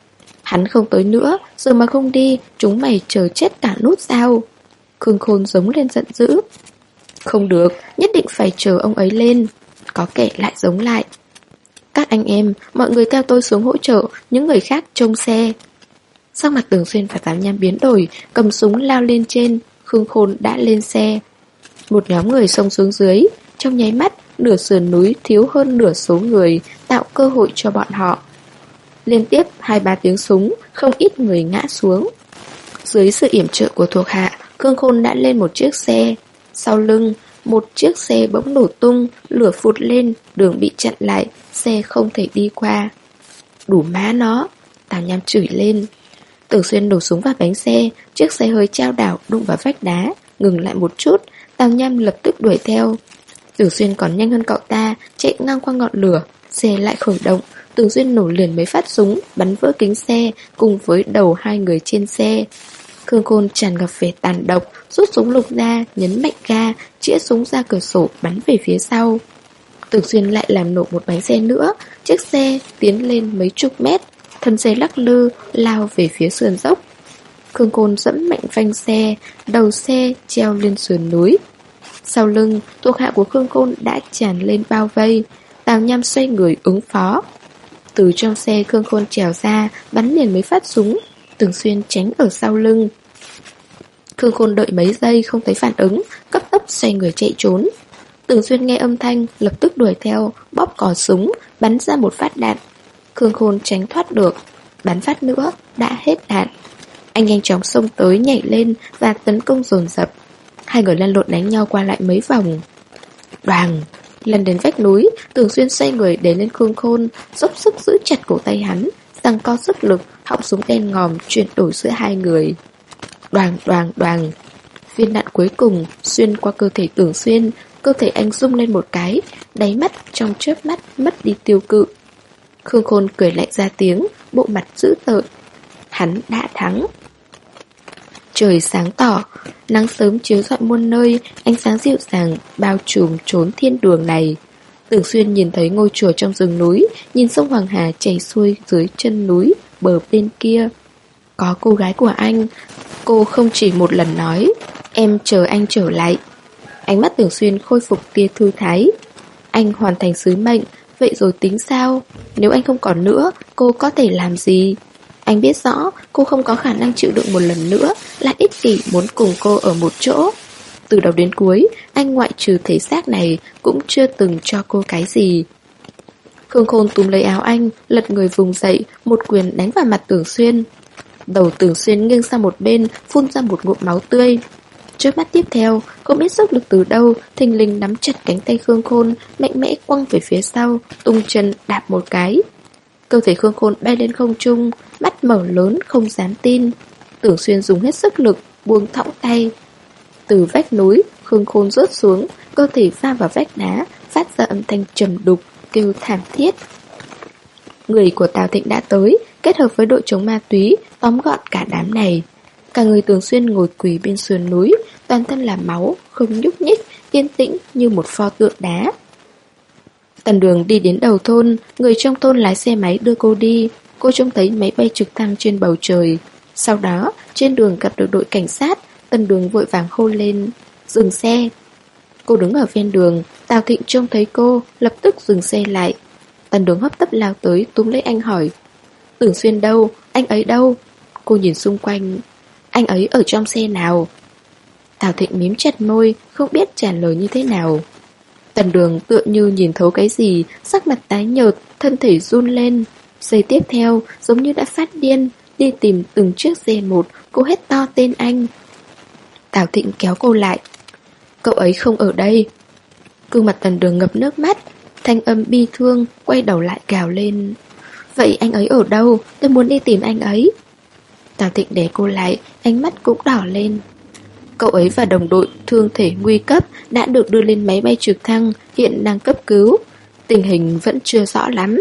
Hắn không tới nữa, giờ mà không đi, chúng mày chờ chết cả nút sao? Khương Khôn giống lên giận dữ. Không được, nhất định phải chờ ông ấy lên. Có kẻ lại giống lại. Các anh em, mọi người theo tôi xuống hỗ trợ, những người khác trông xe. Sắc mặt Tưởng Xuyên và Tào Nham biến đổi, cầm súng lao lên trên. Khương Khôn đã lên xe. Một nhóm người xông xuống dưới. Trong nháy mắt, nửa sườn núi thiếu hơn nửa số người, tạo cơ hội cho bọn họ. Liên tiếp 2-3 tiếng súng, không ít người ngã xuống. Dưới sự yểm trợ của thuộc hạ, Khương Khôn đã lên một chiếc xe. Sau lưng, một chiếc xe bỗng nổ tung, lửa phụt lên, đường bị chặn lại, xe không thể đi qua. Đủ má nó, Tào Nham chửi lên. Tưởng Xuyên đổ súng vào bánh xe, chiếc xe hơi chao đảo đụng vào vách đá, ngừng lại một chút, Tào Nham lập tức đuổi theo. Tưởng Xuyên còn nhanh hơn cậu ta, chạy ngang qua ngọn lửa, xe lại khởi động. Tưởng Xuyên nổ liền mấy phát súng, bắn vỡ kính xe, cùng với đầu hai người trên xe. Khương Khôn tràn ngập vẻ tàn độc, rút súng lục ra, nhấn mạnh ga, chĩa súng ra cửa sổ, bắn về phía sau. Tưởng Xuyên lại làm nổ một bánh xe nữa, chiếc xe tiến lên mấy chục mét, thân xe lắc lư, lao về phía sườn dốc. Khương Khôn dẫm mạnh phanh xe, đầu xe treo lên sườn núi. Sau lưng, thuộc hạ của Khương Khôn đã tràn lên bao vây. Tào Nham xoay người ứng phó. Từ trong xe Khương Khôn trèo ra, bắn liền mấy phát súng. Tưởng Xuyên tránh ở sau lưng. Khương Khôn đợi mấy giây không thấy phản ứng, cấp tốc xoay người chạy trốn. Tưởng Xuyên nghe âm thanh, lập tức đuổi theo, bóp cò súng, bắn ra một phát đạn. Khương Khôn tránh thoát được, bắn phát nữa, đã hết đạn. Anh nhanh chóng xông tới, nhảy lên và tấn công dồn dập. Hai người lăn lộn đánh nhau qua lại mấy vòng. Đoàng, lần đến vách núi, Tưởng Xuyên xoay người đến lên Khương Khôn, dốc sức giữ chặt cổ tay hắn, giằng co sức lực, họng súng đen ngòm chuyển đổi giữa hai người. Đoàng đoàng đoàng, Viên đạn cuối cùng xuyên qua cơ thể Tưởng Xuyên, cơ thể anh rung lên một cái, đáy mắt trong chớp mắt mất đi tiêu cự. Khương Khôn cười lạnh ra tiếng, bộ mặt dữ tợn. Hắn đã thắng. Trời sáng tỏ, nắng sớm chiếu rọi muôn nơi, ánh sáng dịu dàng bao trùm chốn thiên đường này. Tưởng Xuyên nhìn thấy ngôi chùa trong rừng núi, nhìn sông Hoàng Hà chảy xuôi dưới chân núi, bờ bên kia. Có cô gái của anh. Cô không chỉ một lần nói, em chờ anh trở lại. Ánh mắt Tưởng Xuyên khôi phục tia thư thái. Anh hoàn thành sứ mệnh, vậy rồi tính sao? Nếu anh không còn nữa, cô có thể làm gì? Anh biết rõ cô không có khả năng chịu đựng một lần nữa, lại ích kỷ muốn cùng cô ở một chỗ. Từ đầu đến cuối, anh ngoại trừ thể xác này cũng chưa từng cho cô cái gì. Khương Khôn túm lấy áo anh, lật người vùng dậy, một quyền đánh vào mặt Tưởng Xuyên. Đầu Tưởng Xuyên nghiêng sang một bên, phun ra một ngụm máu tươi. Trước mắt tiếp theo, không biết sức lực từ đâu, thình lình nắm chặt cánh tay Khương Khôn, mạnh mẽ quăng về phía sau, tung chân đạp một cái. Cơ thể Khương Khôn bay lên không trung, mắt mở lớn không dám tin. Tưởng Xuyên dùng hết sức lực, buông thõng tay. Từ vách núi, Khương Khôn rớt xuống, cơ thể va vào vách đá, phát ra âm thanh trầm đục, kêu thảm thiết. Người của Tào Thịnh đã tới, kết hợp với đội chống ma túy, tóm gọn cả đám này. Cả người Tưởng Xuyên ngồi quỳ bên sườn núi, toàn thân là máu, không nhúc nhích, yên tĩnh như một pho tượng đá. Tần Đường đi đến đầu thôn, người trong thôn lái xe máy đưa cô đi. Cô trông thấy máy bay trực thăng trên bầu trời. Sau đó, trên đường gặp được đội cảnh sát, Tần Đường vội vàng hô lên, dừng xe. Cô đứng ở ven đường, Tào Thịnh trông thấy cô, lập tức dừng xe lại. Tần Đường hấp tấp lao tới, túm lấy anh hỏi, Tưởng Xuyên đâu? Anh ấy đâu? Cô nhìn xung quanh, anh ấy ở trong xe nào? Tào Thịnh mím chặt môi, không biết trả lời như thế nào. Tần Đường tựa như nhìn thấu cái gì, sắc mặt tái nhợt, thân thể run lên. Giây tiếp theo, giống như đã phát điên, đi tìm từng chiếc xe một, cô hét to tên anh. Tào Thịnh kéo cô lại. Cậu ấy không ở đây. Gương mặt Tần Đường ngập nước mắt, thanh âm bi thương, quay đầu lại gào lên. Vậy anh ấy ở đâu? Tôi muốn đi tìm anh ấy. Tào Thịnh đè cô lại, ánh mắt cũng đỏ lên. Cậu ấy và đồng đội thương thể nguy cấp đã được đưa lên máy bay trực thăng, hiện đang cấp cứu. Tình hình vẫn chưa rõ lắm.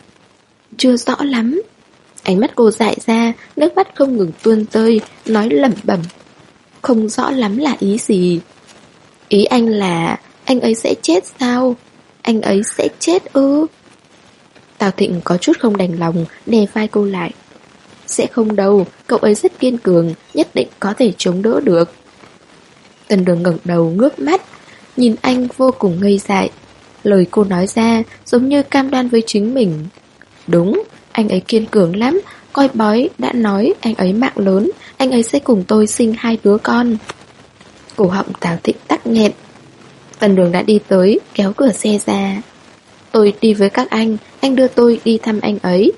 Chưa rõ lắm. Ánh mắt cô dại ra, nước mắt không ngừng tuôn rơi, nói lẩm bẩm. Không rõ lắm là ý gì? Ý anh là anh ấy sẽ chết sao? Anh ấy sẽ chết ư? Tào Thịnh có chút không đành lòng, đè vai cô lại. Sẽ không đâu, cậu ấy rất kiên cường, nhất định có thể chống đỡ được. Tần Đường ngẩng đầu ngước mắt, nhìn anh vô cùng ngây dại. Lời cô nói ra giống như cam đoan với chính mình. Đúng, anh ấy kiên cường lắm. Coi bói đã nói anh ấy mạng lớn, anh ấy sẽ cùng tôi sinh 2 đứa con. Cổ họng Tào Thịnh tắc nghẹn. Tần Đường đã đi tới, kéo cửa xe ra. Tôi đi với các anh đưa tôi đi thăm anh ấy.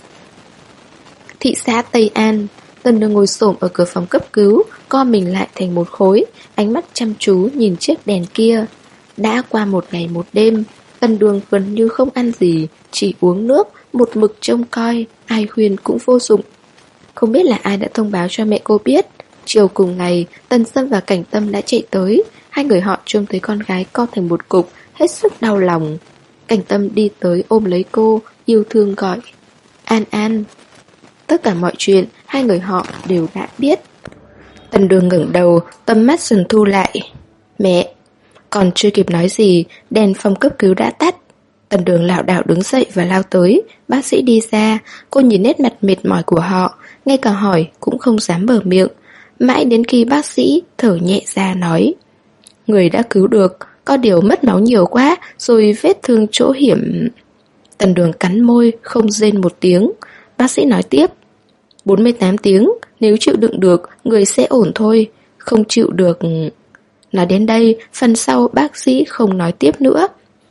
Thị xã Tây An. Tần Đường ngồi xổm ở cửa phòng cấp cứu, co mình lại thành một khối, ánh mắt chăm chú nhìn chiếc đèn kia. Đã qua 1 ngày 1 đêm, Tần Đường gần như không ăn gì, chỉ uống nước, một mực trông coi, ai khuyên cũng vô dụng. Không biết là ai đã thông báo cho mẹ cô biết. Chiều cùng ngày, Tần Sâm và Cảnh Tâm đã chạy tới. Hai người họ trông thấy con gái co thành một cục, hết sức đau lòng. Cảnh Tâm đi tới ôm lấy cô, yêu thương gọi An An. Tất cả mọi chuyện hai người họ đều đã biết. Tần Đường ngẩng đầu, tầm mắt dần thu lại. Mẹ. Còn chưa kịp nói gì, đèn phòng cấp cứu đã tắt. Tần Đường lảo đảo đứng dậy và lao tới. Bác sĩ đi ra. Cô nhìn nét mặt mệt mỏi của họ, ngay cả hỏi cũng không dám mở miệng. Mãi đến khi bác sĩ thở nhẹ ra nói, người đã cứu được, có điều mất máu nhiều quá, rồi vết thương chỗ hiểm. Tần Đường cắn môi, không rên một tiếng. Bác sĩ nói tiếp, 48 tiếng, nếu chịu đựng được, người sẽ ổn thôi. Không chịu được. Nói đến đây, phần sau bác sĩ không nói tiếp nữa.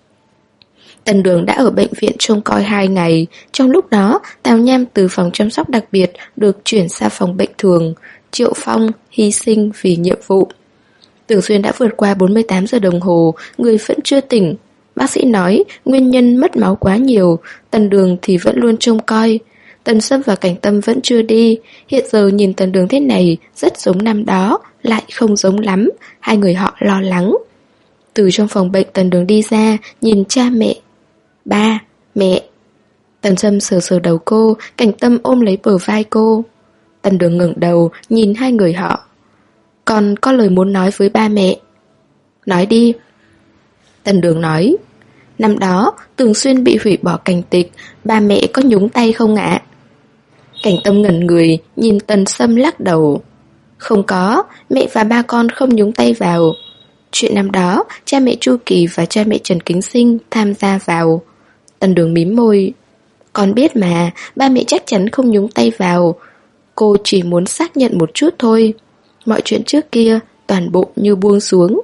Tần Đường đã ở bệnh viện trông coi 2 ngày. Trong lúc đó, Tào Nham từ phòng chăm sóc đặc biệt được chuyển sang phòng bệnh thường. Triệu Phong hy sinh vì nhiệm vụ. Tưởng Xuyên đã vượt qua 48 giờ đồng hồ, người vẫn chưa tỉnh. Bác sĩ nói nguyên nhân mất máu quá nhiều. Tần Đường thì vẫn luôn trông coi. Tần Sâm và Cảnh Tâm vẫn chưa đi. Hiện giờ nhìn Tần Đường thế này rất giống năm đó, lại không giống lắm. Hai người họ lo lắng. Từ trong phòng bệnh Tần Đường đi ra, nhìn cha mẹ. Ba, mẹ. Tần Sâm sờ sờ đầu cô, Cảnh Tâm ôm lấy bờ vai cô. Tần Đường ngẩng đầu, nhìn hai người họ. Con có lời muốn nói với ba mẹ. Nói đi. Tần Đường nói. Năm đó, Tường Xuyên bị hủy bỏ cảnh tịch, ba mẹ có nhúng tay không ạ? Cảnh Tâm ngẩn người, nhìn Tần Sâm lắc đầu. Không có, mẹ và ba con không nhúng tay vào. Chuyện năm đó, cha mẹ Chu Kỳ và cha mẹ Trần Kính Sinh tham gia vào. Tần Đường mím môi. Con biết mà, ba mẹ chắc chắn không nhúng tay vào. Cô chỉ muốn xác nhận một chút thôi. Mọi chuyện trước kia, toàn bộ như buông xuống.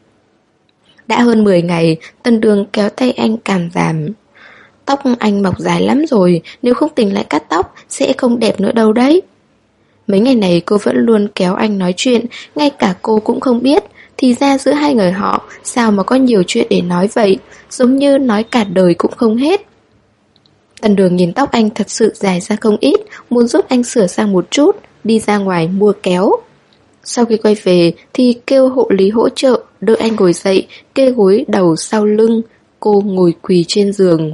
Đã hơn 10 ngày, Tần Đường kéo tay anh càm ràm. Tóc anh mọc dài lắm rồi, nếu không tỉnh lại cắt tóc, sẽ không đẹp nữa đâu đấy. Mấy ngày này cô vẫn luôn kéo anh nói chuyện, ngay cả cô cũng không biết. Thì ra giữa hai người họ, sao mà có nhiều chuyện để nói vậy, giống như nói cả đời cũng không hết. Tần Đường nhìn tóc anh thật sự dài ra không ít, muốn giúp anh sửa sang một chút, đi ra ngoài mua kéo. Sau khi quay về thì kêu hộ lý hỗ trợ, đỡ anh ngồi dậy, kê gối đầu sau lưng, cô ngồi quỳ trên giường.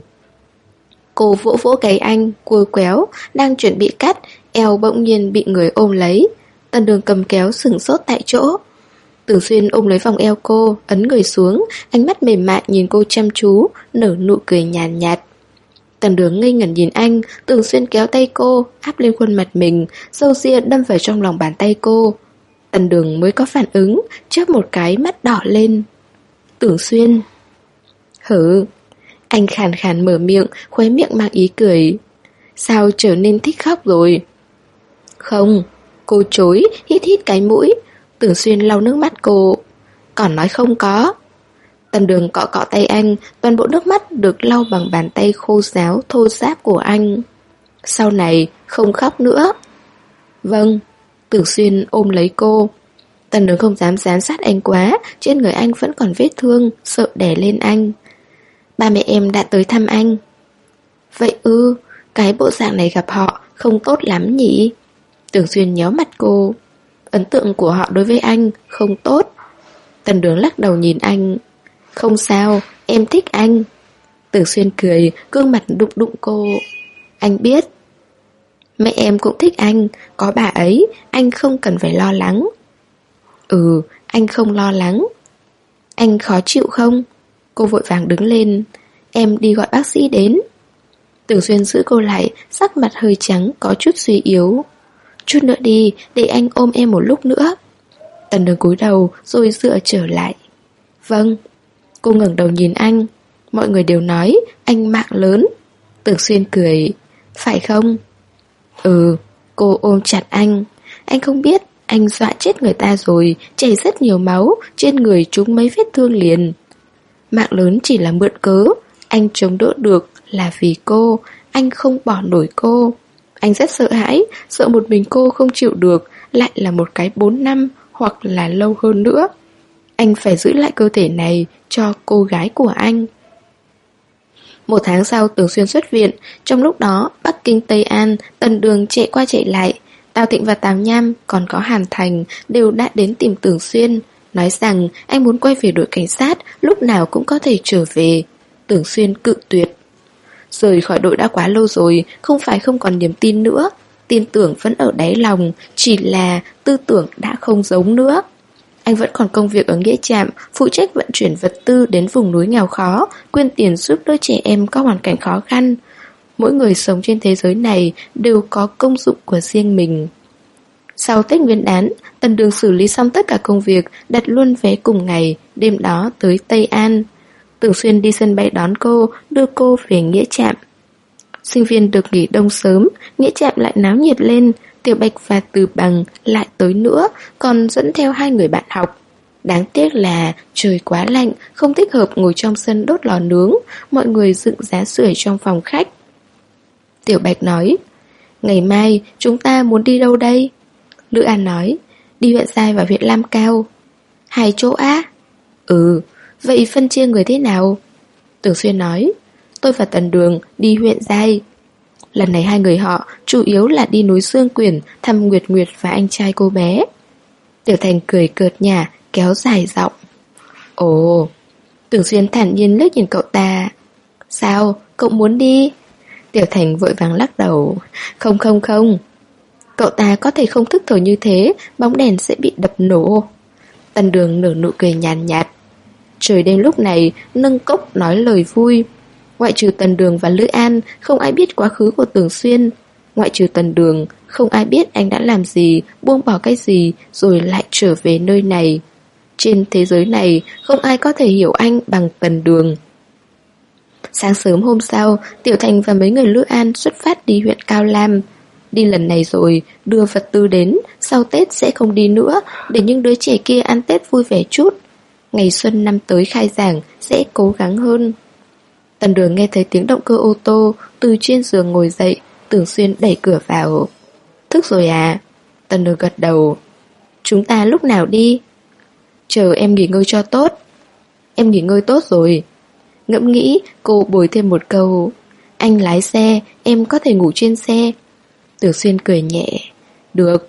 Cô vỗ vỗ gáy anh, cua quéo, đang chuẩn bị cắt, eo bỗng nhiên bị người ôm lấy. Tần Đường cầm kéo sửng sốt tại chỗ. Tưởng Xuyên ôm lấy vòng eo cô, ấn người xuống, ánh mắt mềm mại nhìn cô chăm chú, nở nụ cười nhàn nhạt. Tần Đường ngây ngẩn nhìn anh, Tưởng Xuyên kéo tay cô, áp lên khuôn mặt mình, râu ria đâm vào trong lòng bàn tay cô. Tần Đường mới có phản ứng, chớp một cái mắt đỏ lên. Tưởng Xuyên. Hử. Anh khàn khàn mở miệng, khóe miệng mang ý cười. Sao trở nên thích khóc rồi? Không. Cô chối, hít hít cái mũi. Tưởng Xuyên lau nước mắt cô. Còn nói không có. Tần Đường cọ cọ tay anh, toàn bộ nước mắt được lau bằng bàn tay khô ráo thô ráp của anh. Sau này không khóc nữa. Vâng. Tưởng Xuyên ôm lấy cô. Tần Đường không dám dán sát anh quá, trên người anh vẫn còn vết thương, sợ đè lên anh. Ba mẹ em đã tới thăm anh. Vậy ư, cái bộ dạng này gặp họ không tốt lắm nhỉ? Tưởng Xuyên nhéo mặt cô. Ấn tượng của họ đối với anh không tốt. Tần Đường lắc đầu nhìn anh. Không sao, em thích anh. Tưởng Xuyên cười, gương mặt đụng đụng cô. Anh biết. Mẹ em cũng thích anh, có bà ấy, anh không cần phải lo lắng. Ừ, anh không lo lắng. Anh khó chịu không? Cô vội vàng đứng lên. Em đi gọi bác sĩ đến. Tưởng Xuyên giữ cô lại, sắc mặt hơi trắng, có chút suy yếu. Chút nữa đi, để anh ôm em một lúc nữa. Tần Đường cúi đầu, rồi dựa trở lại. Vâng. Cô ngẩng đầu nhìn anh. Mọi người đều nói, anh mạng lớn. Tưởng Xuyên cười. Phải không? Ừ. Cô ôm chặt anh. Anh không biết, anh dọa chết người ta rồi, chảy rất nhiều máu, trên người trúng mấy vết thương liền. Mạng lớn chỉ là mượn cớ, anh chống đỡ được là vì cô, anh không bỏ nổi cô. Anh rất sợ hãi, sợ một mình cô không chịu được, lại là một cái 4 năm hoặc là lâu hơn nữa. Anh phải giữ lại cơ thể này cho cô gái của anh. 1 tháng sau Tưởng Xuyên xuất viện. Trong lúc đó Bắc Kinh, Tây An, Tần Đường chạy qua chạy lại. Tào Thịnh và Tào Nham còn có Hàn Thành đều đã đến tìm Tưởng Xuyên, nói rằng anh muốn quay về đội cảnh sát, lúc nào cũng có thể trở về. Tưởng Xuyên cự tuyệt. Rời khỏi đội đã quá lâu rồi, không phải không còn niềm tin nữa. Tin tưởng vẫn ở đáy lòng, chỉ là tư tưởng đã không giống nữa. Anh vẫn còn công việc ở nghĩa trạm, phụ trách vận chuyển vật tư đến vùng núi nghèo khó, quyên tiền giúp đỡ trẻ em có hoàn cảnh khó khăn. Mỗi người sống trên thế giới này đều có công dụng của riêng mình. Sau Tết Nguyên đán, Tần Đường xử lý xong tất cả công việc, đặt luôn vé cùng ngày, đêm đó tới Tây An. Tưởng Xuyên đi sân bay đón cô, đưa cô về nghĩa trạm. Sinh viên được nghỉ đông sớm, nghĩa trạm lại náo nhiệt lên. Tiểu Bạch và Từ Bằng lại tới nữa, còn dẫn theo 2 người bạn học. Đáng tiếc là trời quá lạnh, không thích hợp ngồi trong sân đốt lò nướng, mọi người dựng giá sưởi trong phòng khách. Tiểu Bạch nói, ngày mai chúng ta muốn đi đâu đây? Lữ An nói, đi huyện Giai và huyện Lam Cao. 2 chỗ á? Ừ, vậy phân chia người thế nào? Tưởng Xuyên nói, tôi và Tần Đường đi huyện Giai. Lần này 2 người họ chủ yếu là đi núi Sương Quyển thăm Nguyệt Nguyệt và anh trai cô bé. Tiểu Thành cười cợt nhả, kéo dài giọng. Ồ. Tưởng Xuyên thản nhiên liếc nhìn cậu ta. Sao, cậu muốn đi? Tiểu Thành vội vàng lắc đầu. Không không không. Cậu ta có thể không thức thời như thế, bóng đèn sẽ bị đập nổ. Tần Đường nở nụ cười nhàn nhạt. Trời đêm lúc này nâng cốc nói lời vui. Ngoại trừ Tần Đường và Lữ An, không ai biết quá khứ của Tưởng Xuyên. Ngoại trừ Tần Đường, không ai biết anh đã làm gì, buông bỏ cái gì, rồi lại trở về nơi này. Trên thế giới này, không ai có thể hiểu anh bằng Tần Đường. Sáng sớm hôm sau, Tiểu Thành và mấy người Lữ An xuất phát đi huyện Cao Lam. Đi lần này rồi, đưa vật tư đến, sau Tết sẽ không đi nữa, để những đứa trẻ kia ăn Tết vui vẻ chút. Ngày xuân năm tới khai giảng sẽ cố gắng hơn. Tần Đường nghe thấy tiếng động cơ ô tô, từ trên giường ngồi dậy, Tưởng Xuyên đẩy cửa vào. Thức rồi à? Tần Đường gật đầu. Chúng ta lúc nào đi? Chờ em nghỉ ngơi cho tốt. Em nghỉ ngơi tốt rồi. Ngẫm nghĩ, cô bồi thêm một câu. Anh lái xe, em có thể ngủ trên xe. Tưởng Xuyên cười nhẹ. Được.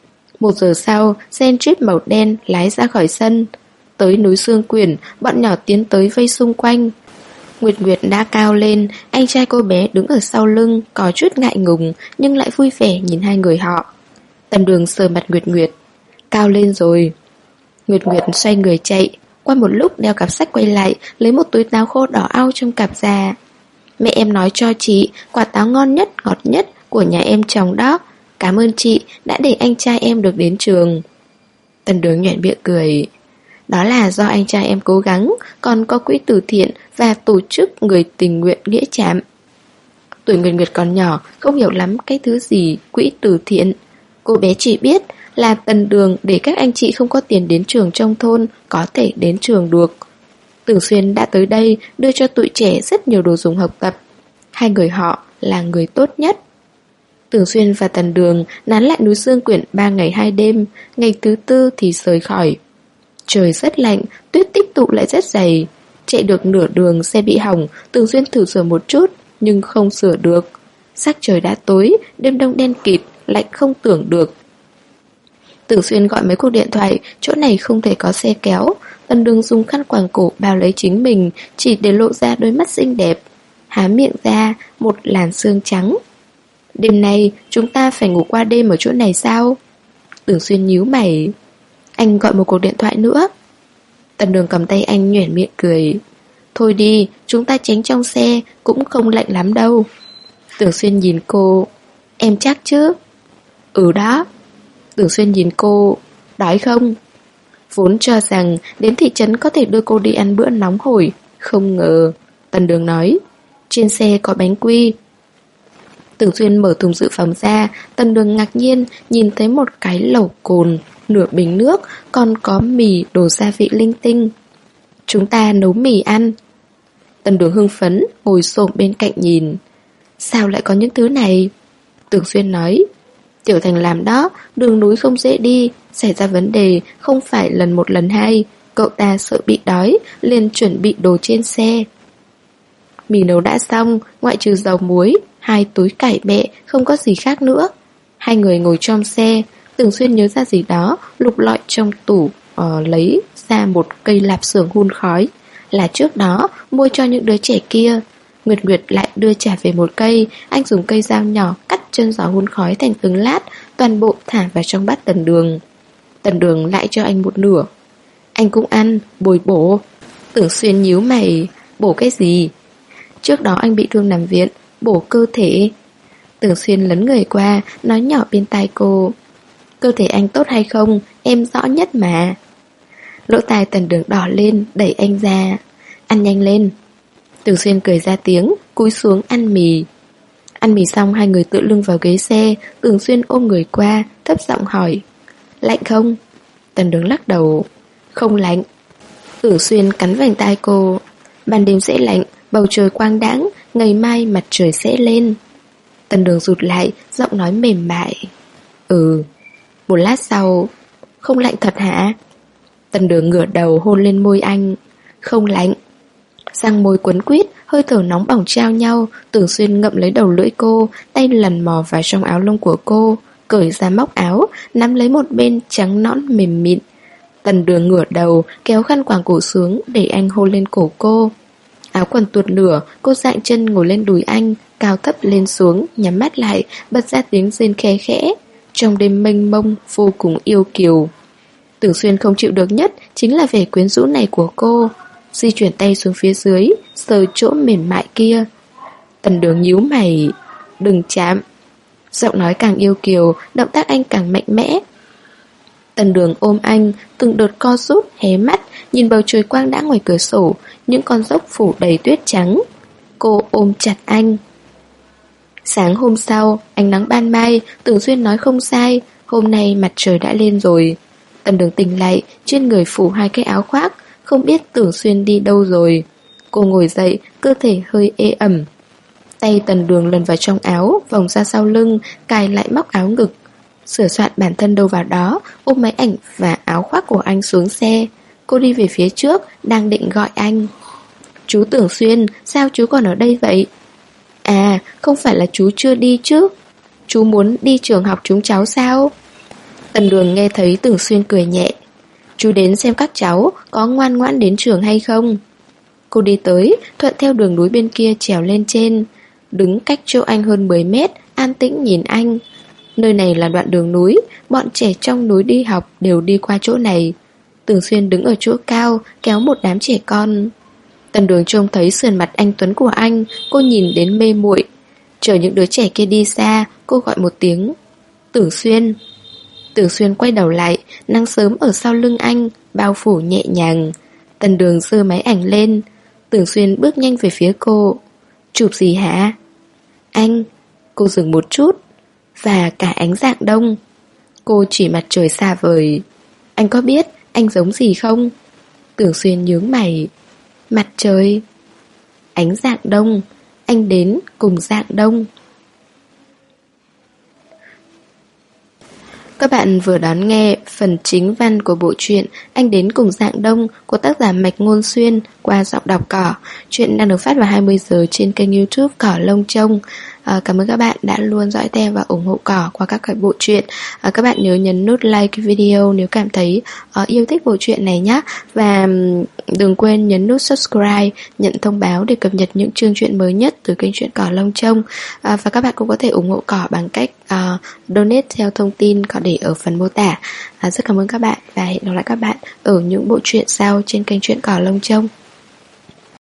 1 giờ sau, xe Jeep màu đen lái ra khỏi sân. Tới núi Sương Quyển, bọn nhỏ tiến tới vây xung quanh. Nguyệt Nguyệt đã cao lên, anh trai cô bé đứng ở sau lưng, có chút ngại ngùng, nhưng lại vui vẻ nhìn hai người họ. Tần Đường sờ mặt Nguyệt Nguyệt. Cao lên rồi. Nguyệt Nguyệt xoay người chạy, qua một lúc đeo cặp sách quay lại, lấy một túi táo khô đỏ au trong cặp ra. Mẹ em nói cho chị, quả táo ngon nhất, ngọt nhất của nhà em trồng đó. Cảm ơn chị đã để anh trai em được đến trường. Tần Đường nhoẻn miệng cười. Đó là do anh trai em cố gắng, còn có quỹ từ thiện và tổ chức người tình nguyện nghĩa trạm. Tuổi Nguyệt Nguyệt còn nhỏ, không hiểu lắm cái thứ gì quỹ từ thiện. Cô bé chỉ biết là Tần Đường để các anh chị không có tiền đến trường trong thôn có thể đến trường được. Tưởng Xuyên đã tới đây đưa cho tụi trẻ rất nhiều đồ dùng học tập. Hai người họ là người tốt nhất. Tưởng Xuyên và Tần Đường nán lại núi Sương Quyển 3 ngày 2 đêm, ngày thứ 4 thì rời khỏi. Trời rất lạnh, tuyết tích tụ lại rất dày. Chạy được nửa đường xe bị hỏng, Tưởng Xuyên thử sửa một chút, nhưng không sửa được. Sắc trời đã tối, đêm đông đen kịt, lạnh không tưởng được. Tưởng Xuyên gọi mấy cuộc điện thoại, chỗ này không thể có xe kéo. Tần Đường dùng khăn quàng cổ bao lấy chính mình, chỉ để lộ ra đôi mắt xinh đẹp. Há miệng ra, một làn sương trắng. Đêm nay, chúng ta phải ngủ qua đêm ở chỗ này sao? Tưởng Xuyên nhíu mày. Anh gọi một cuộc điện thoại nữa. Tần Đường cầm tay anh nhoẻn miệng cười. Thôi đi, chúng ta tránh trong xe, cũng không lạnh lắm đâu. Tưởng Xuyên nhìn cô. Em chắc chứ? Ừ đó. Tưởng Xuyên nhìn cô. Đói không? Vốn cho rằng đến thị trấn có thể đưa cô đi ăn bữa nóng hổi. Không ngờ. Tần Đường nói. Trên xe có bánh quy. Tưởng Xuyên mở thùng dự phòng ra. Tần Đường ngạc nhiên nhìn thấy một cái lẩu cồn, nửa bình nước, còn có mì đồ gia vị linh tinh. Chúng ta nấu mì ăn. Tần Đường hưng phấn ngồi xổm bên cạnh nhìn. Sao lại có những thứ này? Tưởng Xuyên nói. Tiểu Thành làm đó, đường núi không dễ đi, xảy ra vấn đề không phải lần một lần hai. Cậu ta sợ bị đói, liền chuẩn bị đồ trên xe. Mì nấu đã xong, ngoại trừ dầu muối, 2 túi cải bẹ, không có gì khác nữa. Hai người ngồi trong xe. Tưởng Xuyên nhớ ra gì đó, lục lọi trong tủ, lấy ra một cây lạp xưởng hun khói. Là trước đó mua cho những đứa trẻ kia. Nguyệt Nguyệt lại đưa trả về một cây. Anh dùng cây dao nhỏ cắt chân giò hun khói thành từng lát, toàn bộ thả vào trong bát Tần Đường. Tần Đường lại cho anh một nửa. Anh cũng ăn, bồi bổ. Tưởng Xuyên nhíu mày. Bổ cái gì? Trước đó anh bị thương nằm viện, bổ cơ thể. Tưởng Xuyên lấn người qua, nói nhỏ bên tai cô. Cơ thể anh tốt hay không, em rõ nhất mà. Lỗ tai Tần Đường đỏ lên, đẩy anh ra. Ăn nhanh lên. Tưởng Xuyên cười ra tiếng, cúi xuống ăn mì. Ăn mì xong hai người tựa lưng vào ghế xe. Tưởng Xuyên ôm người qua, thấp giọng hỏi. Lạnh không? Tần Đường lắc đầu. Không lạnh. Tưởng Xuyên cắn vành tai cô. Ban đêm sẽ lạnh, bầu trời quang đãng, ngày mai mặt trời sẽ lên. Tần Đường rụt lại, giọng nói mềm mại. Ừ. Một lát sau. Không lạnh thật hả? Tần Đường ngửa đầu hôn lên môi anh. Không lạnh. Răng môi quấn quýt, hơi thở nóng bỏng trao nhau. Tưởng Xuyên ngậm lấy đầu lưỡi cô, tay lần mò vào trong áo lông của cô. cởi ra móc áo, nắm lấy một bên trắng nõn mềm mịn. Tần Đường ngửa đầu, kéo khăn quàng cổ xuống để anh hôn lên cổ cô. Áo quần tuột lửa, cô dạng chân ngồi lên đùi anh, cao thấp lên xuống, nhắm mắt lại, bật ra tiếng rên khe khẽ. Trong đêm mênh mông, vô cùng yêu kiều. Tưởng Xuyên không chịu được nhất chính là vẻ quyến rũ này của cô. Di chuyển tay xuống phía dưới, sờ chỗ mềm mại kia. Tần Đường nhíu mày, đừng chạm. Giọng nói càng yêu kiều, động tác anh càng mạnh mẽ. Tần Đường ôm anh, từng đợt co rút, hé mắt, nhìn bầu trời quang đãng ngoài cửa sổ, những con dốc phủ đầy tuyết trắng. Cô ôm chặt anh. Sáng hôm sau, ánh nắng ban mai, Tưởng Xuyên nói không sai, hôm nay mặt trời đã lên rồi. Tần Đường tỉnh lại, trên người phủ 2 cái áo khoác, không biết Tưởng Xuyên đi đâu rồi. Cô ngồi dậy, cơ thể hơi ê ẩm. Tay Tần Đường lần vào trong áo, vòng ra sau lưng, cài lại móc áo ngực. Sửa soạn bản thân đâu vào đó, ôm máy ảnh và áo khoác của anh xuống xe. Cô đi về phía trước, đang định gọi anh. Chú Tưởng Xuyên, sao chú còn ở đây vậy? À, không phải là chú chưa đi chứ? Chú muốn đi trường học chúng cháu sao? Tần Đường nghe thấy Tưởng Xuyên cười nhẹ. Chú đến xem các cháu có ngoan ngoãn đến trường hay không. Cô đi tới, thuận theo đường núi bên kia trèo lên trên. Đứng cách chỗ anh hơn 10 mét, an tĩnh nhìn anh. Nơi này là đoạn đường núi, bọn trẻ trong núi đi học đều đi qua chỗ này. Tưởng Xuyên đứng ở chỗ cao, kéo một đám trẻ con. Tần Đường trông thấy sườn mặt anh tuấn của anh, cô nhìn đến mê muội. Chờ những đứa trẻ kia đi xa, cô gọi một tiếng. Tưởng Xuyên. Tưởng Xuyên quay đầu lại, nắng sớm ở sau lưng anh, bao phủ nhẹ nhàng. Tần Đường giơ máy ảnh lên. Tưởng Xuyên bước nhanh về phía cô. Chụp gì hả? Anh. Cô dừng một chút. Và cả ánh dạng đông. Cô chỉ mặt trời xa vời. Anh có biết anh giống gì không? Tưởng Xuyên nhướng mày. Mặt trời. Ánh dạng đông. Anh đến cùng dạng đông. Các bạn vừa đón nghe phần chính văn của bộ truyện Anh đến cùng dạng đông của tác giả Mạch Ngôn Xuyên qua giọng đọc Cỏ. Chuyện đang được phát vào 20 giờ trên kênh YouTube Cỏ Lông Trông. Cảm ơn các bạn đã luôn dõi theo và ủng hộ Cỏ qua các bộ truyện. Các bạn nhớ nhấn nút like video nếu cảm thấy yêu thích bộ truyện này nhé. Và đừng quên nhấn nút subscribe, nhận thông báo để cập nhật những chương truyện mới nhất từ kênh truyện Cỏ Lông Trông. Và các bạn cũng có thể ủng hộ Cỏ bằng cách donate theo thông tin Cỏ để ở phần mô tả. Rất cảm ơn các bạn và hẹn gặp lại các bạn ở những bộ truyện sau trên kênh truyện Cỏ Lông Trông.